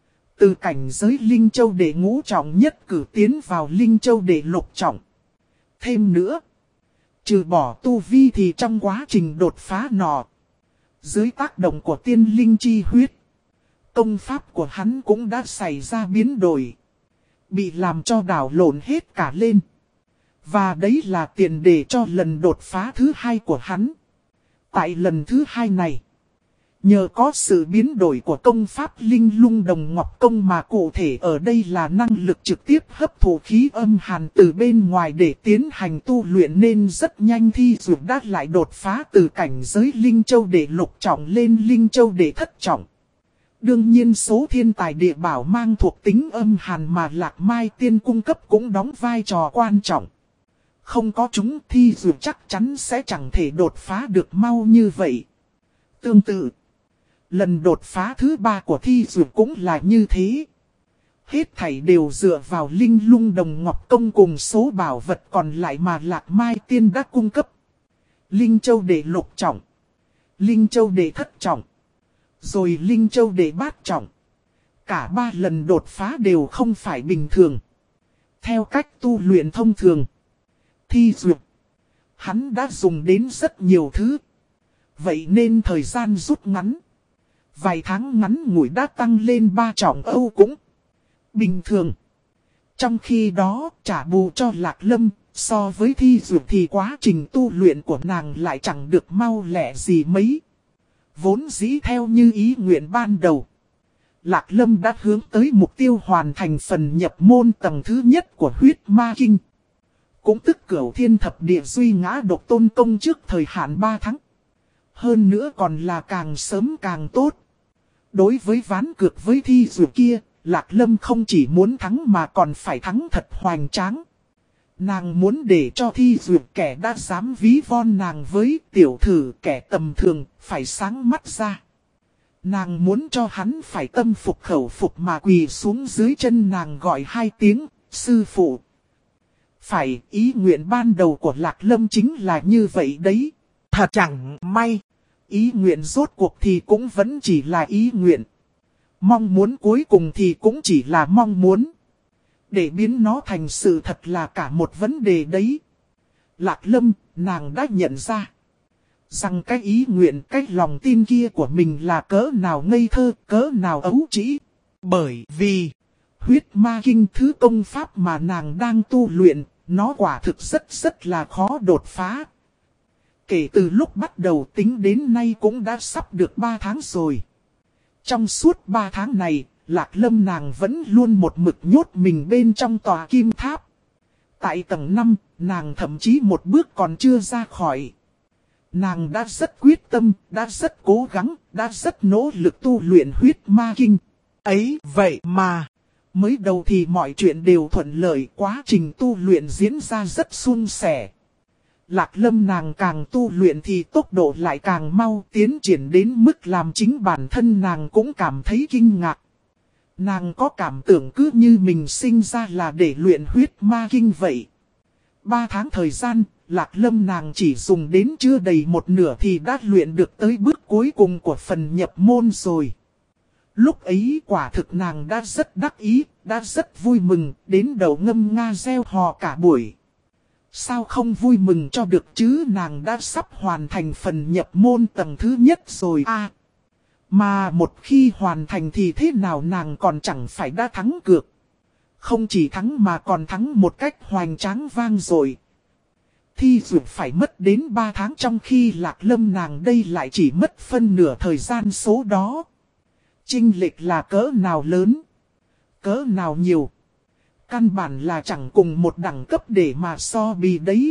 Từ cảnh giới Linh Châu để ngũ trọng nhất cử tiến vào Linh Châu để lục trọng. Thêm nữa, trừ bỏ tu vi thì trong quá trình đột phá nọ, dưới tác động của tiên linh chi huyết, công pháp của hắn cũng đã xảy ra biến đổi, bị làm cho đảo lộn hết cả lên. Và đấy là tiền đề cho lần đột phá thứ hai của hắn. Tại lần thứ hai này, nhờ có sự biến đổi của công pháp Linh Lung Đồng Ngọc Công mà cụ thể ở đây là năng lực trực tiếp hấp thụ khí âm hàn từ bên ngoài để tiến hành tu luyện nên rất nhanh Thi Dược đã lại đột phá từ cảnh giới Linh Châu để lục trọng lên Linh Châu để thất trọng. Đương nhiên số thiên tài địa bảo mang thuộc tính âm hàn mà Lạc Mai Tiên cung cấp cũng đóng vai trò quan trọng. Không có chúng Thi Dược chắc chắn sẽ chẳng thể đột phá được mau như vậy. Tương tự, lần đột phá thứ ba của Thi Dược cũng là như thế. Hết thảy đều dựa vào Linh Lung Đồng Ngọc Công cùng số bảo vật còn lại mà Lạc Mai Tiên đã cung cấp. Linh Châu để lục trọng, Linh Châu để thất trọng, rồi Linh Châu để bát trọng. Cả ba lần đột phá đều không phải bình thường. Theo cách tu luyện thông thường, Thi Dược, hắn đã dùng đến rất nhiều thứ. Vậy nên thời gian rút ngắn, vài tháng ngắn ngủi đã tăng lên ba trọng Âu cũng bình thường. Trong khi đó trả bù cho Lạc Lâm, So với thi dược thì quá trình tu luyện của nàng lại chẳng được mau lẹ gì mấy. Vốn dĩ theo như ý nguyện ban đầu, Lạc Lâm đã hướng tới mục tiêu hoàn thành phần nhập môn tầng thứ nhất của huyết ma kinh. Cũng tức Cửu Thiên Thập Địa Duy Ngã Độc Tôn Công trước thời hạn ba tháng. Hơn nữa còn là càng sớm càng tốt. Đối với ván cược với thi dược kia, Lạc Lâm không chỉ muốn thắng mà còn phải thắng thật hoành tráng. Nàng muốn để cho thi dược kẻ đã dám ví von nàng với tiểu thử kẻ tầm thường phải sáng mắt ra. Nàng muốn cho hắn phải tâm phục khẩu phục mà quỳ xuống dưới chân nàng gọi hai tiếng, sư phụ. Phải, ý nguyện ban đầu của Lạc Lâm chính là như vậy đấy. Thật chẳng may. Ý nguyện rốt cuộc thì cũng vẫn chỉ là ý nguyện. Mong muốn cuối cùng thì cũng chỉ là mong muốn. Để biến nó thành sự thật là cả một vấn đề đấy. Lạc Lâm, nàng đã nhận ra rằng cái ý nguyện, cái lòng tin kia của mình là cỡ nào ngây thơ, cỡ nào ấu trĩ. Bởi vì huyết ma kinh thứ công pháp mà nàng đang tu luyện, nó quả thực rất rất là khó đột phá. Kể từ lúc bắt đầu tính đến nay cũng đã sắp được ba tháng rồi. Trong suốt ba tháng này, Lạc Lâm nàng vẫn luôn một mực nhốt mình bên trong tòa kim tháp. Tại tầng năm, nàng thậm chí một bước còn chưa ra khỏi. Nàng đã rất quyết tâm, đã rất cố gắng, đã rất nỗ lực tu luyện huyết ma kinh. Ấy vậy mà, mới đầu thì mọi chuyện đều thuận lợi, quá trình tu luyện diễn ra rất suôn sẻ. Lạc Lâm nàng càng tu luyện thì tốc độ lại càng mau, tiến triển đến mức làm chính bản thân nàng cũng cảm thấy kinh ngạc. Nàng có cảm tưởng cứ như mình sinh ra là để luyện huyết ma kinh vậy. Ba tháng thời gian, Lạc Lâm nàng chỉ dùng đến chưa đầy một nửa thì đã luyện được tới bước cuối cùng của phần nhập môn rồi. Lúc ấy quả thực nàng đã rất đắc ý, đã rất vui mừng, đến đầu ngâm nga reo hò cả buổi. Sao không vui mừng cho được chứ, nàng đã sắp hoàn thành phần nhập môn tầng thứ nhất rồi à. Mà một khi hoàn thành thì thế nào nàng còn chẳng phải đã thắng cược. Không chỉ thắng mà còn thắng một cách hoành tráng vang dội. Thi dược phải mất đến ba tháng trong khi Lạc Lâm nàng đây lại chỉ mất phân nửa thời gian số đó. Chênh lệch là cỡ nào lớn, cỡ nào nhiều. Căn bản là chẳng cùng một đẳng cấp để mà so bì đấy.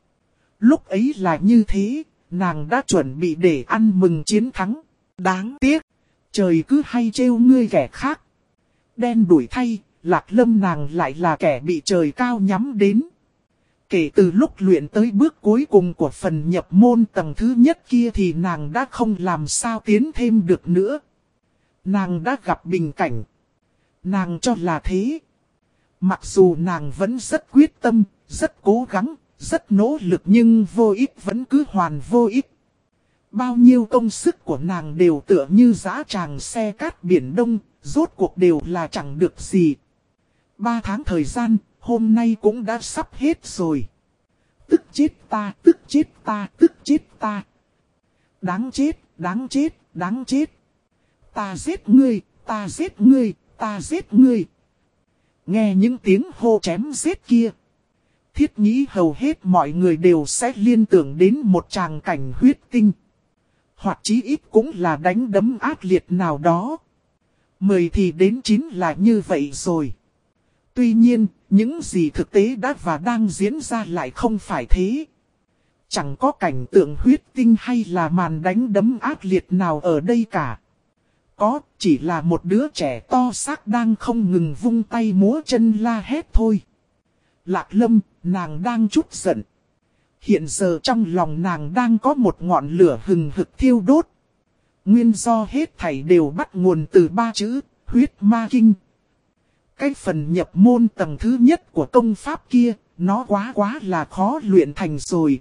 Lúc ấy là như thế, nàng đã chuẩn bị để ăn mừng chiến thắng. Đáng tiếc, trời cứ hay trêu ngươi kẻ khác. Đen đuổi thay, Lạc Lâm nàng lại là kẻ bị trời cao nhắm đến. Kể từ lúc luyện tới bước cuối cùng của phần nhập môn tầng thứ nhất kia thì nàng đã không làm sao tiến thêm được nữa. Nàng đã gặp bình cảnh. Nàng cho là thế. Mặc dù nàng vẫn rất quyết tâm, rất cố gắng, rất nỗ lực nhưng vô ích vẫn cứ hoàn vô ích. Bao nhiêu công sức của nàng đều tựa như dã tràng xe cát biển đông, rốt cuộc đều là chẳng được gì. Ba tháng thời gian, hôm nay cũng đã sắp hết rồi. Tức chết ta, tức chết ta, tức chết ta. Đáng chết, đáng chết, đáng chết. Ta giết ngươi, ta giết ngươi, ta giết ngươi. Nghe những tiếng hô chém giết kia, thiết nghĩ hầu hết mọi người đều sẽ liên tưởng đến một tràng cảnh huyết tinh. Hoặc chí ít cũng là đánh đấm ác liệt nào đó. Mười thì đến chín là như vậy rồi. Tuy nhiên, những gì thực tế đã và đang diễn ra lại không phải thế. Chẳng có cảnh tượng huyết tinh hay là màn đánh đấm ác liệt nào ở đây cả. Có, chỉ là một đứa trẻ to xác đang không ngừng vung tay múa chân la hét thôi. Lạc Lâm, nàng đang chút giận. Hiện giờ trong lòng nàng đang có một ngọn lửa hừng hực thiêu đốt. Nguyên do hết thảy đều bắt nguồn từ ba chữ, huyết ma kinh. Cái phần nhập môn tầng thứ nhất của công pháp kia, nó quá quá là khó luyện thành rồi.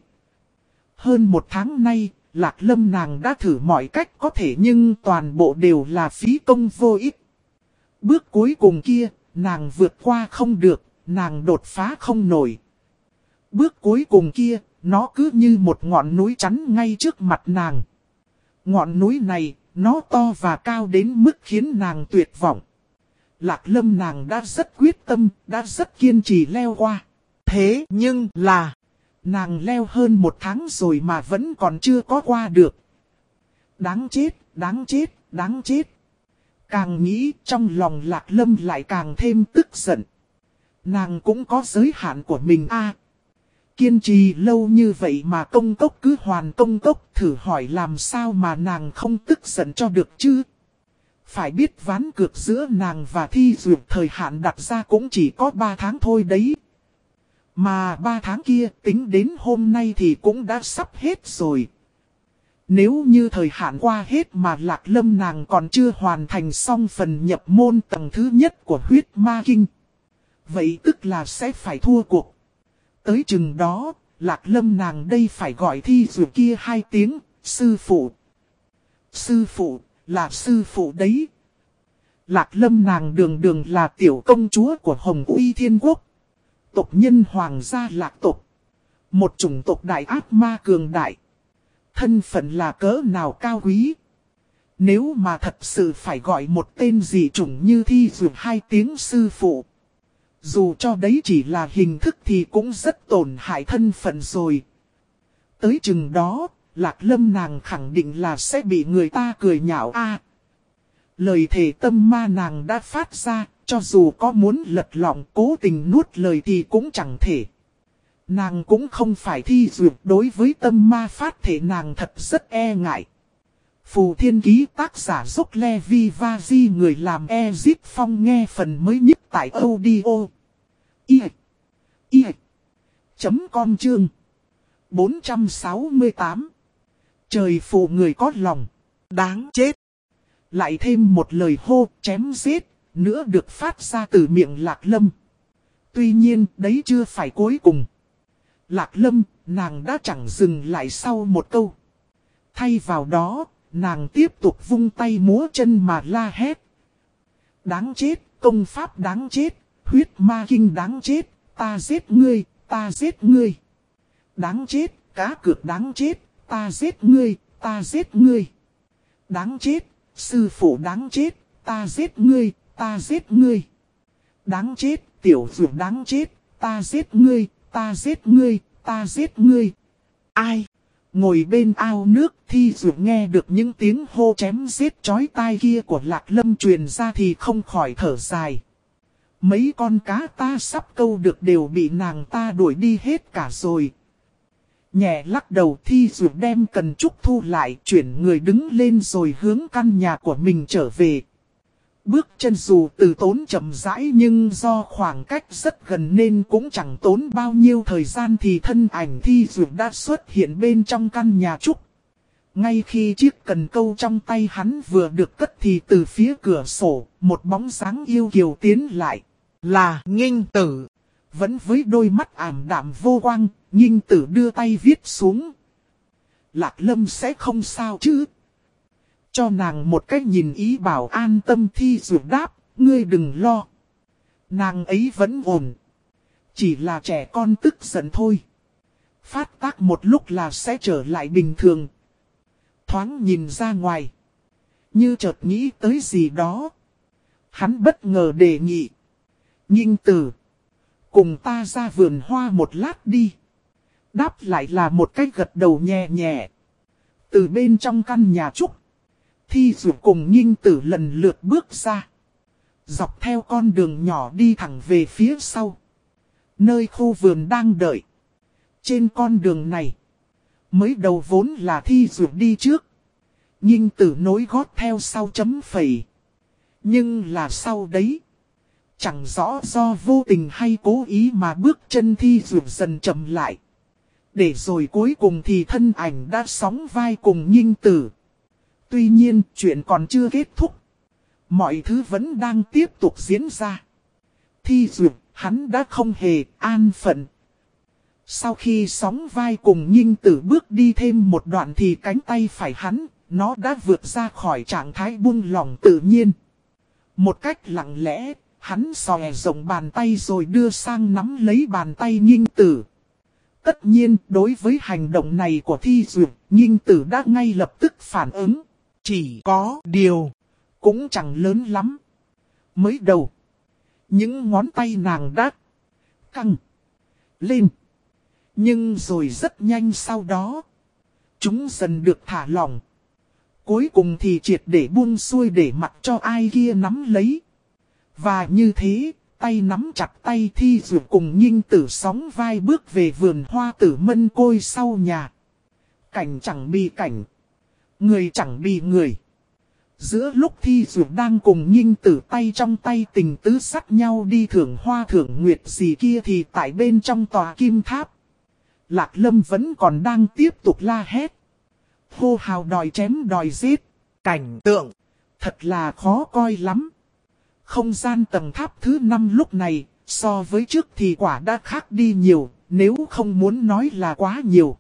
Hơn một tháng nay, Lạc Lâm nàng đã thử mọi cách có thể nhưng toàn bộ đều là phí công vô ích. Bước cuối cùng kia, nàng vượt qua không được, nàng đột phá không nổi. Bước cuối cùng kia, nó cứ như một ngọn núi chắn ngay trước mặt nàng. Ngọn núi này, nó to và cao đến mức khiến nàng tuyệt vọng. Lạc Lâm nàng đã rất quyết tâm, đã rất kiên trì leo qua. Thế nhưng là, nàng leo hơn một tháng rồi mà vẫn còn chưa có qua được. Đáng chết, đáng chết, đáng chết. Càng nghĩ trong lòng Lạc Lâm lại càng thêm tức giận. Nàng cũng có giới hạn của mình a. Kiên trì lâu như vậy mà công cốc cứ hoàn công cốc, thử hỏi làm sao mà nàng không tức giận cho được chứ. Phải biết ván cược giữa nàng và Thi Duyệt thời hạn đặt ra cũng chỉ có ba tháng thôi đấy. Mà ba tháng kia tính đến hôm nay thì cũng đã sắp hết rồi. Nếu như thời hạn qua hết mà Lạc Lâm nàng còn chưa hoàn thành xong phần nhập môn tầng thứ nhất của huyết ma kinh, vậy tức là sẽ phải thua cuộc. Tới chừng đó, Lạc Lâm nàng đây phải gọi Thi Duyệt kia hai tiếng, sư phụ. Sư phụ, là sư phụ đấy. Lạc Lâm nàng đường đường là tiểu công chúa của Hồng Uy Thiên Quốc. Tộc nhân hoàng gia Lạc tộc. Một chủng tộc đại ác ma cường đại. Thân phận là cỡ nào cao quý. Nếu mà thật sự phải gọi một tên dị chủng như Thi Duyệt hai tiếng sư phụ, dù cho đấy chỉ là hình thức thì cũng rất tổn hại thân phận rồi. Tới chừng đó, Lạc Lâm nàng khẳng định là sẽ bị người ta cười nhạo a. Lời thề tâm ma nàng đã phát ra, cho dù có muốn lật lọng cố tình nuốt lời thì cũng chẳng thể. Nàng cũng không phải Thi Duyệt, đối với tâm ma phát thể nàng thật rất e ngại. Phù Thiên Ký tác giả Dốc Levi Vazi, người làm Ezip Phong, nghe phần mới nhất tại audio. I I chấm com chương bốn trăm sáu mươi tám. Trời phụ người có lòng. đáng chết. Lại thêm một lời hô chém giết nữa được phát ra từ miệng Lạc Lâm. Tuy nhiên đấy chưa phải cuối cùng. Lạc Lâm, nàng đã chẳng dừng lại sau một câu. Thay vào đó, nàng tiếp tục vung tay múa chân mà la hét. Đáng chết, công pháp đáng chết, huyết ma kinh đáng chết, ta giết ngươi, ta giết ngươi. Đáng chết, cá cược đáng chết, ta giết ngươi, ta giết ngươi. Đáng chết, sư phụ đáng chết, ta giết ngươi, ta giết ngươi. Đáng chết, tiểu dược đáng chết, ta giết ngươi, ta giết ngươi, ta giết ngươi. Ai? Ngồi bên ao nước, Thi Duyệt nghe được những tiếng hô chém giết chói tai kia của Lạc Lâm truyền ra thì không khỏi thở dài. Mấy con cá ta sắp câu được đều bị nàng ta đuổi đi hết cả rồi. Nhẹ lắc đầu, Thi Duyệt đem cần trúc thu lại, chuyển người đứng lên rồi hướng căn nhà của mình trở về. Bước chân dù từ tốn chậm rãi nhưng do khoảng cách rất gần nên cũng chẳng tốn bao nhiêu thời gian thì thân ảnh Thi Duyệt đã xuất hiện bên trong căn nhà trúc. Ngay khi chiếc cần câu trong tay hắn vừa được cất thì từ phía cửa sổ, một bóng dáng yêu kiều tiến lại. Là Nghinh Tử. Vẫn với đôi mắt ảm đạm vô quang, Nghinh Tử đưa tay viết xuống. Lạc Lâm sẽ không sao chứ? Cho nàng một cách nhìn ý bảo an tâm. Thi Duyệt đáp, ngươi đừng lo. Nàng ấy vẫn ổn. Chỉ là trẻ con tức giận thôi. Phát tác một lúc là sẽ trở lại bình thường. Thoáng nhìn ra ngoài, như chợt nghĩ tới gì đó, hắn bất ngờ đề nghị. Nghinh Tử, cùng ta ra vườn hoa một lát đi. Đáp lại là một cái gật đầu nhẹ nhẹ. Từ bên trong căn nhà trúc, Thi Duyệt cùng Nghinh Tử lần lượt bước ra. Dọc theo con đường nhỏ đi thẳng về phía sau. Nơi khu vườn đang đợi. Trên con đường này, mới đầu vốn là Thi Duyệt đi trước. Nghinh Tử nối gót theo sau chấm phẩy. Nhưng là sau đấy, chẳng rõ do vô tình hay cố ý mà bước chân Thi Duyệt dần chậm lại. Để rồi cuối cùng thì thân ảnh đã sóng vai cùng Nghinh Tử. Tuy nhiên chuyện còn chưa kết thúc. Mọi thứ vẫn đang tiếp tục diễn ra. Thi Duyệt, hắn đã không hề an phận. Sau khi sóng vai cùng Nghinh Tử bước đi thêm một đoạn thì cánh tay phải hắn, nó đã vượt ra khỏi trạng thái buông lỏng tự nhiên. Một cách lặng lẽ, hắn xòe rộng bàn tay rồi đưa sang nắm lấy bàn tay Nghinh Tử. Tất nhiên, đối với hành động này của Thi Duyệt, Nghinh Tử đã ngay lập tức phản ứng. Chỉ có điều, cũng chẳng lớn lắm. Mới đầu, những ngón tay nàng đã căng, lên. Nhưng rồi rất nhanh sau đó, chúng dần được thả lỏng. Cuối cùng thì triệt để buông xuôi để mặc cho ai kia nắm lấy. Và như thế, tay nắm chặt tay Thi Dược cùng Nhinh Tử sóng vai bước về vườn hoa Tử Mân Côi sau nhà. Cảnh chẳng bị cảnh, người chẳng bị người. Giữa lúc Thi Dược đang cùng Nhinh Tử tay trong tay tình tứ sắt nhau đi thưởng hoa thưởng nguyệt gì kia thì tại bên trong tòa kim tháp, Lạc Lâm vẫn còn đang tiếp tục la hét. Hô hào đòi chém đòi giết. Cảnh tượng thật là khó coi lắm. Không gian tầng tháp thứ năm lúc này, so với trước thì quả đã khác đi nhiều, nếu không muốn nói là quá nhiều.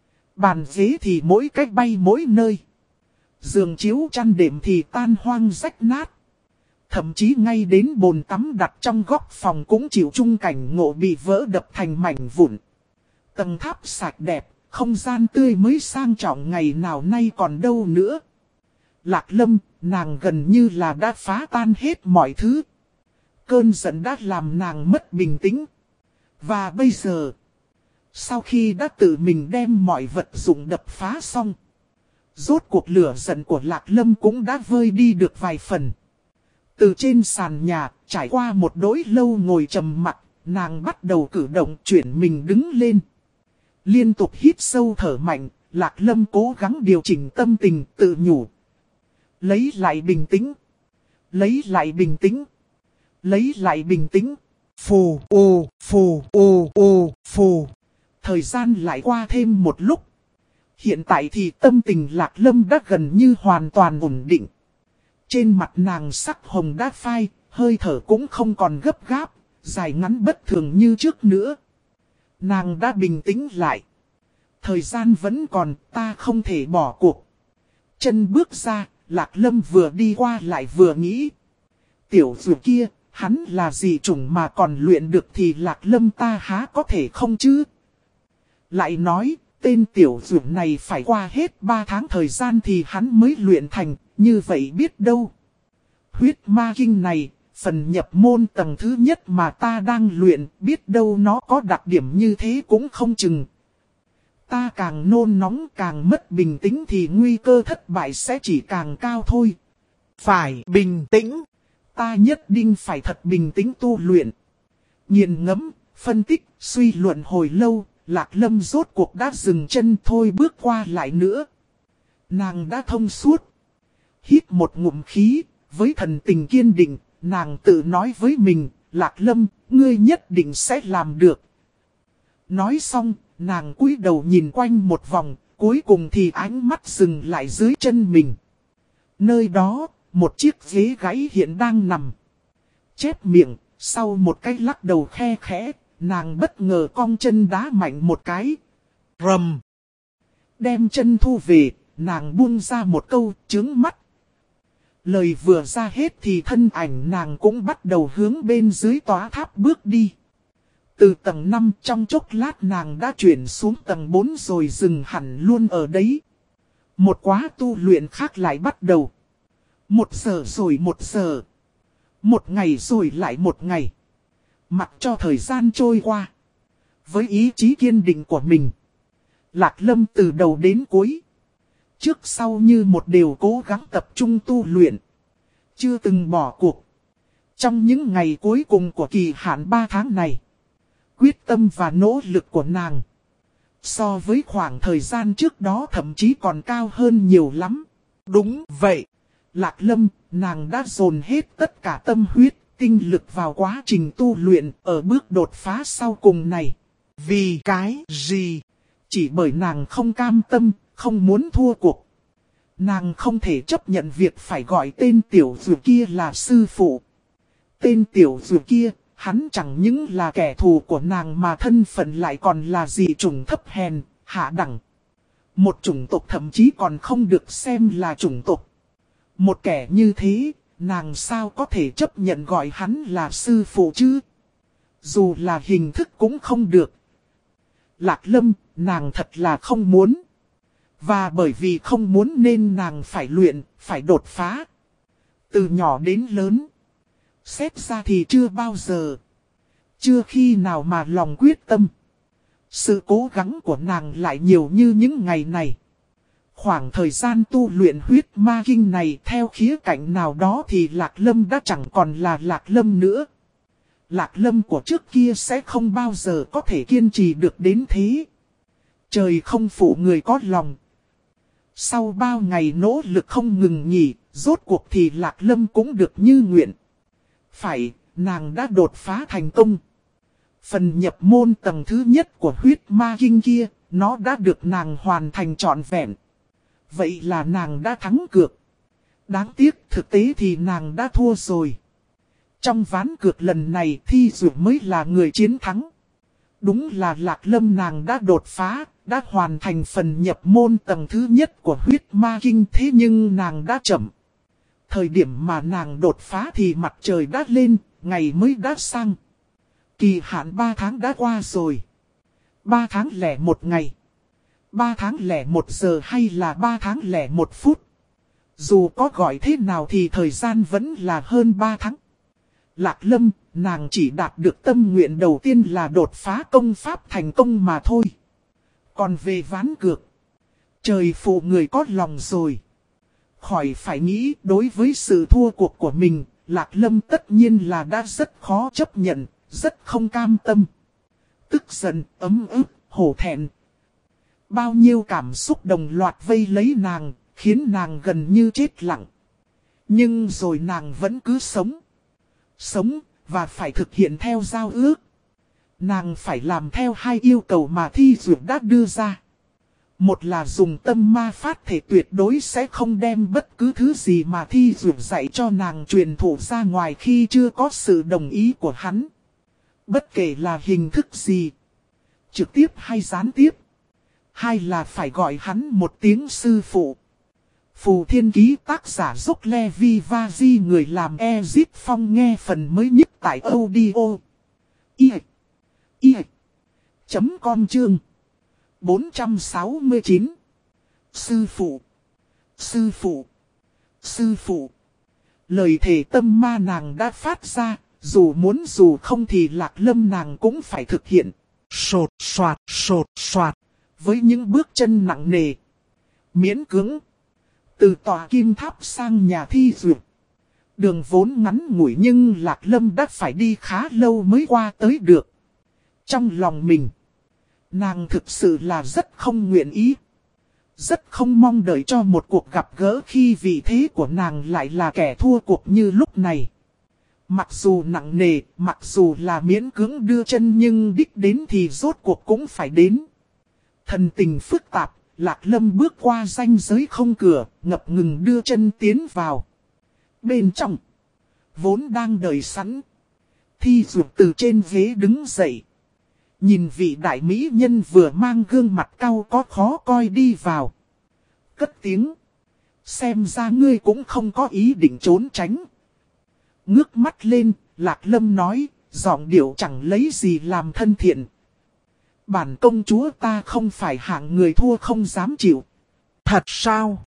Bàn ghế thì mỗi cách bay mỗi nơi. Giường chiếu chăn đệm thì tan hoang rách nát. Thậm chí ngay đến bồn tắm đặt trong góc phòng cũng chịu chung cảnh ngộ bị vỡ đập thành mảnh vụn. Tầng tháp sạch đẹp, không gian tươi mới sang trọng ngày nào nay còn đâu nữa. Lạc Lâm, nàng gần như là đã phá tan hết mọi thứ. Cơn giận đã làm nàng mất bình tĩnh. Và bây giờ, sau khi đã tự mình đem mọi vật dụng đập phá xong, rốt cuộc lửa giận của Lạc Lâm cũng đã vơi đi được vài phần. Từ trên sàn nhà, trải qua một đỗi lâu ngồi trầm mặc, nàng bắt đầu cử động chuyển mình đứng lên. Liên tục hít sâu thở mạnh, Lạc Lâm cố gắng điều chỉnh tâm tình tự nhủ. Lấy lại bình tĩnh. Lấy lại bình tĩnh. Lấy lại bình tĩnh. Phù ô phù ô ô phù. Thời gian lại qua thêm một lúc. Hiện tại thì tâm tình Lạc Lâm đã gần như hoàn toàn ổn định. Trên mặt nàng sắc hồng đã phai, hơi thở cũng không còn gấp gáp, dài ngắn bất thường như trước nữa. Nàng đã bình tĩnh lại. Thời gian vẫn còn, ta không thể bỏ cuộc. Chân bước ra, Lạc Lâm vừa đi qua lại vừa nghĩ. Tiểu dược kia, hắn là gì chủng mà còn luyện được thì Lạc Lâm ta há có thể không chứ? Lại nói, tên tiểu dược này phải qua hết ba tháng thời gian thì hắn mới luyện thành, như vậy biết đâu. Huyết ma kinh này, phần nhập môn tầng thứ nhất mà ta đang luyện, biết đâu nó có đặc điểm như thế cũng không chừng. Ta càng nôn nóng càng mất bình tĩnh thì nguy cơ thất bại sẽ chỉ càng cao thôi. Phải bình tĩnh. Ta nhất định phải thật bình tĩnh tu luyện. Nghiền ngẫm, phân tích, suy luận hồi lâu, Lạc Lâm rốt cuộc đã dừng chân thôi bước qua lại nữa. Nàng đã thông suốt. Hít một ngụm khí, với thần tình kiên định, nàng tự nói với mình, Lạc Lâm, ngươi nhất định sẽ làm được. Nói xong, nàng cúi đầu nhìn quanh một vòng, cuối cùng thì ánh mắt dừng lại dưới chân mình. Nơi đó, một chiếc ghế gãy hiện đang nằm. Chép miệng, sau một cái lắc đầu khe khẽ, nàng bất ngờ cong chân đá mạnh một cái. Rầm. Đem chân thu về, nàng buông ra một câu trướng mắt. Lời vừa ra hết thì thân ảnh nàng cũng bắt đầu hướng bên dưới tòa tháp bước đi. Từ tầng năm trong chốc lát nàng đã chuyển xuống tầng bốn rồi dừng hẳn luôn ở đấy. Một quá tu luyện khác lại bắt đầu. Một giờ rồi một giờ. Một ngày rồi lại một ngày. Mặc cho thời gian trôi qua. Với ý chí kiên định của mình, Lạc Lâm từ đầu đến cuối, trước sau như một điều cố gắng tập trung tu luyện. Chưa từng bỏ cuộc. Trong những ngày cuối cùng của kỳ hạn ba tháng này, quyết tâm và nỗ lực của nàng so với khoảng thời gian trước đó thậm chí còn cao hơn nhiều lắm. Đúng vậy. Lạc Lâm, nàng đã dồn hết tất cả tâm huyết, tinh lực vào quá trình tu luyện ở bước đột phá sau cùng này. Vì cái gì? Chỉ bởi nàng không cam tâm, không muốn thua cuộc. Nàng không thể chấp nhận việc phải gọi tên tiểu dược kia là sư phụ. Tên tiểu dược kia, hắn chẳng những là kẻ thù của nàng mà thân phận lại còn là dị chủng thấp hèn, hạ đẳng. Một chủng tộc thậm chí còn không được xem là chủng tộc. Một kẻ như thế, nàng sao có thể chấp nhận gọi hắn là sư phụ chứ? Dù là hình thức cũng không được. Lạc Lâm, nàng thật là không muốn. Và bởi vì không muốn nên nàng phải luyện, phải đột phá. Từ nhỏ đến lớn. Xét ra thì chưa bao giờ. Chưa khi nào mà lòng quyết tâm. Sự cố gắng của nàng lại nhiều như những ngày này. Khoảng thời gian tu luyện huyết ma kinh này theo khía cạnh nào đó thì Lạc Lâm đã chẳng còn là Lạc Lâm nữa. Lạc Lâm của trước kia sẽ không bao giờ có thể kiên trì được đến thế. Trời không phụ người có lòng. Sau bao ngày nỗ lực không ngừng nghỉ, rốt cuộc thì Lạc Lâm cũng được như nguyện. Phải, nàng đã đột phá thành công. Phần nhập môn tầng thứ nhất của huyết ma kinh kia, nó đã được nàng hoàn thành trọn vẹn. Vậy là nàng đã thắng cược. Đáng tiếc thực tế thì nàng đã thua rồi. Trong ván cược lần này Thi Dụ mới là người chiến thắng. Đúng là Lạc Lâm nàng đã đột phá, đã hoàn thành phần nhập môn tầng thứ nhất của huyết ma kinh, thế nhưng nàng đã chậm. Thời điểm mà nàng đột phá thì mặt trời đã lên, ngày mới đã sang. Kỳ hạn ba tháng đã qua rồi. ba tháng lẻ một ngày. ba tháng lẻ một giờ hay là ba tháng lẻ một phút. Dù có gọi thế nào thì thời gian vẫn là hơn ba tháng. Lạc Lâm, nàng chỉ đạt được tâm nguyện đầu tiên là đột phá công pháp thành công mà thôi. Còn về ván cược, trời phụ người có lòng rồi. Khỏi phải nghĩ đối với sự thua cuộc của mình, Lạc Lâm tất nhiên là đã rất khó chấp nhận, rất không cam tâm. Tức giận, ấm ức, hổ thẹn. Bao nhiêu cảm xúc đồng loạt vây lấy nàng, khiến nàng gần như chết lặng. Nhưng rồi nàng vẫn cứ sống. Sống, và phải thực hiện theo giao ước. Nàng phải làm theo hai yêu cầu mà Thi Dụ đã đưa ra. Một là dùng tâm ma phát thể tuyệt đối sẽ không đem bất cứ thứ gì mà Thi Dụ dạy cho nàng truyền thụ ra ngoài khi chưa có sự đồng ý của hắn. Bất kể là hình thức gì, trực tiếp hay gián tiếp. Hai là phải gọi hắn một tiếng sư phụ. Phù Thiên Ký tác giả Dốc Levi Vazi người làm Ezip Phong nghe phần mới nhất tại audio. I I chấm com chương bốn trăm sáu mươi chín. Sư phụ, sư phụ, sư phụ. Lời thề tâm ma nàng đã phát ra, dù muốn dù không thì Lạc Lâm nàng cũng phải thực hiện. Sột soạt, sột soạt. Với những bước chân nặng nề, miễn cưỡng. Từ tòa kim tháp sang nhà Thi Dụ. Đường vốn ngắn ngủi nhưng Lạc Lâm đã phải đi khá lâu mới qua tới được. Trong lòng mình, nàng thực sự là rất không nguyện ý. Rất không mong đợi cho một cuộc gặp gỡ khi vị thế của nàng lại là kẻ thua cuộc như lúc này. Mặc dù nặng nề, mặc dù là miễn cưỡng đưa chân nhưng đích đến thì rốt cuộc cũng phải đến. Thần tình phức tạp. Lạc Lâm bước qua ranh giới không cửa, ngập ngừng đưa chân tiến vào. Bên trong, vốn đang đợi sẵn. Thi Dụ từ trên ghế đứng dậy. Nhìn vị đại mỹ nhân vừa mang gương mặt cau có khó coi đi vào. Cất tiếng. Xem ra ngươi cũng không có ý định trốn tránh. Ngước mắt lên, Lạc Lâm nói, giọng điệu chẳng lấy gì làm thân thiện. Bản công chúa ta không phải hạng người thua không dám chịu. Thật sao?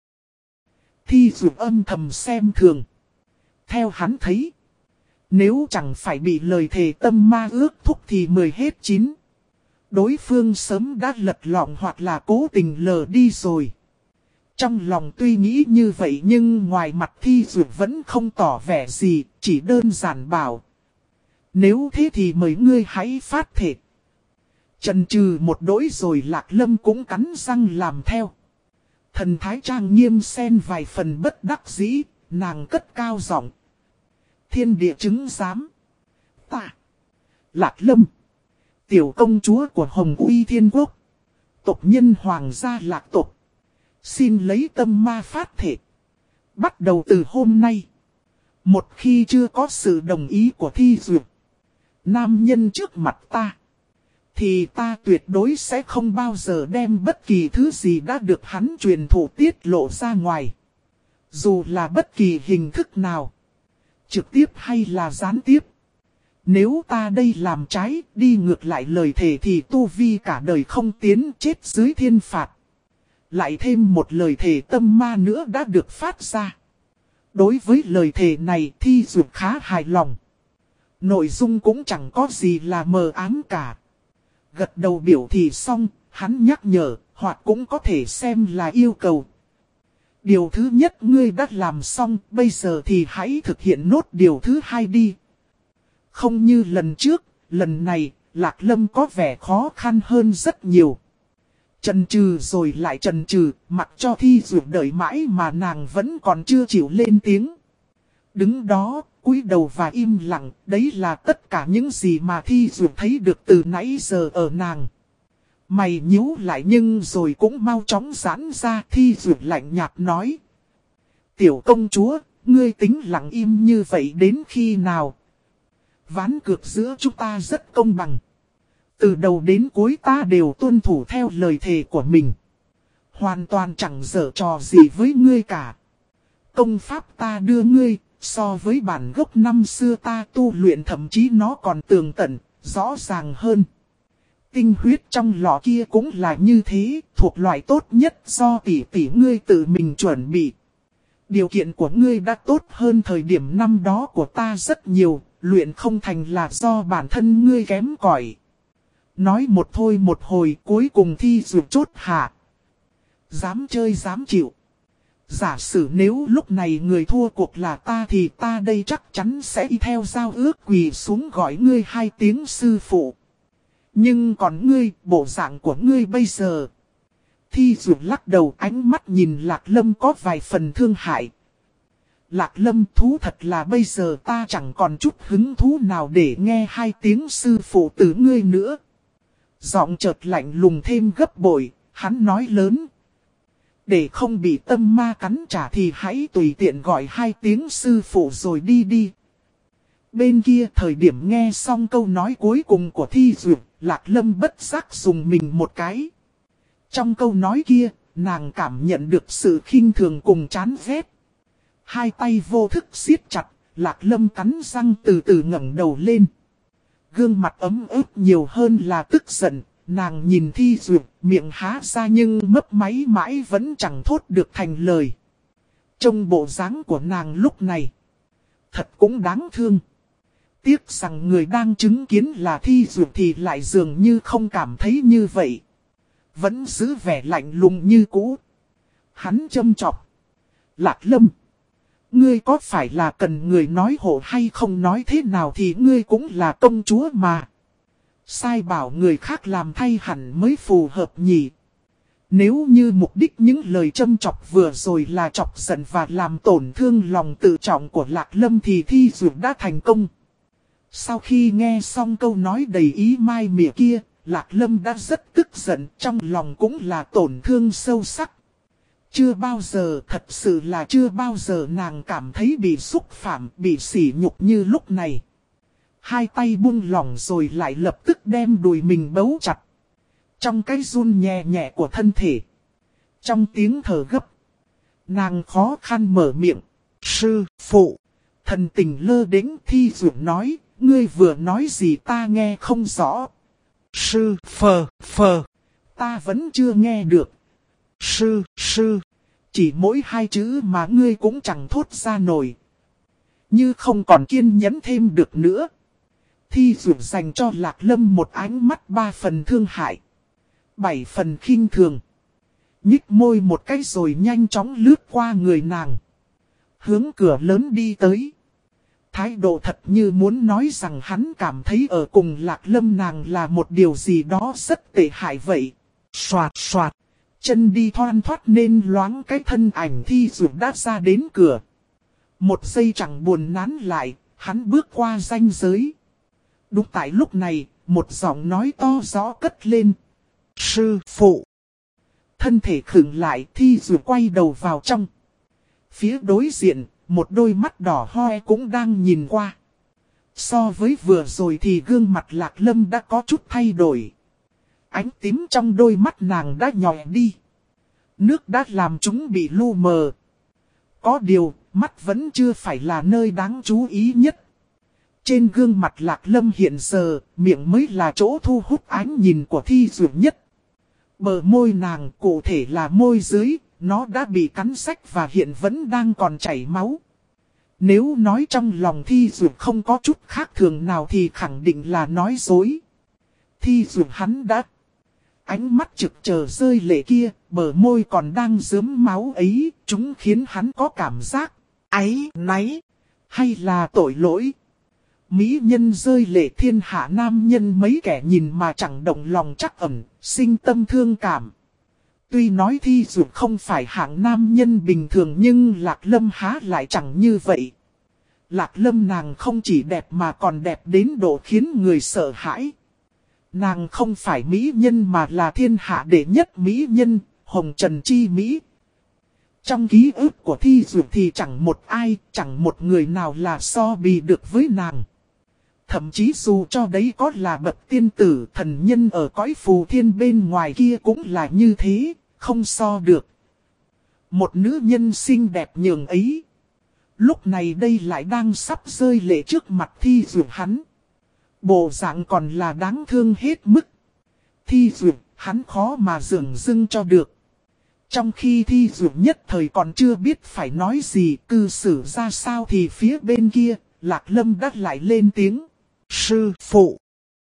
Thi Dụ âm thầm xem thường. Theo hắn thấy, nếu chẳng phải bị lời thề tâm ma ước thúc thì mười hết chín. Đối phương sớm đã lật lọng hoặc là cố tình lờ đi rồi. Trong lòng tuy nghĩ như vậy nhưng ngoài mặt Thi Dụ vẫn không tỏ vẻ gì, chỉ đơn giản bảo. Nếu thế thì mời ngươi hãy phát thể. Chần chừ một đỗi rồi Lạc Lâm cũng cắn răng làm theo. Thần thái trang nghiêm xen vài phần bất đắc dĩ, nàng cất cao giọng. Thiên địa chứng giám. Ta, Lạc Lâm, tiểu công chúa của Hồng Uy Thiên Quốc, tộc nhân hoàng gia Lạc tộc, xin lấy tâm ma phát thể. Bắt đầu từ hôm nay, một khi chưa có sự đồng ý của Thi Dụ, nam nhân trước mặt ta, thì ta tuyệt đối sẽ không bao giờ đem bất kỳ thứ gì đã được hắn truyền thụ tiết lộ ra ngoài. Dù là bất kỳ hình thức nào, trực tiếp hay là gián tiếp. Nếu ta đây làm trái, đi ngược lại lời thề thì tu vi cả đời không tiến, chết dưới thiên phạt. Lại thêm một lời thề tâm ma nữa đã được phát ra. Đối với lời thề này Thi Dụ khá hài lòng. Nội dung cũng chẳng có gì là mờ ám cả. Gật đầu biểu thị xong, hắn nhắc nhở, hoặc cũng có thể xem là yêu cầu. Điều thứ nhất ngươi đã làm xong, bây giờ thì hãy thực hiện nốt điều thứ hai đi. Không như lần trước, lần này, Lạc Lâm có vẻ khó khăn hơn rất nhiều. Chần chừ rồi lại chần chừ, mặc cho Thi Dược đợi mãi mà nàng vẫn còn chưa chịu lên tiếng. Đứng đó, cúi đầu và im lặng, đấy là tất cả những gì mà Thi Dược thấy được từ nãy giờ ở nàng. Mày nhíu lại nhưng rồi cũng mau chóng giãn ra. Thi Dược lạnh nhạt nói: tiểu công chúa, ngươi tính lặng im như vậy đến khi nào? Ván cược giữa chúng ta rất công bằng. Từ đầu đến cuối ta đều tuân thủ theo lời thề của mình. Hoàn toàn chẳng giở trò gì với ngươi cả. Công pháp ta đưa ngươi, so với bản gốc năm xưa ta tu luyện thậm chí nó còn tường tận, rõ ràng hơn. Tinh huyết trong lọ kia cũng là như thế, thuộc loại tốt nhất do tỷ tỷ ngươi tự mình chuẩn bị. Điều kiện của ngươi đã tốt hơn thời điểm năm đó của ta rất nhiều, luyện không thành là do bản thân ngươi kém cỏi. Nói một thôi một hồi cuối cùng Thi Dược chốt hạ. Dám chơi dám chịu. Giả sử nếu lúc này người thua cuộc là ta thì ta đây chắc chắn sẽ y theo giao ước quỳ xuống gọi ngươi hai tiếng sư phụ. Nhưng còn ngươi, bộ dạng của ngươi bây giờ. Thi Dược lắc đầu, ánh mắt nhìn Lạc Lâm có vài phần thương hại. Lạc Lâm, thú thật là bây giờ ta chẳng còn chút hứng thú nào để nghe hai tiếng sư phụ từ ngươi nữa. Giọng chợt lạnh lùng thêm gấp bội, hắn nói lớn. Để không bị tâm ma cắn trả thì hãy tùy tiện gọi hai tiếng sư phụ rồi đi đi. Bên kia thời điểm nghe xong câu nói cuối cùng của Thi Dược, Lạc Lâm bất giác dùng mình một cái. Trong câu nói kia, nàng cảm nhận được sự khinh thường cùng chán ghét. Hai tay vô thức siết chặt, Lạc Lâm cắn răng từ từ ngẩng đầu lên. Gương mặt ấm ức nhiều hơn là tức giận, nàng nhìn Thi Dược, miệng há ra nhưng mấp máy mãi vẫn chẳng thốt được thành lời. Trong bộ dáng của nàng lúc này, thật cũng đáng thương. Tiếc rằng người đang chứng kiến là Thi Dược thì lại dường như không cảm thấy như vậy. Vẫn giữ vẻ lạnh lùng như cũ. Hắn châm chọc. Lạc Lâm, ngươi có phải là cần người nói hộ hay không nói thế nào thì ngươi cũng là công chúa mà. Sai bảo người khác làm thay hẳn mới phù hợp nhỉ. Nếu như mục đích những lời châm chọc vừa rồi là chọc giận và làm tổn thương lòng tự trọng của Lạc Lâm thì Thi Dược đã thành công. Sau khi nghe xong câu nói đầy ý mai mỉa kia, Lạc Lâm đã rất tức giận, trong lòng cũng là tổn thương sâu sắc. Chưa bao giờ, thật sự là chưa bao giờ nàng cảm thấy bị xúc phạm, bị sỉ nhục như lúc này. Hai tay buông lỏng rồi lại lập tức đem đùi mình bấu chặt. Trong cái run nhẹ nhẹ của thân thể. Trong tiếng thở gấp. Nàng khó khăn mở miệng. Sư phụ. Thần tình lơ đễnh. Thi Dược nói. Ngươi vừa nói gì ta nghe không rõ. Sư phờ phờ. Ta vẫn chưa nghe được. Sư sư. Chỉ mỗi hai chữ mà ngươi cũng chẳng thốt ra nổi. Như không còn kiên nhẫn thêm được nữa. Thi Dược dành cho Lạc Lâm một ánh mắt ba phần thương hại. Bảy phần khinh thường. Nhích môi một cái rồi nhanh chóng lướt qua người nàng. Hướng cửa lớn đi tới. Thái độ thật như muốn nói rằng hắn cảm thấy ở cùng Lạc Lâm nàng là một điều gì đó rất tệ hại vậy. Xoạt xoạt. Chân đi thoăn thoát nên loáng cái thân ảnh Thi Dược đã ra đến cửa. Một giây chẳng buồn nán lại, hắn bước qua ranh giới. Đúng tại lúc này, một giọng nói to rõ cất lên. Sư phụ. Thân thể khựng lại, Thi Dược quay đầu vào trong. Phía đối diện, một đôi mắt đỏ hoe cũng đang nhìn qua. So với vừa rồi thì gương mặt Lạc Lâm đã có chút thay đổi. Ánh tím trong đôi mắt nàng đã nhòe đi. Nước đã làm chúng bị lu mờ. Có điều, mắt vẫn chưa phải là nơi đáng chú ý nhất. Trên gương mặt Lạc Lâm hiện giờ, miệng mới là chỗ thu hút ánh nhìn của Thi Dược nhất. Bờ môi nàng, cụ thể là môi dưới, nó đã bị cắn rách và hiện vẫn đang còn chảy máu. Nếu nói trong lòng Thi Dược không có chút khác thường nào thì khẳng định là nói dối. Thi dụ hắn đã. Ánh mắt trực chờ rơi lệ kia, bờ môi còn đang rớm máu ấy, chúng khiến hắn có cảm giác áy náy, hay là tội lỗi. Mỹ nhân rơi lệ thiên hạ nam nhân mấy kẻ nhìn mà chẳng động lòng trắc ẩn, sinh tâm thương cảm. Tuy nói Thi dụ không phải hạng nam nhân bình thường nhưng Lạc Lâm há lại chẳng như vậy. Lạc Lâm nàng không chỉ đẹp mà còn đẹp đến độ khiến người sợ hãi. Nàng không phải mỹ nhân mà là thiên hạ đệ nhất mỹ nhân, Hồng Trần Chi Mỹ. Trong ký ức của Thi dụ thì chẳng một ai, chẳng một người nào là so bì được với nàng. Thậm chí dù cho đấy có là bậc tiên tử thần nhân ở cõi phù thiên bên ngoài kia cũng là như thế, không so được. Một nữ nhân xinh đẹp nhường ấy. Lúc này đây lại đang sắp rơi lệ trước mặt Thi dụ hắn. Bộ dạng còn là đáng thương hết mức. Thi dụ hắn khó mà dửng dưng cho được. Trong khi Thi dụ nhất thời còn chưa biết phải nói gì cư xử ra sao thì phía bên kia, Lạc Lâm đã lại lên tiếng. Sư phụ.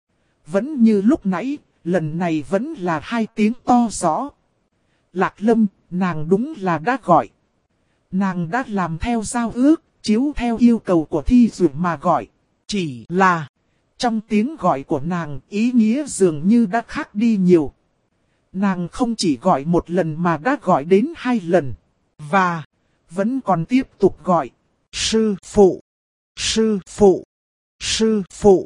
Vẫn như lúc nãy, lần này vẫn là hai tiếng to rõ. Lạc Lâm, nàng đúng là đã gọi. Nàng đã làm theo giao ước, chiếu theo yêu cầu của Thi dụ mà gọi. Chỉ là, trong tiếng gọi của nàng, ý nghĩa dường như đã khác đi nhiều. Nàng không chỉ gọi một lần mà đã gọi đến hai lần. Và, vẫn còn tiếp tục gọi. Sư phụ, sư phụ, sư phụ.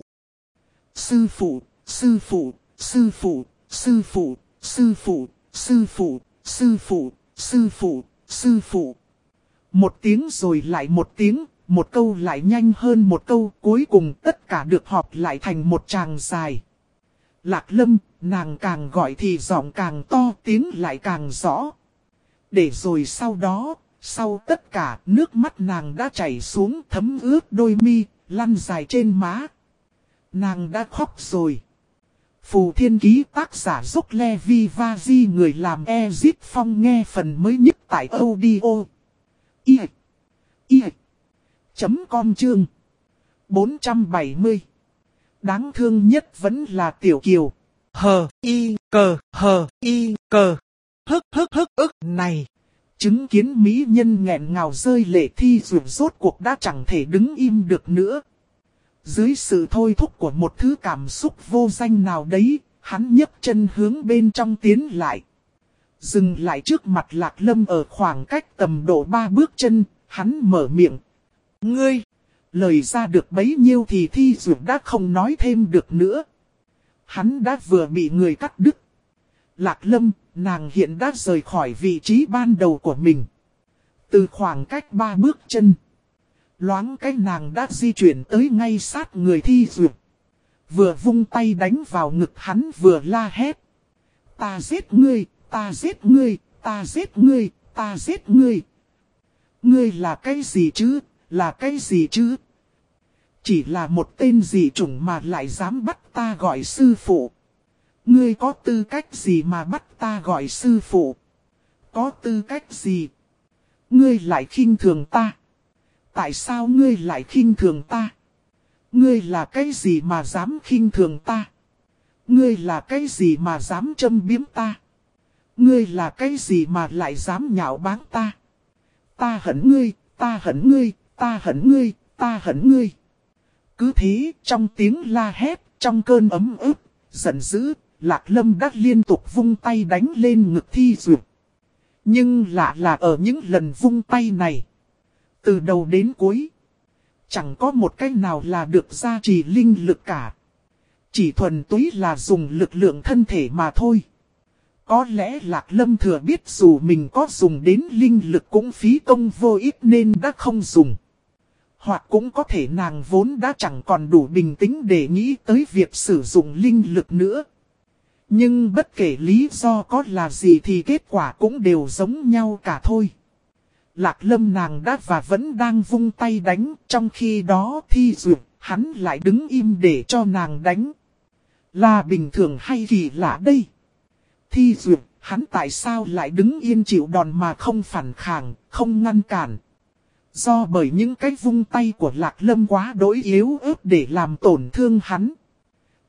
Sư phụ, sư phụ, sư phụ, sư phụ, sư phụ, sư phụ, sư phụ, sư phụ, sư phụ. Một tiếng rồi lại một tiếng, một câu lại nhanh hơn một câu, cuối cùng tất cả được họp lại thành một tràng dài. Lạc Lâm, nàng càng gọi thì giọng càng to, tiếng lại càng rõ. Để rồi sau đó, sau tất cả, nước mắt nàng đã chảy xuống thấm ướt đôi mi, lăn dài trên má. Nàng đã khóc rồi. Phù Thiên Ký tác giả Dốc Le Vi Va Di người làm Ezip Phong nghe phần mới nhất tại audio. I. I. Chấm com chương. bốn trăm bảy mươi. Đáng thương nhất vẫn là Tiểu Kiều. Hờ, y, cờ, hờ, y, cờ. Hức hức hức ức này. Chứng kiến mỹ nhân nghẹn ngào rơi lệ Thi dụ rốt cuộc đã chẳng thể đứng im được nữa. Dưới sự thôi thúc của một thứ cảm xúc vô danh nào đấy, hắn nhấc chân hướng bên trong tiến lại. Dừng lại trước mặt Lạc Lâm ở khoảng cách tầm độ ba bước chân, hắn mở miệng. Ngươi! Lời ra được bấy nhiêu thì Thi dụ đã không nói thêm được nữa. Hắn đã vừa bị người cắt đứt. Lạc Lâm, nàng hiện đã rời khỏi vị trí ban đầu của mình. Từ khoảng cách ba bước chân. Loáng cái nàng đã di chuyển tới ngay sát người Thi dụ. Vừa vung tay đánh vào ngực hắn vừa la hét. Ta giết ngươi, ta giết ngươi, ta giết ngươi, ta giết ngươi. Ngươi là cái gì chứ, là cái gì chứ? Chỉ là một tên dị chủng mà lại dám bắt ta gọi sư phụ. Ngươi có tư cách gì mà bắt ta gọi sư phụ? Có tư cách gì? Ngươi lại khinh thường ta. Tại sao ngươi lại khinh thường ta? Ngươi là cái gì mà dám khinh thường ta? Ngươi là cái gì mà dám châm biếm ta? Ngươi là cái gì mà lại dám nhạo báng ta? Ta hận ngươi, ta hận ngươi, ta hận ngươi, ta hận ngươi. Cứ thế, trong tiếng la hét, trong cơn ấm ức, giận dữ, Lạc Lâm đã liên tục vung tay đánh lên ngực Thi dụ. Nhưng lạ là ở những lần vung tay này, từ đầu đến cuối, chẳng có một cách nào là được gia trì linh lực cả. Chỉ thuần túy là dùng lực lượng thân thể mà thôi. Có lẽ Lạc Lâm thừa biết dù mình có dùng đến linh lực cũng phí công vô ích nên đã không dùng. Hoặc cũng có thể nàng vốn đã chẳng còn đủ bình tĩnh để nghĩ tới việc sử dụng linh lực nữa. Nhưng bất kể lý do có là gì thì kết quả cũng đều giống nhau cả thôi. Lạc Lâm nàng đã và vẫn đang vung tay đánh, trong khi đó Thi dụ hắn lại đứng im để cho nàng đánh. Là bình thường hay kỳ lạ đây? Thi dụ hắn tại sao lại đứng yên chịu đòn mà không phản kháng, không ngăn cản? Do bởi những cái vung tay của Lạc Lâm quá đối yếu ớt để làm tổn thương hắn.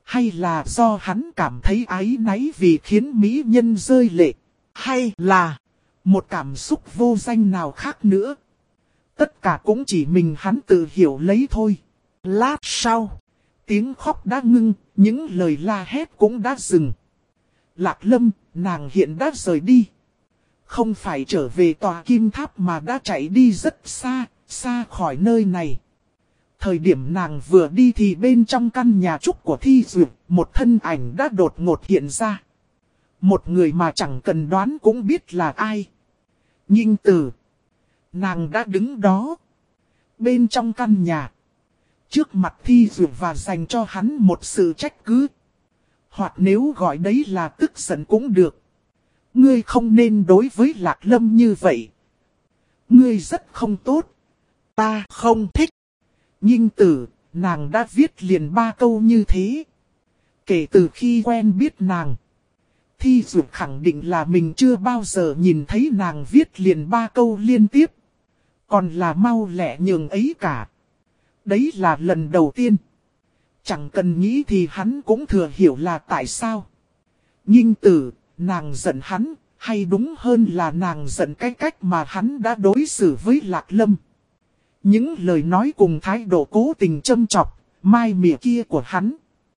Hay là do hắn cảm thấy áy náy vì khiến mỹ nhân rơi lệ? Hay là một cảm xúc vô danh nào khác nữa? Tất cả cũng chỉ mình hắn tự hiểu lấy thôi. Lát sau, tiếng khóc đã ngưng, những lời la hét cũng đã dừng. Lạc Lâm, nàng hiện đã rời đi. Không phải trở về tòa kim tháp mà đã chạy đi rất xa, xa khỏi nơi này. Thời điểm nàng vừa đi thì bên trong căn nhà trúc của Thi Duyệt, một thân ảnh đã đột ngột hiện ra. Một người mà chẳng cần đoán cũng biết là ai. Nhinh Tử. Nàng đã đứng đó. Bên trong căn nhà. Trước mặt Thi Duyệt và dành cho hắn một sự trách cứ. Hoặc nếu gọi đấy là tức giận cũng được. Ngươi không nên đối với Lạc Lâm như vậy. Ngươi rất không tốt. Ta không thích. Nhinh Tử, nàng đã viết liền ba câu như thế. Kể từ khi quen biết nàng, Thi Duyệt khẳng định là mình chưa bao giờ nhìn thấy nàng viết liền ba câu liên tiếp. Còn là mau lẹ nhường ấy cả. Đấy là lần đầu tiên. Chẳng cần nghĩ thì hắn cũng thừa hiểu là tại sao. Nhinh Tử, nàng giận hắn, hay đúng hơn là nàng giận cái cách mà hắn đã đối xử với Lạc Lâm. Những lời nói cùng thái độ cố tình châm chọc, mai mỉa kia của hắn.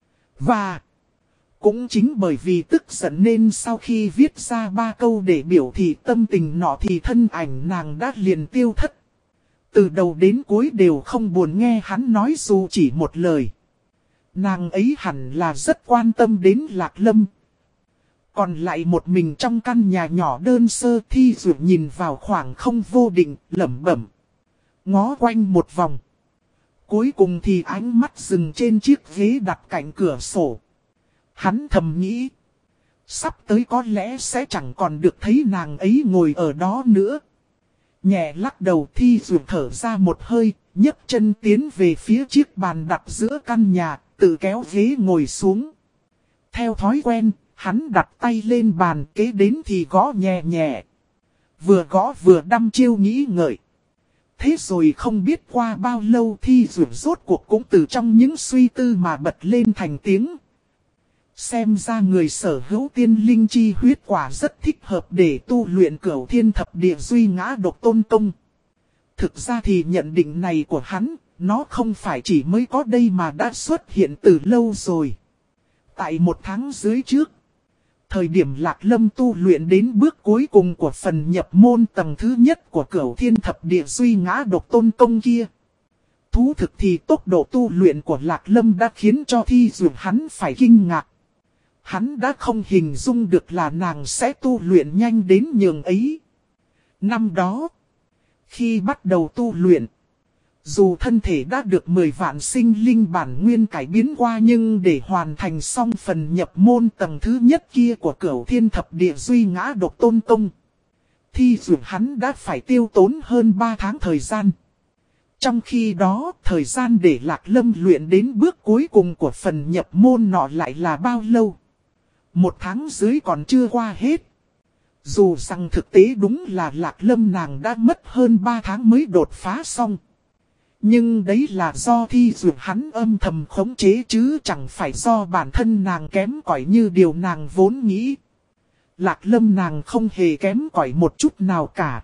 Và cũng chính bởi vì tức giận nên sau khi viết ra ba câu để biểu thị tâm tình nọ thì thân ảnh nàng đã liền tiêu thất. Từ đầu đến cuối đều không buồn nghe hắn nói dù chỉ một lời. Nàng ấy hẳn là rất quan tâm đến Lạc Lâm. Còn lại một mình trong căn nhà nhỏ đơn sơ, Thi Duyệt nhìn vào khoảng không vô định, lẩm bẩm. Ngó quanh một vòng. Cuối cùng thì ánh mắt dừng trên chiếc ghế đặt cạnh cửa sổ. Hắn thầm nghĩ. Sắp tới có lẽ sẽ chẳng còn được thấy nàng ấy ngồi ở đó nữa. Nhẹ lắc đầu, Thi Duyệt thở ra một hơi, nhấc chân tiến về phía chiếc bàn đặt giữa căn nhà, tự kéo ghế ngồi xuống. Theo thói quen, hắn đặt tay lên bàn, kế đến thì gõ nhẹ nhẹ. Vừa gõ vừa đăm chiêu nghĩ ngợi. Thế rồi không biết qua bao lâu Thi Duyệt rốt cuộc cũng từ trong những suy tư mà bật lên thành tiếng. Xem ra người sở hữu tiên linh chi huyết quả rất thích hợp để tu luyện Cửu Thiên Thập Địa Duy Ngã Độc Tôn Công. Thực ra thì nhận định này của hắn, nó không phải chỉ mới có đây mà đã xuất hiện từ lâu rồi. Tại một tháng dưới trước, thời điểm Lạc Lâm tu luyện đến bước cuối cùng của phần nhập môn tầng thứ nhất của Cửu Thiên Thập Địa Duy Ngã Độc Tôn Công kia. Thú thực thì tốc độ tu luyện của Lạc Lâm đã khiến cho Thi Duyệt hắn phải kinh ngạc. Hắn đã không hình dung được là nàng sẽ tu luyện nhanh đến nhường ấy. Năm đó, khi bắt đầu tu luyện, dù thân thể đã được mười vạn sinh linh bản nguyên cải biến qua nhưng để hoàn thành xong phần nhập môn tầng thứ nhất kia của Cửu Thiên Thập Địa Duy Ngã Độc Tôn Công, Thi Duyệt hắn đã phải tiêu tốn hơn ba tháng thời gian. Trong khi đó, thời gian để Lạc Lâm luyện đến bước cuối cùng của phần nhập môn nọ lại là bao lâu? Một tháng dưới còn chưa qua hết. Dù rằng thực tế đúng là Lạc Lâm nàng đã mất hơn ba tháng mới đột phá xong. Nhưng đấy là do Thi Duyệt hắn âm thầm khống chế chứ chẳng phải do bản thân nàng kém cỏi như điều nàng vốn nghĩ. Lạc Lâm nàng không hề kém cỏi một chút nào cả.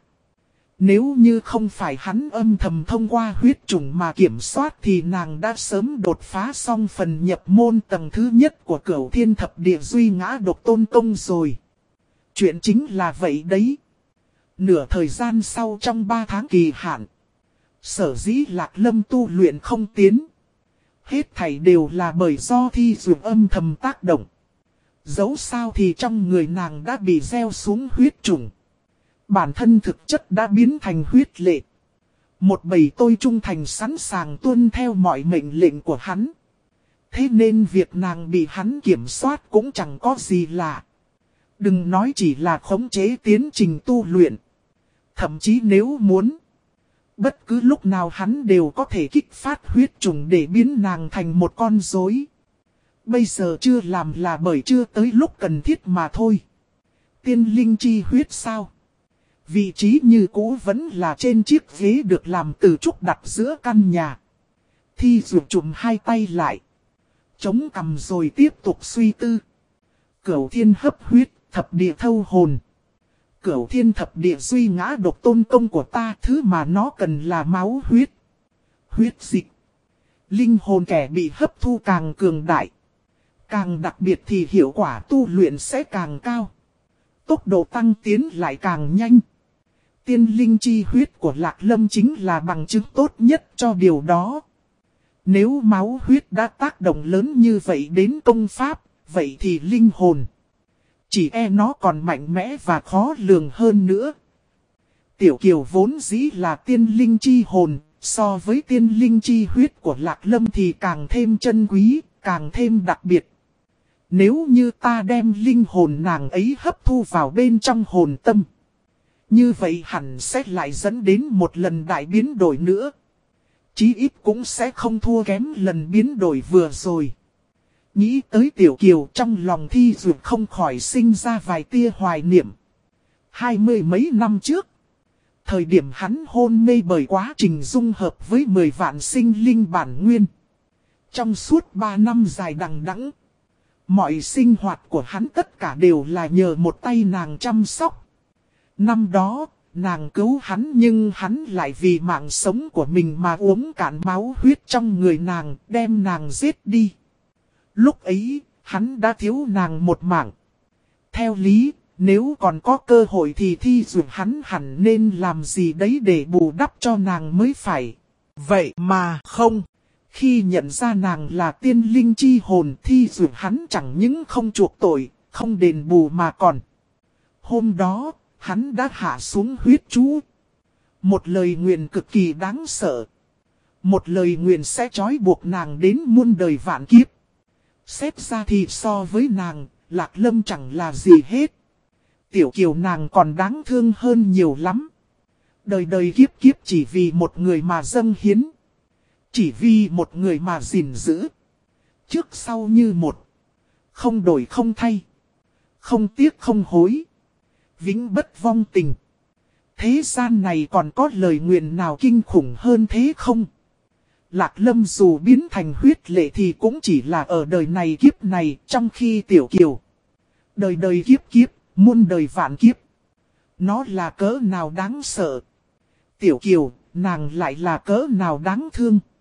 Nếu như không phải hắn âm thầm thông qua huyết trùng mà kiểm soát thì nàng đã sớm đột phá xong phần nhập môn tầng thứ nhất của Cửu Thiên Thập Địa Duy Ngã Độc Tôn Công rồi. Chuyện chính là vậy đấy. Nửa thời gian sau trong ba tháng kỳ hạn, sở dĩ Lạc Lâm tu luyện không tiến. Hết thảy đều là bởi do Thi Duyệt âm thầm tác động. Dẫu sao thì trong người nàng đã bị gieo xuống huyết trùng. Bản thân thực chất đã biến thành huyết lệ. Một bầy tôi trung thành sẵn sàng tuân theo mọi mệnh lệnh của hắn. Thế nên việc nàng bị hắn kiểm soát cũng chẳng có gì lạ. Đừng nói chỉ là khống chế tiến trình tu luyện. Thậm chí nếu muốn, bất cứ lúc nào hắn đều có thể kích phát huyết trùng để biến nàng thành một con rối. Bây giờ chưa làm là bởi chưa tới lúc cần thiết mà thôi. Tiên linh chi huyết sao? Vị trí như cũ vẫn là trên chiếc ghế được làm từ trúc đặt giữa căn nhà. Thi Duyệt chụm hai tay lại. Chống cằm rồi tiếp tục suy tư. Cửu thiên hấp huyết, thập địa thâu hồn. Cửu thiên thập địa duy ngã độc tôn công của ta, thứ mà nó cần là máu huyết. Huyết dịch. Linh hồn kẻ bị hấp thu càng cường đại. Càng đặc biệt thì hiệu quả tu luyện sẽ càng cao. Tốc độ tăng tiến lại càng nhanh. Tiên linh chi huyết của Lạc Lâm chính là bằng chứng tốt nhất cho điều đó. Nếu máu huyết đã tác động lớn như vậy đến công pháp, vậy thì linh hồn chỉ e nó còn mạnh mẽ và khó lường hơn nữa. Tiểu Kiều vốn dĩ là tiên linh chi hồn, so với tiên linh chi huyết của Lạc Lâm thì càng thêm chân quý, càng thêm đặc biệt. Nếu như ta đem linh hồn nàng ấy hấp thu vào bên trong hồn tâm, như vậy hẳn sẽ lại dẫn đến một lần đại biến đổi nữa. Chí ít cũng sẽ không thua kém lần biến đổi vừa rồi. Nghĩ tới Tiểu Kiều, trong lòng Thi Dược không khỏi sinh ra vài tia hoài niệm. Hai mươi mấy năm trước, thời điểm hắn hôn mê bởi quá trình dung hợp với mười vạn sinh linh bản nguyên. Trong suốt ba năm dài đằng đẵng, mọi sinh hoạt của hắn tất cả đều là nhờ một tay nàng chăm sóc. Năm đó, nàng cứu hắn nhưng hắn lại vì mạng sống của mình mà uống cạn máu huyết trong người nàng, đem nàng giết đi. Lúc ấy, hắn đã thiếu nàng một mạng. Theo lý, nếu còn có cơ hội thì Thi Dược hắn hẳn nên làm gì đấy để bù đắp cho nàng mới phải. Vậy mà không. Khi nhận ra nàng là tiên linh chi hồn, Thi Dược hắn chẳng những không chuộc tội, không đền bù mà còn. Hôm đó, hắn đã hạ xuống huyết chú. Một lời nguyện cực kỳ đáng sợ. Một lời nguyện sẽ trói buộc nàng đến muôn đời vạn kiếp. Xét ra thì so với nàng, Lạc Lâm chẳng là gì hết. Tiểu Kiều nàng còn đáng thương hơn nhiều lắm. Đời đời kiếp kiếp chỉ vì một người mà dâng hiến. Chỉ vì một người mà gìn giữ. Trước sau như một. Không đổi không thay. Không tiếc không hối. Vĩnh bất vong tình. Thế gian này còn có lời nguyện nào kinh khủng hơn thế không? Lạc Lâm dù biến thành huyết lệ thì cũng chỉ là ở đời này kiếp này, trong khi Tiểu Kiều. Đời đời kiếp kiếp, muôn đời vạn kiếp. Nó là cỡ nào đáng sợ. Tiểu Kiều, nàng lại là cỡ nào đáng thương.